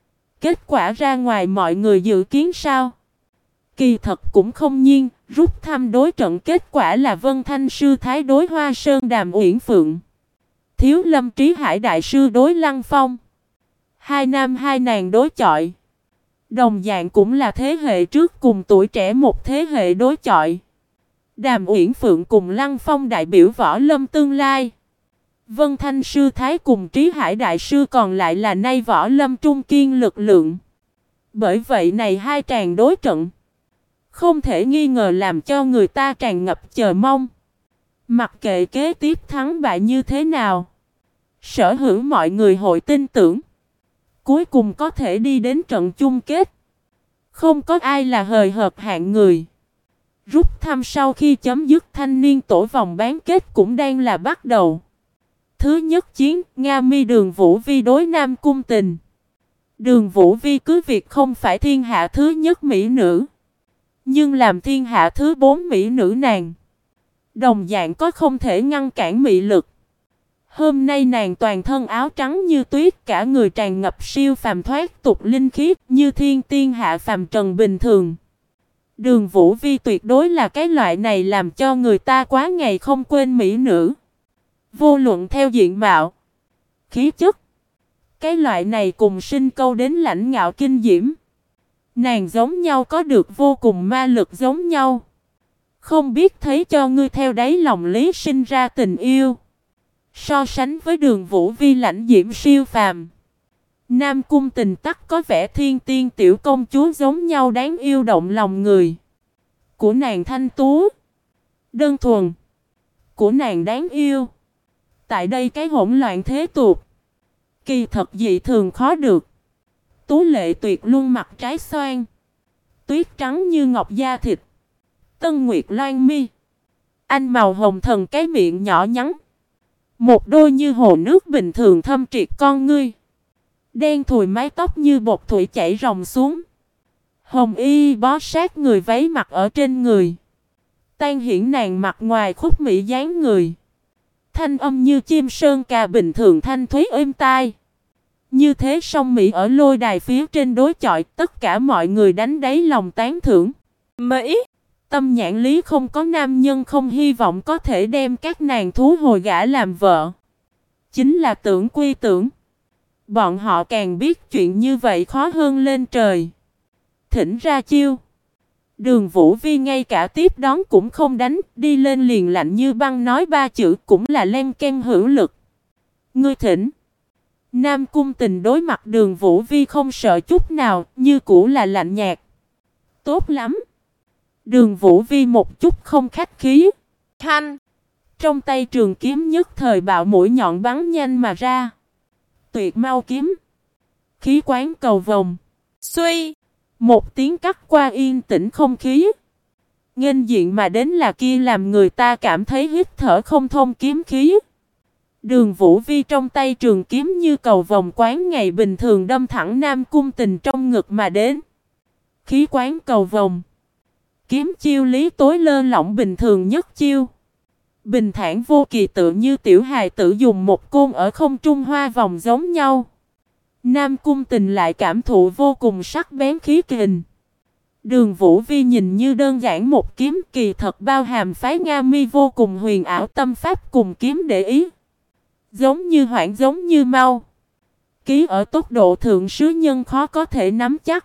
Kết quả ra ngoài mọi người dự kiến sao? Kỳ thật cũng không nhiên, rút thăm đối trận kết quả là Vân Thanh sư thái đối Hoa Sơn Đàm Uyển Phượng. Thiếu Lâm Trí Hải đại sư đối Lăng Phong. Hai nam hai nàng đối chọi. Đồng dạng cũng là thế hệ trước cùng tuổi trẻ một thế hệ đối chọi. Đàm Uyển Phượng cùng Lăng Phong đại biểu võ lâm tương lai. Vân Thanh sư thái cùng Trí Hải đại sư còn lại là nay võ lâm trung kiên lực lượng. Bởi vậy này hai tràng đối trận. không thể nghi ngờ làm cho người ta tràn ngập chờ mong. Mặc kệ kế tiếp thắng bại như thế nào, sở hữu mọi người hội tin tưởng cuối cùng có thể đi đến trận chung kết. Không có ai là hời hợt hạng người. Rút thăm sau khi chấm dứt thanh niên tổ vòng bán kết cũng đang là bắt đầu. Thứ nhất chiến, Nga Mi Đường Vũ Vi đối Nam Cung Tình. Đường Vũ Vi cứ việc không phải thiên hạ thứ nhất mỹ nữ, nhưng làm thiên hạ thứ 4 mỹ nữ nàng, đồng dạng có không thể ngăn cản mị lực. Hôm nay nàng toàn thân áo trắng như tuyết, cả người tràn ngập siêu phàm thoát tục linh khí, như thiên tiên hạ phàm trần bình thường. Đường Vũ Vi tuyệt đối là cái loại này làm cho người ta quá ngày không quên mỹ nữ. Vô luận theo diện mạo, khí chất, cái loại này cùng sinh câu đến lãnh ngạo kinh diễm. Nàng giống nhau, có được vô cùng ma lực giống nhau. Không biết thấy cho ngươi theo đáy lòng lý sinh ra tình yêu. So sánh với Đường Vũ Vi lãnh diễm siêu phàm, Nam Cung Tình tắc có vẻ thiên tiên tiểu công chúa giống nhau, đáng yêu động lòng người. Của nàng thanh tú, đơn thuần, của nàng đáng yêu. Tại đây cái hỗn loạn thế tục, kỳ thật dị thường khó được. Tú lệ tuyệt luân mặt trái xoan, tuyết trắng như ngọc da thịt, tân nguyệt loan mi, anh màu hồng thần cái miệng nhỏ nhắn, một đôi như hồ nước bình thường thâm triệt con ngươi, đen thùi mái tóc như bột thủy chảy ròng xuống, hồng y bó sát người váy mặc ở trên người, tan hiển nàng mặt ngoài khúc mỹ dáng người. Thanh âm như chim sơn ca bình thường thanh thúy êm tai. Như thế song mỹ ở lôi đài phía trên đối chọi, tất cả mọi người đánh đáy lòng tán thưởng. Mỹ, tâm nhãn lý không có nam nhân không hy vọng có thể đem các nàng thú hồi gả làm vợ. Chính là tưởng quy tưởng. Bọn họ càng biết chuyện như vậy khó hơn lên trời. Thỉnh ra chiêu. Đường Vũ Vi ngay cả tiếp đón cũng không đánh, đi lên liền lạnh như băng nói 3 chữ, cũng là len ken hữu lực. Ngươi thỉnh. Nam Cung Tình đối mặt Đường Vũ Vi không sợ chút nào, như cũ là lạnh nhạt. Tốt lắm. Đường Vũ Vi một chút không khách khí. Thanh. Trong tay trường kiếm nhất thời bạo mũi nhọn bắn nhanh mà ra. Tuyệt mau kiếm. Khí quán cầu vồng. Suy. Một tiếng cắt qua yên tĩnh không khí. Nghênh diện mà đến là kia làm người ta cảm thấy hít thở không thông kiếm khí. Đường Vũ Vi trong tay trường kiếm như cầu vồng quán ngày bình thường đâm thẳng Nam Cung Tình trong ngực mà đến. Khí quán cầu vồng. Kiếm chiêu lý tối lơ lỏng bình thường nhất chiêu. Bình thản vô kỳ, tự như tiểu hài tử dùng một côn ở không trung hoa vòng giống nhau. Nam Cung Tình lại cảm thụ vô cùng sắc bén khí kình. Đường Vũ Vi nhìn như đơn giản một kiếm, kỳ thật bao hàm phái Nga Mi vô cùng huyền ảo tâm pháp cùng kiếm để ý. Giống như hoảng giống như mau. Ký ở tốc độ thượng sứ nhân khó có thể nắm chắc.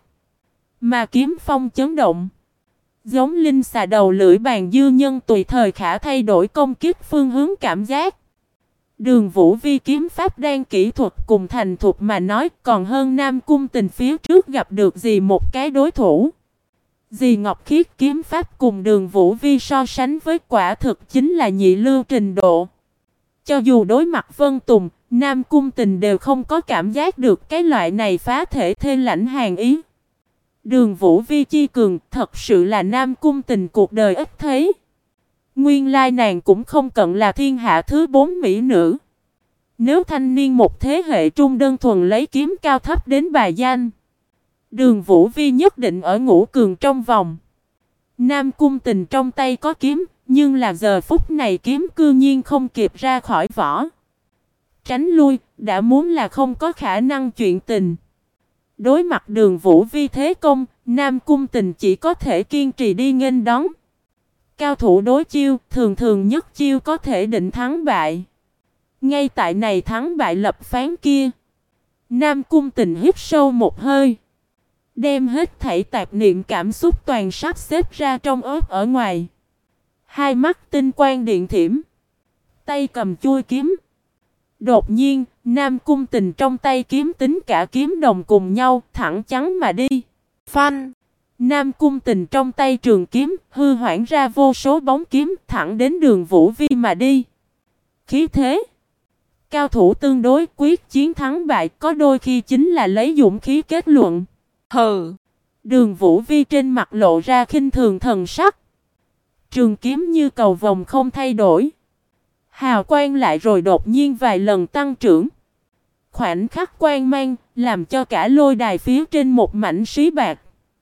Mà kiếm phong chấn động. Giống linh xà đầu lưỡi bàn dư nhân tùy thời khả thay đổi công kích phương hướng cảm giác. Đường Vũ Vi kiếm pháp đang kỹ thuật cùng thành thục mà nói, còn hơn Nam Cung Tình phía trước gặp được gì một cái đối thủ. Dì Ngọc Khiết kiếm pháp cùng Đường Vũ Vi so sánh với quả thực chính là nhị lưu trình độ. Cho dù đối mặt Vân Tùng, Nam Cung Tình đều không có cảm giác được cái loại này phá thể thê lãnh hàn ý. Đường Vũ Vi chi cường thật sự là Nam Cung Tình cuộc đời ít thấy. Nguyên lai nàng cũng không cận là thiên hạ thứ 4 mỹ nữ. Nếu thanh niên một thế hệ trung đơn thuần lấy kiếm cao thấp đến bài danh, Đường Vũ Vi nhất định ở ngũ cường trong vòng. Nam Cung Tình trong tay có kiếm, nhưng là giờ phút này kiếm cư nhiên không kịp ra khỏi vỏ. Tránh lui, đã muốn là không có khả năng chuyện tình. Đối mặt Đường Vũ Vi thế công, Nam Cung Tình chỉ có thể kiên trì đi nghênh đón. Cao thủ đối chiêu, thường thường nhất chiêu có thể định thắng bại. Ngay tại này thắng bại lập phán kia, Nam Cung Tình hít sâu một hơi, đem hết thảy tạp niệm cảm xúc toàn sắp xếp ra trong óc ở ngoài. Hai mắt tinh quang điện thiểm, tay cầm chuôi kiếm. Đột nhiên, Nam Cung Tình trong tay kiếm tính cả kiếm đồng cùng nhau, thẳng chắn mà đi. Phanh. Nam Cung Tình trong tay trường kiếm, hư hoảng ra vô số bóng kiếm thẳng đến Đường Vũ Vi mà đi. Khí thế. Cao thủ tương đối quyết chiến thắng bại có đôi khi chính là lấy dũng khí kết luận. Hừ. Đường Vũ Vi trên mặt lộ ra khinh thường thần sắc. Trường kiếm như cầu vồng không thay đổi. Hào quang lại rồi đột nhiên vài lần tăng trưởng. Khoảnh khắc quang mang làm cho cả lôi đài phía trên một mảnh sí bạc.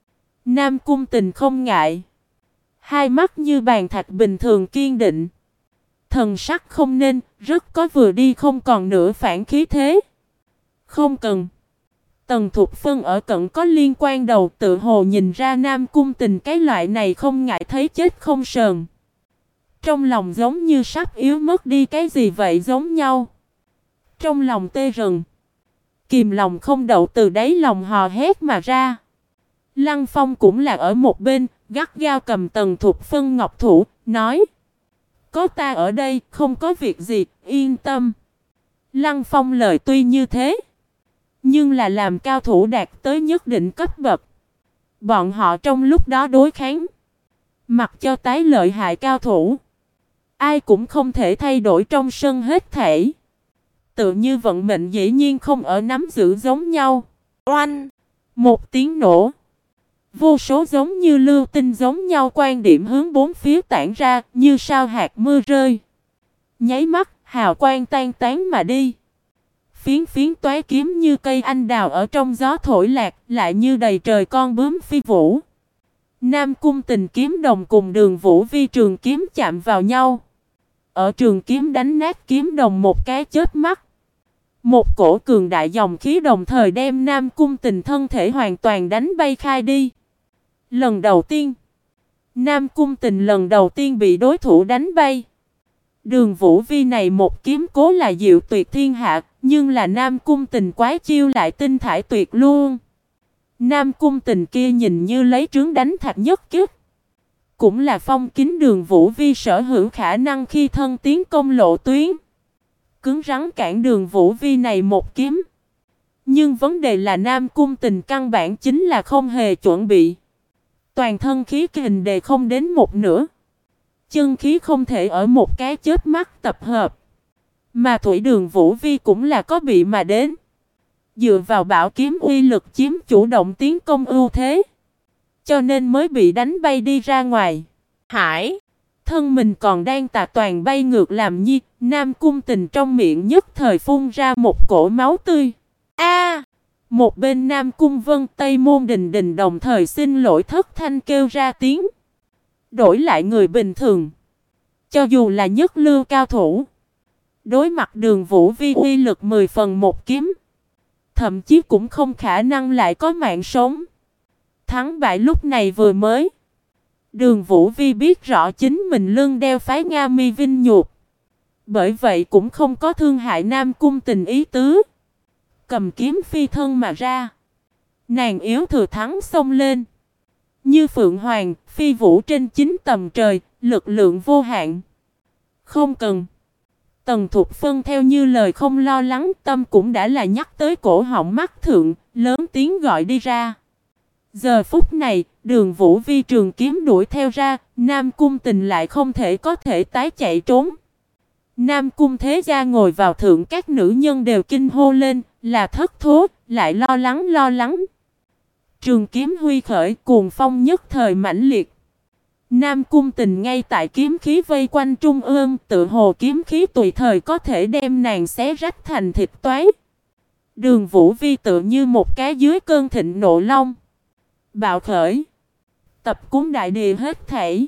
Nam Cung Tình không ngại. Hai mắt như bàn thạch bình thường kiên định. Thần sắc không nên, rất có vừa đi không còn nửa phản khí thế. Không cần. Tần Thục Phân ở cận có liên quan đầu tự hồ nhìn ra Nam Cung Tình cái loại này không ngại thấy chết không sờn. Trong lòng giống như sắp yếu mất đi cái gì vậy giống nhau. Trong lòng tê rần. Kìm lòng không đậu từ đáy lòng hò hét mà ra. Lăng Phong cũng là ở một bên, gắt gao cầm Tần Thục Phân ngọc thủ, nói. Có ta ở đây, không có việc gì, yên tâm. Lăng Phong lời tuy như thế, nhưng là làm cao thủ đạt tới nhất định cấp bậc. Bọn họ trong lúc đó đối kháng, mặc cho tái lợi hại cao thủ, ai cũng không thể thay đổi trong sân hết thảy. Tự như vận mệnh dĩ nhiên không ở nắm giữ giống nhau. Oanh! Một tiếng nổ. Vô số giống như lưu tinh giống nhau quan điểm hướng bốn phía tản ra như sao hạt mưa rơi. Nháy mắt, hào quang tan tán mà đi. Phiến phiến toái kiếm như cây anh đào ở trong gió thổi lạc, lại như đầy trời con bướm phi vũ. Nam Cung Tình kiếm đồng cùng Đường Vũ Vi trường kiếm chạm vào nhau. Ở trường kiếm đánh nát kiếm đồng một cái chớp mắt. Một cổ cường đại dòng khí đồng thời đem Nam Cung Tình thân thể hoàn toàn đánh bay khai đi. Lần đầu tiên, Nam Cung Tình lần đầu tiên bị đối thủ đánh bay. Đường Vũ Vi này một kiếm cố là diệu tuyệt thiên hạ, nhưng là Nam Cung Tình quái chiêu lại tinh thải tuyệt luôn. Nam Cung Tình kia nhìn như lấy trứng đánh thạch nhất kích. Cũng là phong kín Đường Vũ Vi sở hữu khả năng khi thân tiến công lộ tuyến. Cứng rắn cản Đường Vũ Vi này một kiếm. Nhưng vấn đề là Nam Cung Tình căn bản chính là không hề chuẩn bị. Toàn thân khí kình đề không đến một nửa. Chân khí không thể ở một cái chớp mắt tập hợp. Mà Thủy Đường Vũ Vi cũng là có bị mà đến. Dựa vào bảo kiếm uy lực chiếm chủ động tiến công ưu thế. Cho nên mới bị đánh bay đi ra ngoài. Hải! Thân mình còn đang tà toàn bay ngược làm nhi. Nam Cung Tình trong miệng nhất thời phun ra một cổ máu tươi. A! Một bên Nam Cung Vân Tây Môn Đình Đình đồng thời xin lỗi thất thanh kêu ra tiếng. Đổi lại người bình thường, cho dù là nhất lưu cao thủ, đối mặt Đường Vũ Vi uy lực 10 phần một kiếm, thậm chí cũng không khả năng lại có mạng sống. Thắng bại lúc này vừa mới. Đường Vũ Vi biết rõ chính mình lưng đeo phái Nga Mi vinh nhục, bởi vậy cũng không có thương hại Nam Cung Tình ý tứ. Cầm kiếm phi thân mà ra. Nàng yếu thừa thắng xông lên. Như phượng hoàng, phi vũ trên 9 tầng trời, lực lượng vô hạn. Không cần. Tần Thục Phân theo như lời không lo lắng, tâm cũng đã là nhắc tới cổ họng mắt thượng, lớn tiếng gọi đi ra. Giờ phút này, Đường Vũ Vi trường kiếm đuổi theo ra, Nam Cung Tình lại không thể có thể tái chạy trốn. Nam Cung Thế Gia ngồi vào thượng, các nữ nhân đều kinh hô lên, là thất thố, lại lo lắng. Trường kiếm huy khởi, cuồng phong nhất thời mãnh liệt. Nam Cung Tình ngay tại kiếm khí vây quanh trung ương, tự hồ kiếm khí tùy thời có thể đem nàng xé rách thành thịt toái. Đường Vũ Vi tự như một cái dưới cơn thịnh nộ long, bạo khởi, tập cúng đại địa hết thảy,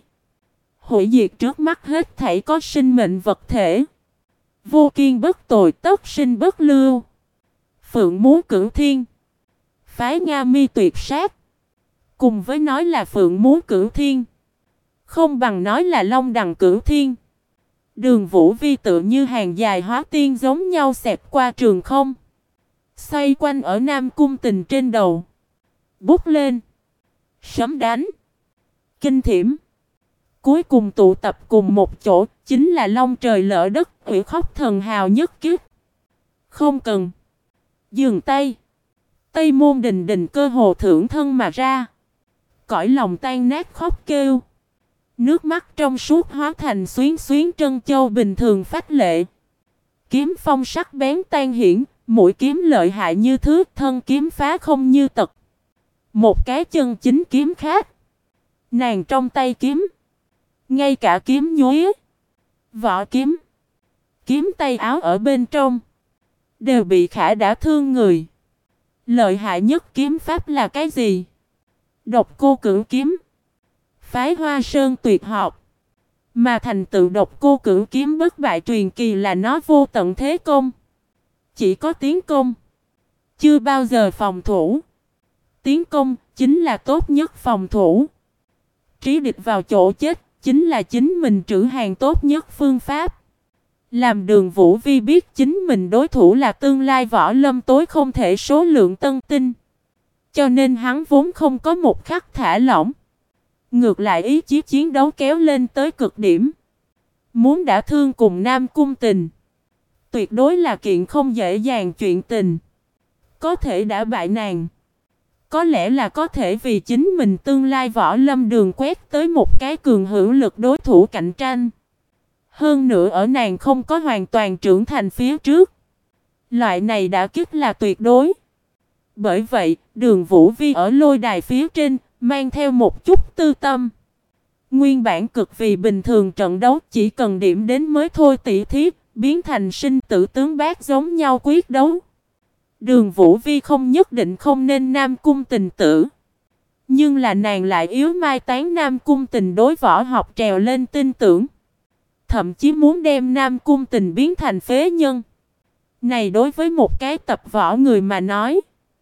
hủy diệt trước mắt hết thảy có sinh mệnh vật thể. Vô kiên bất tồi, tất sinh bất lưu. Phượng Múa Cửu Thiên, phái Nga Mi tuyệt sát. Cùng với nói là Phượng Múa Cửu Thiên, không bằng nói là Long Đằng Cửu Thiên. Đường Vũ Vi tự như hàng dài hóa tiên giống nhau xẹt qua trường không, xoay quanh ở Nam Cung Tình trên đầu. Bút lên, sấm đánh, kinh thiểm, cuối cùng tụ tập cùng một chỗ, chính là long trời lỡ đất, ủy khóc thần hào nhất kiếp. Không cần. Dừng tay. Tây Môn Đình Đình cơ hồ thượng thân mà ra. cõi lòng tan nát khóc kêu. Nước mắt trong suốt hóa thành xuyến xuyến trân châu bình thường phách lệ. Kiếm phong sắc bén tan hiển, mũi kiếm lợi hại như thước, thân kiếm phá không như tật. Một cái chân chính kiếm khác. Nàng trong tay kiếm, ngay cả kiếm nhuế, vỏ kiếm, kiếm tay áo ở bên trong, đều bị khả đã thương người. Lợi hại nhất kiếm pháp là cái gì? Độc cô cửu kiếm. Phái Hoa Sơn tuyệt học. Mà thành tựu độc cô cửu kiếm bất bại truyền kỳ là nó vô tận thế công. Chỉ có tiến công, chưa bao giờ phòng thủ. Tiến công chính là tốt nhất phòng thủ. Trí địch vào chỗ chết chính là chính mình trữ hàng tốt nhất phương pháp. Làm Đường Vũ Vi biết chính mình đối thủ là tương lai võ lâm tối không thể số lượng tân tinh. Cho nên hắn vốn không có một khắc thả lỏng. Ngược lại ý chí chiến đấu kéo lên tới cực điểm. Muốn đả thương cùng Nam Cung Tình, tuyệt đối là kiện không dễ dàng chuyện tình. Có thể đả bại nàng, có lẽ là có thể vì chính mình tương lai võ lâm đường quét tới một cái cường hữu lực đối thủ cạnh tranh. Hơn nữa ở nàng không có hoàn toàn trưởng thành phía trước, loại này đã kích là tuyệt đối. Bởi vậy, Đường Vũ Vi ở lôi đài phía trên, mang theo một chút tư tâm. Nguyên bản cực vì bình thường trận đấu chỉ cần điểm đến mới thôi tỉ thí, biến thành sinh tử tướng bác giống nhau quyết đấu. Đường Vũ Vi không nhất định không nên Nam Cung Tình tử. Nhưng là nàng lại yếu mai tán Nam Cung Tình đối võ học trèo lên tin tưởng. Thậm chí muốn đem Nam Cung Tình biến thành phế nhân. Này đối với một cái tập võ người mà nói,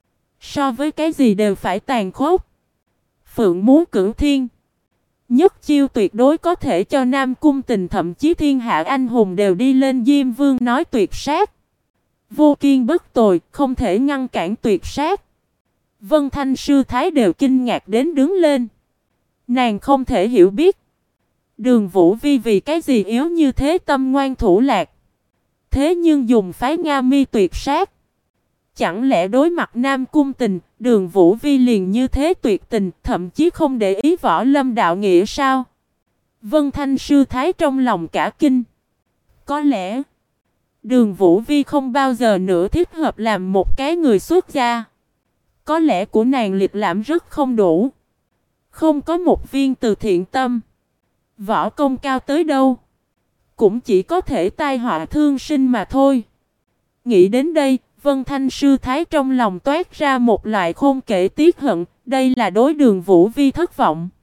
so với cái gì đều phải tàn khốc. Phượng Múa Cửu Thiên, nhất chiêu tuyệt đối có thể cho Nam Cung Tình thậm chí thiên hạ anh hùng đều đi lên Diêm Vương nói tuyệt sát. Vô kiên bất tồi, không thể ngăn cản tuyệt sát. Vân Thanh sư thái đều kinh ngạc đến đứng lên. Nàng không thể hiểu biết Đường Vũ Vi vì cái gì yếu như thế tâm ngoan thủ lạc. Thế nhưng dùng phái Nga Mi tuyệt sát. Chẳng lẽ đối mặt Nam Cung Tình, Đường Vũ Vi liền như thế tuyệt tình, thậm chí không để ý võ lâm đạo nghĩa sao? Vân Thanh sư thái trong lòng cả kinh. Có lẽ Đường Vũ Vi không bao giờ nữa thích hợp làm một cái người xuất gia. Có lẽ của nàng lịch lãm rất không đủ. Không có một viên từ thiện tâm. Võ công cao tới đâu, cũng chỉ có thể tai họa thương sinh mà thôi. Nghĩ đến đây, Vân Thanh sư thái trong lòng toát ra một loại khôn kể tiếc hận. Đây là đối Đường Vũ Vi thất vọng.